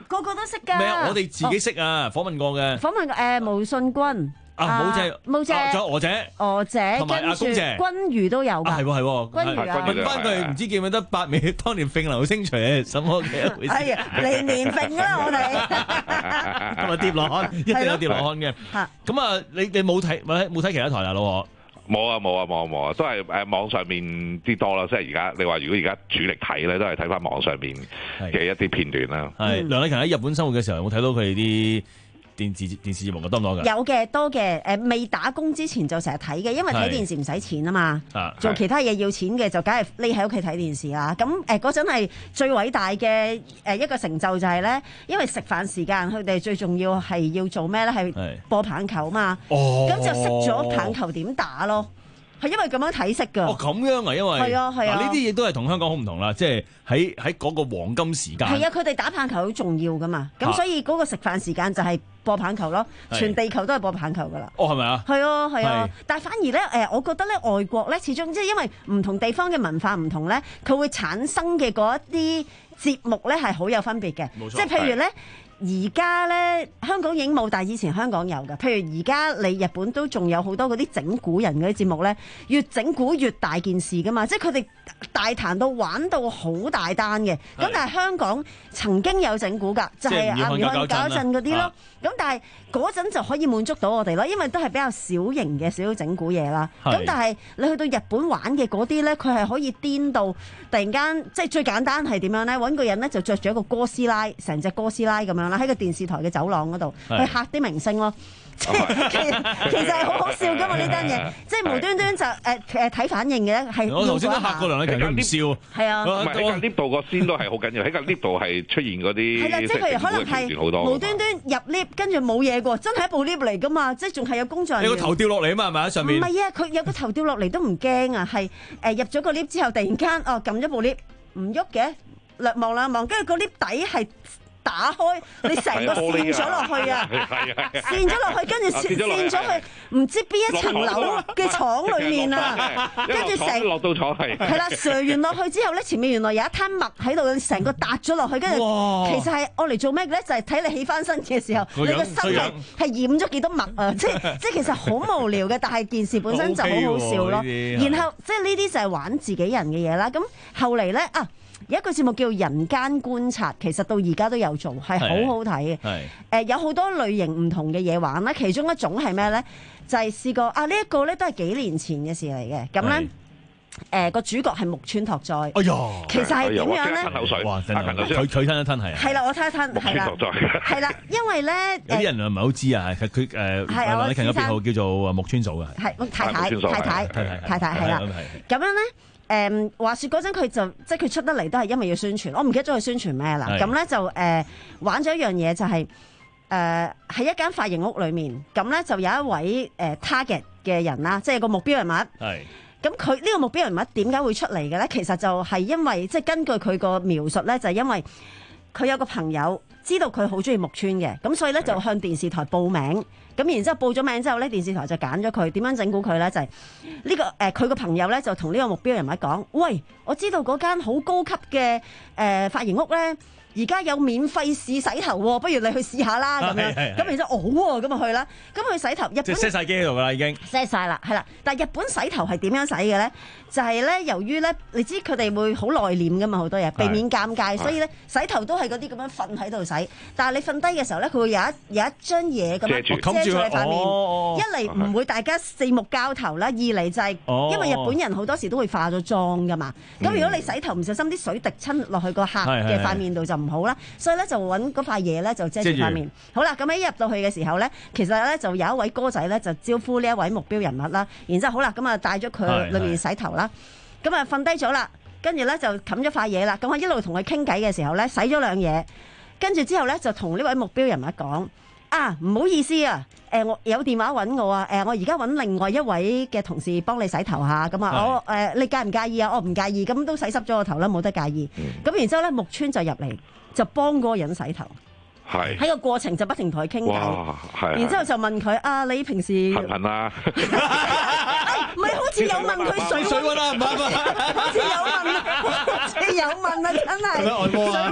個個都識㗎。 咩啊？我哋自己識啊，訪問過嘅。 訪問過誒毛舜筠。 啊，冇姐， 冇姐， 仲有娥姐， 娥姐， 同埋阿公姐， 君如都有㗎。 係喎係喎， 君如啊， 問翻佢唔知記唔記得八尾當年揈流星錘係什麼嘅一回事？ 係啊，年年揈啦我哋， 同埋跌落漢，一定有跌落漢嘅。咁啊，你你冇睇冇冇睇其他台啊，老何？ 冇啊冇啊冇啊冇啊，都係誒網上面啲多啦。即係而家你話如果而家主力睇咧，都係睇翻網上面嘅一啲片段啦。 係梁禮勤喺日本生活嘅時候，有冇睇到佢哋啲電視電視節目嘅多唔多㗎？ 有嘅多嘅，誒未打工之前就成日睇嘅，因為睇電視唔使錢啊嘛。做其他嘢要錢嘅就梗係匿喺屋企睇電視啦。咁誒嗰陣係最偉大嘅誒一個成就就係咧，因為食飯時間佢哋最重要係要做咩咧？係播棒球嘛。哦，咁就識咗棒球點打咯。係因為咁樣睇識㗎。 哦，咁樣啊，因為係啊係啊， 呢啲嘢都係同香港好唔同啦，即係喺喺嗰個黃金時間。 係啊，佢哋打棒球好重要㗎嘛，咁所以嗰個食飯時間就係播棒球咯，全地球都係播棒球㗎啦。 哦，係咪啊？ 係啊係啊，但係反而咧誒，我覺得咧外國咧，始終即係因為唔同地方嘅文化唔同咧，佢會產生嘅嗰一啲節目咧係好有分別嘅。冇錯，即係譬如咧。而家咧香港已經冇，但係以前香港有嘅。譬如而家你日本都仲有好多嗰啲整蠱人嗰啲節目咧，越整蠱越大件事噶嘛，即係佢哋大壇到玩到好大單嘅。咁但係香港曾經有整蠱㗎，就係阿吳漢搞一陣嗰啲咯。咁但係嗰陣就可以滿足到我哋咯，因為都係比較小型嘅少少整蠱嘢啦。咁但係你去到日本玩嘅嗰啲咧，佢係可以癲到突然間，即係最簡單係點樣咧？揾個人咧就着住一個哥斯拉，成隻哥斯拉咁樣啦，喺個電視台嘅走廊嗰度去嚇啲明星咯。即係其實其實係好好笑噶嘛呢單嘢，即係無端端就誒誒睇反應嘅係。我頭先都嚇過梁禮勤，佢唔笑。係啊， 唔係喺個 lift 度個先都係好緊要，喺個 lift 度係出現嗰啲。係啦，即係譬如可能係無端端入 lift，跟住冇嘢嘅喎，真係一部 lift 嚟噶嘛，即係仲係有工作人員。 有個頭掉落嚟啊嘛，係咪喺上面？ 唔係啊，佢有個頭掉落嚟都唔驚啊，係誒入咗個 lift 之後，突然間哦撳咗部 lift 唔喐嘅，略望兩望，跟住個 lift 底係。打開你成個跣咗落去啊！跣咗落去，跟住跣咗去唔知邊一層樓嘅廠裏面啊！跟住成落到廠係係啦，瀡完落去之後咧，前面原來有一灘墨喺度，成個搭咗落去，跟住其實係我嚟做咩嘅咧？就係睇你起翻身嘅時候，你個身係係染咗幾多墨啊！即即其實好無聊嘅，但係件事本身就好好笑咯。然後即係呢啲就係玩自己人嘅嘢啦。咁後嚟咧啊！有一個節目叫《人間觀察》，其實到而家都有做，係好好睇嘅。誒、呃，有好多類型唔同嘅嘢玩啦。其中一種係咩咧？就係、是、試過啊！呢、這、一個咧都係幾年前嘅事嚟嘅。咁咧，誒、呃、個主角係木村拓哉。哎呀，其實係點樣咧？ 吞口水，哇！ 佢佢吞一吞係啊。係啦，我吞一吞，係啦，係啦，因為咧有啲人唔係好知啊。佢佢誒梁禮勤嘅別號叫做木村組嘅， 係太太太太太太係啦。咁樣咧。誒、嗯、話説嗰陣佢就即係佢出得嚟都係因為要宣傳，我唔記得咗佢宣傳咩啦。咁咧就誒、呃、玩咗一樣嘢就係誒喺一間髮型屋裏面，咁咧就有一位誒、呃、target 嘅人啦，即係個目標人物。係。咁佢呢個目標人物點解會出嚟嘅咧？其實就係因為即係根據佢個描述咧，就係、是、因為佢有個朋友知道佢好中意木村嘅，咁所以咧就向電視台報名。咁然之後報咗名之後咧，電視台就揀咗佢。點樣整蠱佢咧？就係、是、呢、這個誒，佢個朋友咧就同呢個目標人物講：喂，我知道嗰間好高級嘅誒、呃、髮型屋咧，而家有免費試洗頭喎，不如你去試下啦咁樣。咁然之後，哦喎，咁啊去啦。咁去洗頭，日本即係 set 曬機喺度㗎啦，已經 set 曬啦，係啦。但係日本洗頭係點樣洗嘅咧？就係、是、咧，由於咧，你知佢哋會好內斂㗎嘛，好多嘢避免尷尬，所以咧洗頭都係嗰啲咁樣瞓喺度洗。但係你瞓低嘅時候咧，佢會有一有一張嘢咁樣遮住你塊面。哦、一嚟唔會大家四目交投啦，二嚟就係因為日本人好多時都會化咗妝㗎嘛。咁、嗯、如果你洗頭唔小心啲水滴親落去個客嘅塊面度就唔好啦。所以咧就揾嗰塊嘢咧就遮住塊面。好啦，咁喺入到去嘅時候咧，其實咧就有一位哥仔咧就招呼呢一位目標人物啦。然之後好啦，咁啊帶咗佢裏面洗頭啦。咁啊瞓低咗啦，跟住咧就冚咗塊嘢啦。咁我一路同佢傾偈嘅時候咧，洗咗兩嘢，跟住之後咧就同呢位目標人物講：啊，唔好意思啊，誒、呃、我有電話揾我啊，誒、呃、我而家揾另外一位嘅同事幫你洗頭下。咁啊我誒、呃、你介唔介意啊？我唔介意，咁都洗濕咗個頭啦，冇得介意。咁、嗯、然之後咧，木村就入嚟就幫嗰個人洗頭。喺個過程就不停同佢傾偈，然之後就問佢啊，你平時頻頻啊？ 唔係好似有問佢水水溫啦，唔係唔係， 好似有問啊，好似有問啊，真係水溫啦，唔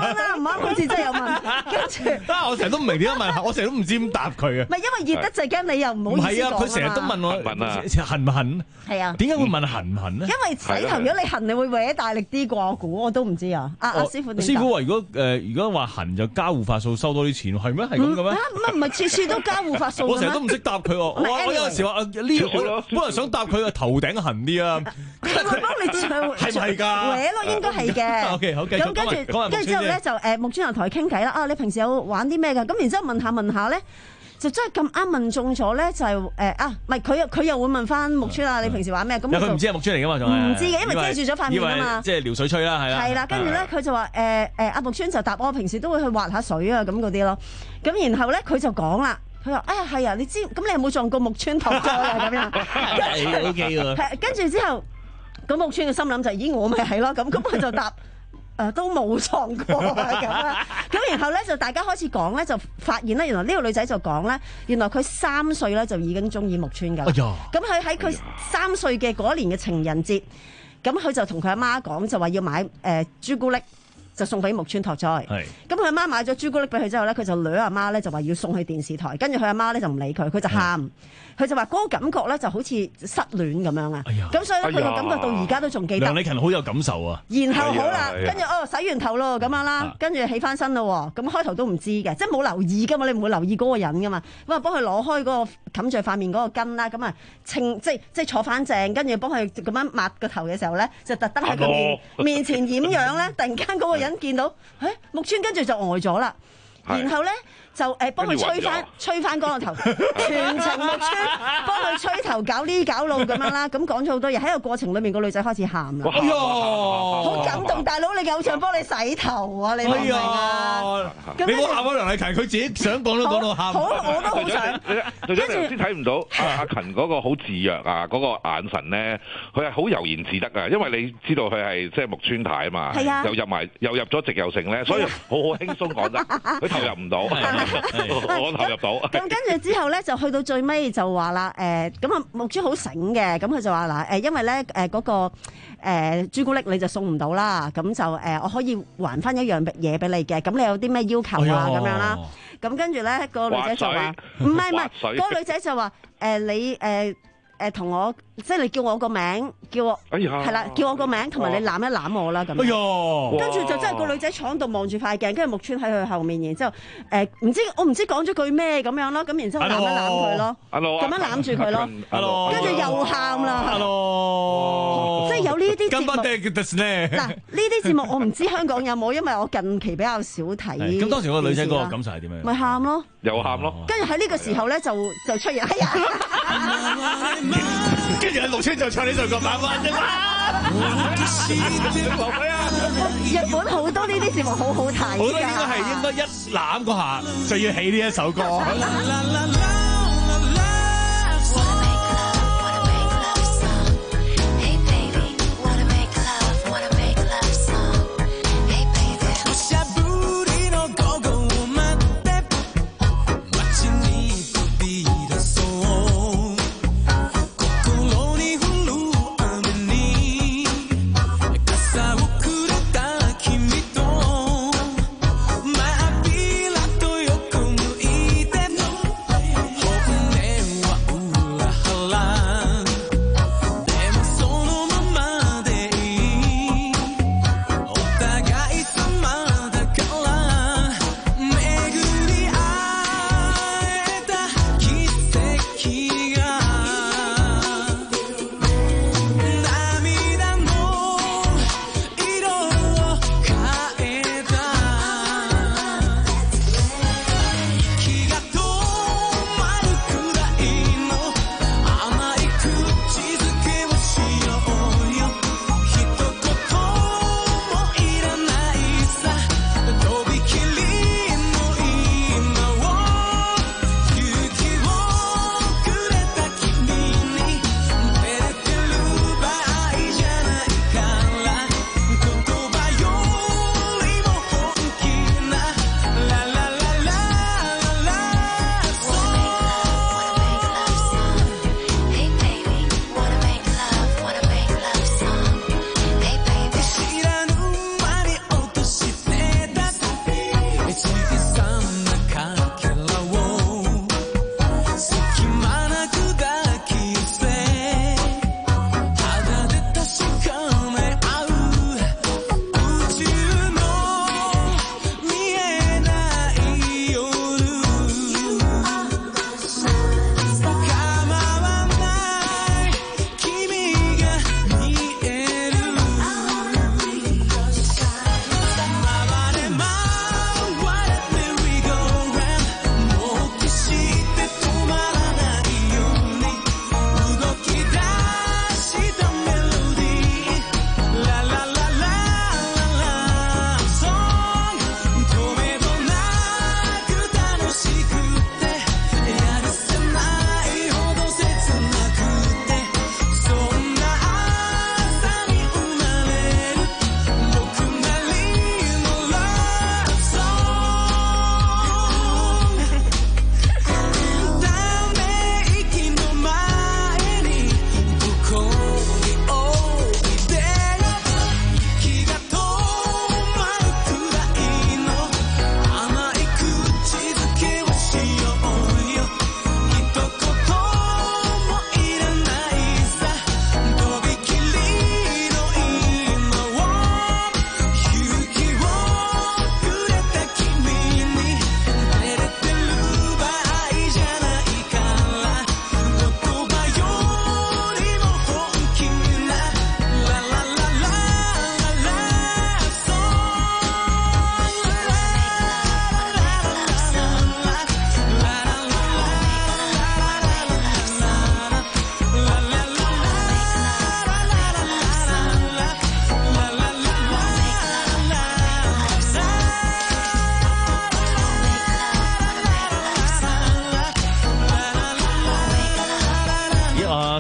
啱好似真係有問，跟住啊！我成日都唔明點解問，我成日都唔知點答佢啊。 唔係因為熱得滯驚你又唔好意思講啊嘛。 係啊，佢成日都問我痕唔痕？ 係啊。 點解會問痕唔痕咧？ 因為洗頭如果你痕，你會搲大力啲啩？我估我都唔知啊。阿阿師傅點？ 師傅話：如果誒如果話痕就交護髮素收多啲錢，係咩？係咁嘅咩？ 乜唔係次次都交護髮素？ 我成日都唔識答佢喎。我我有陣時話呢個本來想答佢個頭頂痕啲啊。 佢會幫你係唔係㗎？ 搲咯，應該係嘅。 OK， 好，繼續。 咁跟住，跟住之後咧就誒木村又同佢傾偈啦。啊，你平時有玩啲咩㗎？咁然之後問下問下咧，就真係咁啱問中咗咧，就係誒啊，唔係佢佢又會問翻木村啊，你平時玩咩？咁佢唔知係木村嚟㗎嘛，仲係唔知嘅，因為遮住咗塊面啊嘛。 即係撩水吹啦，係啦。 係啦，跟住咧佢就話誒誒阿木村就答我平時都會去滑下水啊咁嗰啲咯。咁然後咧佢就講啦。佢話：哎呀，係啊，你知咁你有冇撞過木村拓哉啊？咁樣係 OK 喎。 係跟住之後，咁木村嘅心諗就：咦，我咪係咯。咁咁佢就答：誒、呃，都冇撞過啊咁啊。咁然後咧就大家開始講咧，就發現咧原來呢個女仔就講咧，原來佢三歲咧就已經中意木村㗎啦。咁佢喺佢三歲嘅嗰一年嘅情人節，咁佢就同佢阿媽講，就話要買誒、呃、朱古力。就送俾木村拓哉。咁佢阿媽買咗朱古力俾佢之後咧，佢就掠阿媽咧就話要送去電視台，跟住佢阿媽咧就唔理佢，佢就喊，佢就話嗰個感覺咧就好似失戀咁樣啊。咁所以咧佢個感覺到而家都仲記得。 梁禮勤好有感受啊。 然後好啦，跟住哦洗完頭咯咁樣啦，跟住起翻身咯。咁開頭都唔知嘅，即係冇留意噶嘛，你唔會留意嗰個人噶嘛。咁啊幫佢攞開嗰個冚住塊面嗰個巾啦，咁啊稱即係即係坐翻正，跟住幫佢咁樣抹個頭嘅時候咧，就特登喺佢面面前掩樣咧，突然間嗰個人見到，誒木村跟住就呆咗啦，然後咧就誒幫佢吹翻吹翻嗰個頭，全程木村幫佢吹頭搞呢搞路咁樣啦，咁講咗好多嘢喺個過程裏面，個女仔開始喊啦， 哎呀， 好感動，大佬你偶像幫你洗頭啊，你明唔明啊？ 你冇喊啊梁禮勤，佢自己想講都講到喊， 好我都好想。 跟住頭先睇唔到阿阿勤嗰個好自若啊，嗰個眼神咧，佢係好悠然自得啊，因為你知道佢係即係木村太啊嘛，又入埋又入咗直又成咧，所以好好輕鬆講得，佢投入唔到。我投入到。咁跟住之後咧，就去到最尾就話啦，誒咁啊木村好醒嘅，咁佢就話嗱誒，因為咧誒嗰個誒朱古力你就送唔到啦，咁就誒我可以還翻一樣嘢俾你嘅，咁你有啲咩要求啊咁樣啦？咁跟住咧個女仔就話唔係唔係，嗰個女仔就話誒你誒誒同我即係你叫我個名，叫我係啦，叫我個名，同埋你攬一攬我啦咁。哎呀！跟住就真係個女仔坐喺度望住塊鏡，跟住木村喺佢後面，然之後誒唔知我唔知講咗句咩咁樣咯，咁然之後攬一攬佢咯，咁樣攬住佢咯，跟住又喊啦，即係有呢啲節目。嗱呢啲節目我唔知香港有冇，因為我近期比較少睇。 咁當時個女仔嗰個感受係點樣？ 咪喊咯， 又喊咯。跟住喺呢個時候咧就就出現，哎呀！ 跟住喺木村就唱呢首歌《慢慢的嘛》。 日本好多呢啲節目好好睇，好多應該係應該一攬嗰下就要起呢一首歌。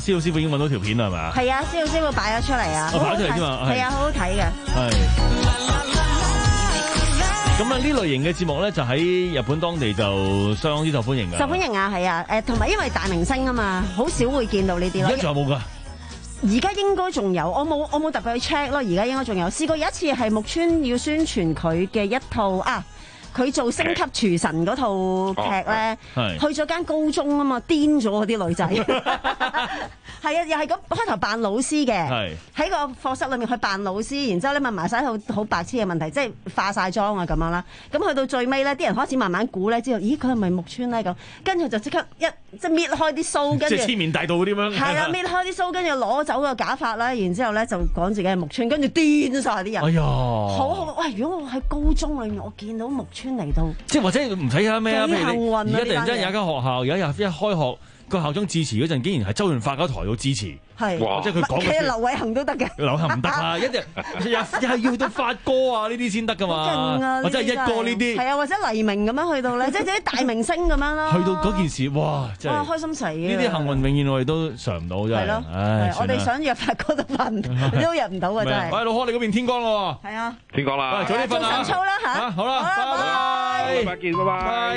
施老師傅已經揾到條片啦，係咪啊？ 係啊，施老師傅擺咗出嚟啊， 我擺咗出嚟添嘛， 係啊，好好睇嘅。 係。咁啊，呢類型嘅節目咧，就喺日本當地就相當之受歡迎㗎。 受歡迎啊，係啊，誒，同埋因為大明星啊嘛，好少會見到呢啲咯。 而家仲有冇㗎？ 而家應該仲有，我冇我冇特別去 check 咯。而家應該仲有，試過有一次係木村要宣傳佢嘅一套啊。佢做星級廚神嗰套劇咧，哦、去咗間高中啊嘛，癲咗嗰啲女仔，係啊，又係咁開頭扮老師嘅，喺個課室裏面去扮老師，然之後咧問埋晒好好白痴嘅問題，即係化晒妝啊咁樣啦。咁去到最尾咧，啲人開始慢慢估咧，知道咦佢係咪木村咧咁，跟住就即刻一即係搣開啲鬚，跟住即係千面大盜嗰啲咁樣， 係啦，搣開啲鬚，跟住攞走個假髮啦，然之後咧就講自己係木村，跟住癲晒啲人， 哎呀， 好好喂！如果我喺高中裏面，我見到木村嚟到， 即係或者唔睇下咩啊？ 幾幸運啊！ 而家突然之間有一間學校，有一日一開學，個校長致辭嗰陣，竟然係周潤發嗰台度致辭。 係， 即係佢講嘅。 其實劉偉恒都得嘅。 劉恒唔得啊！一日又又係要到發哥啊呢啲先得噶嘛。 勁啊！ 或者係一哥呢啲。 係啊，或者黎明咁樣去到咧，即係啲大明星咁樣啦。 去到嗰件事，哇！真係開心死啊！ 呢啲幸運永遠我哋都嘗唔到，真係。 係咯，我哋想約發哥都瞓，都約唔到啊！真係。 喂，老柯，你嗰邊天光咯喎。 係啊。 天光啦。 早啲瞓啊！ 做晨操啦嚇。 好啦，拜拜。 拜拜見，拜拜。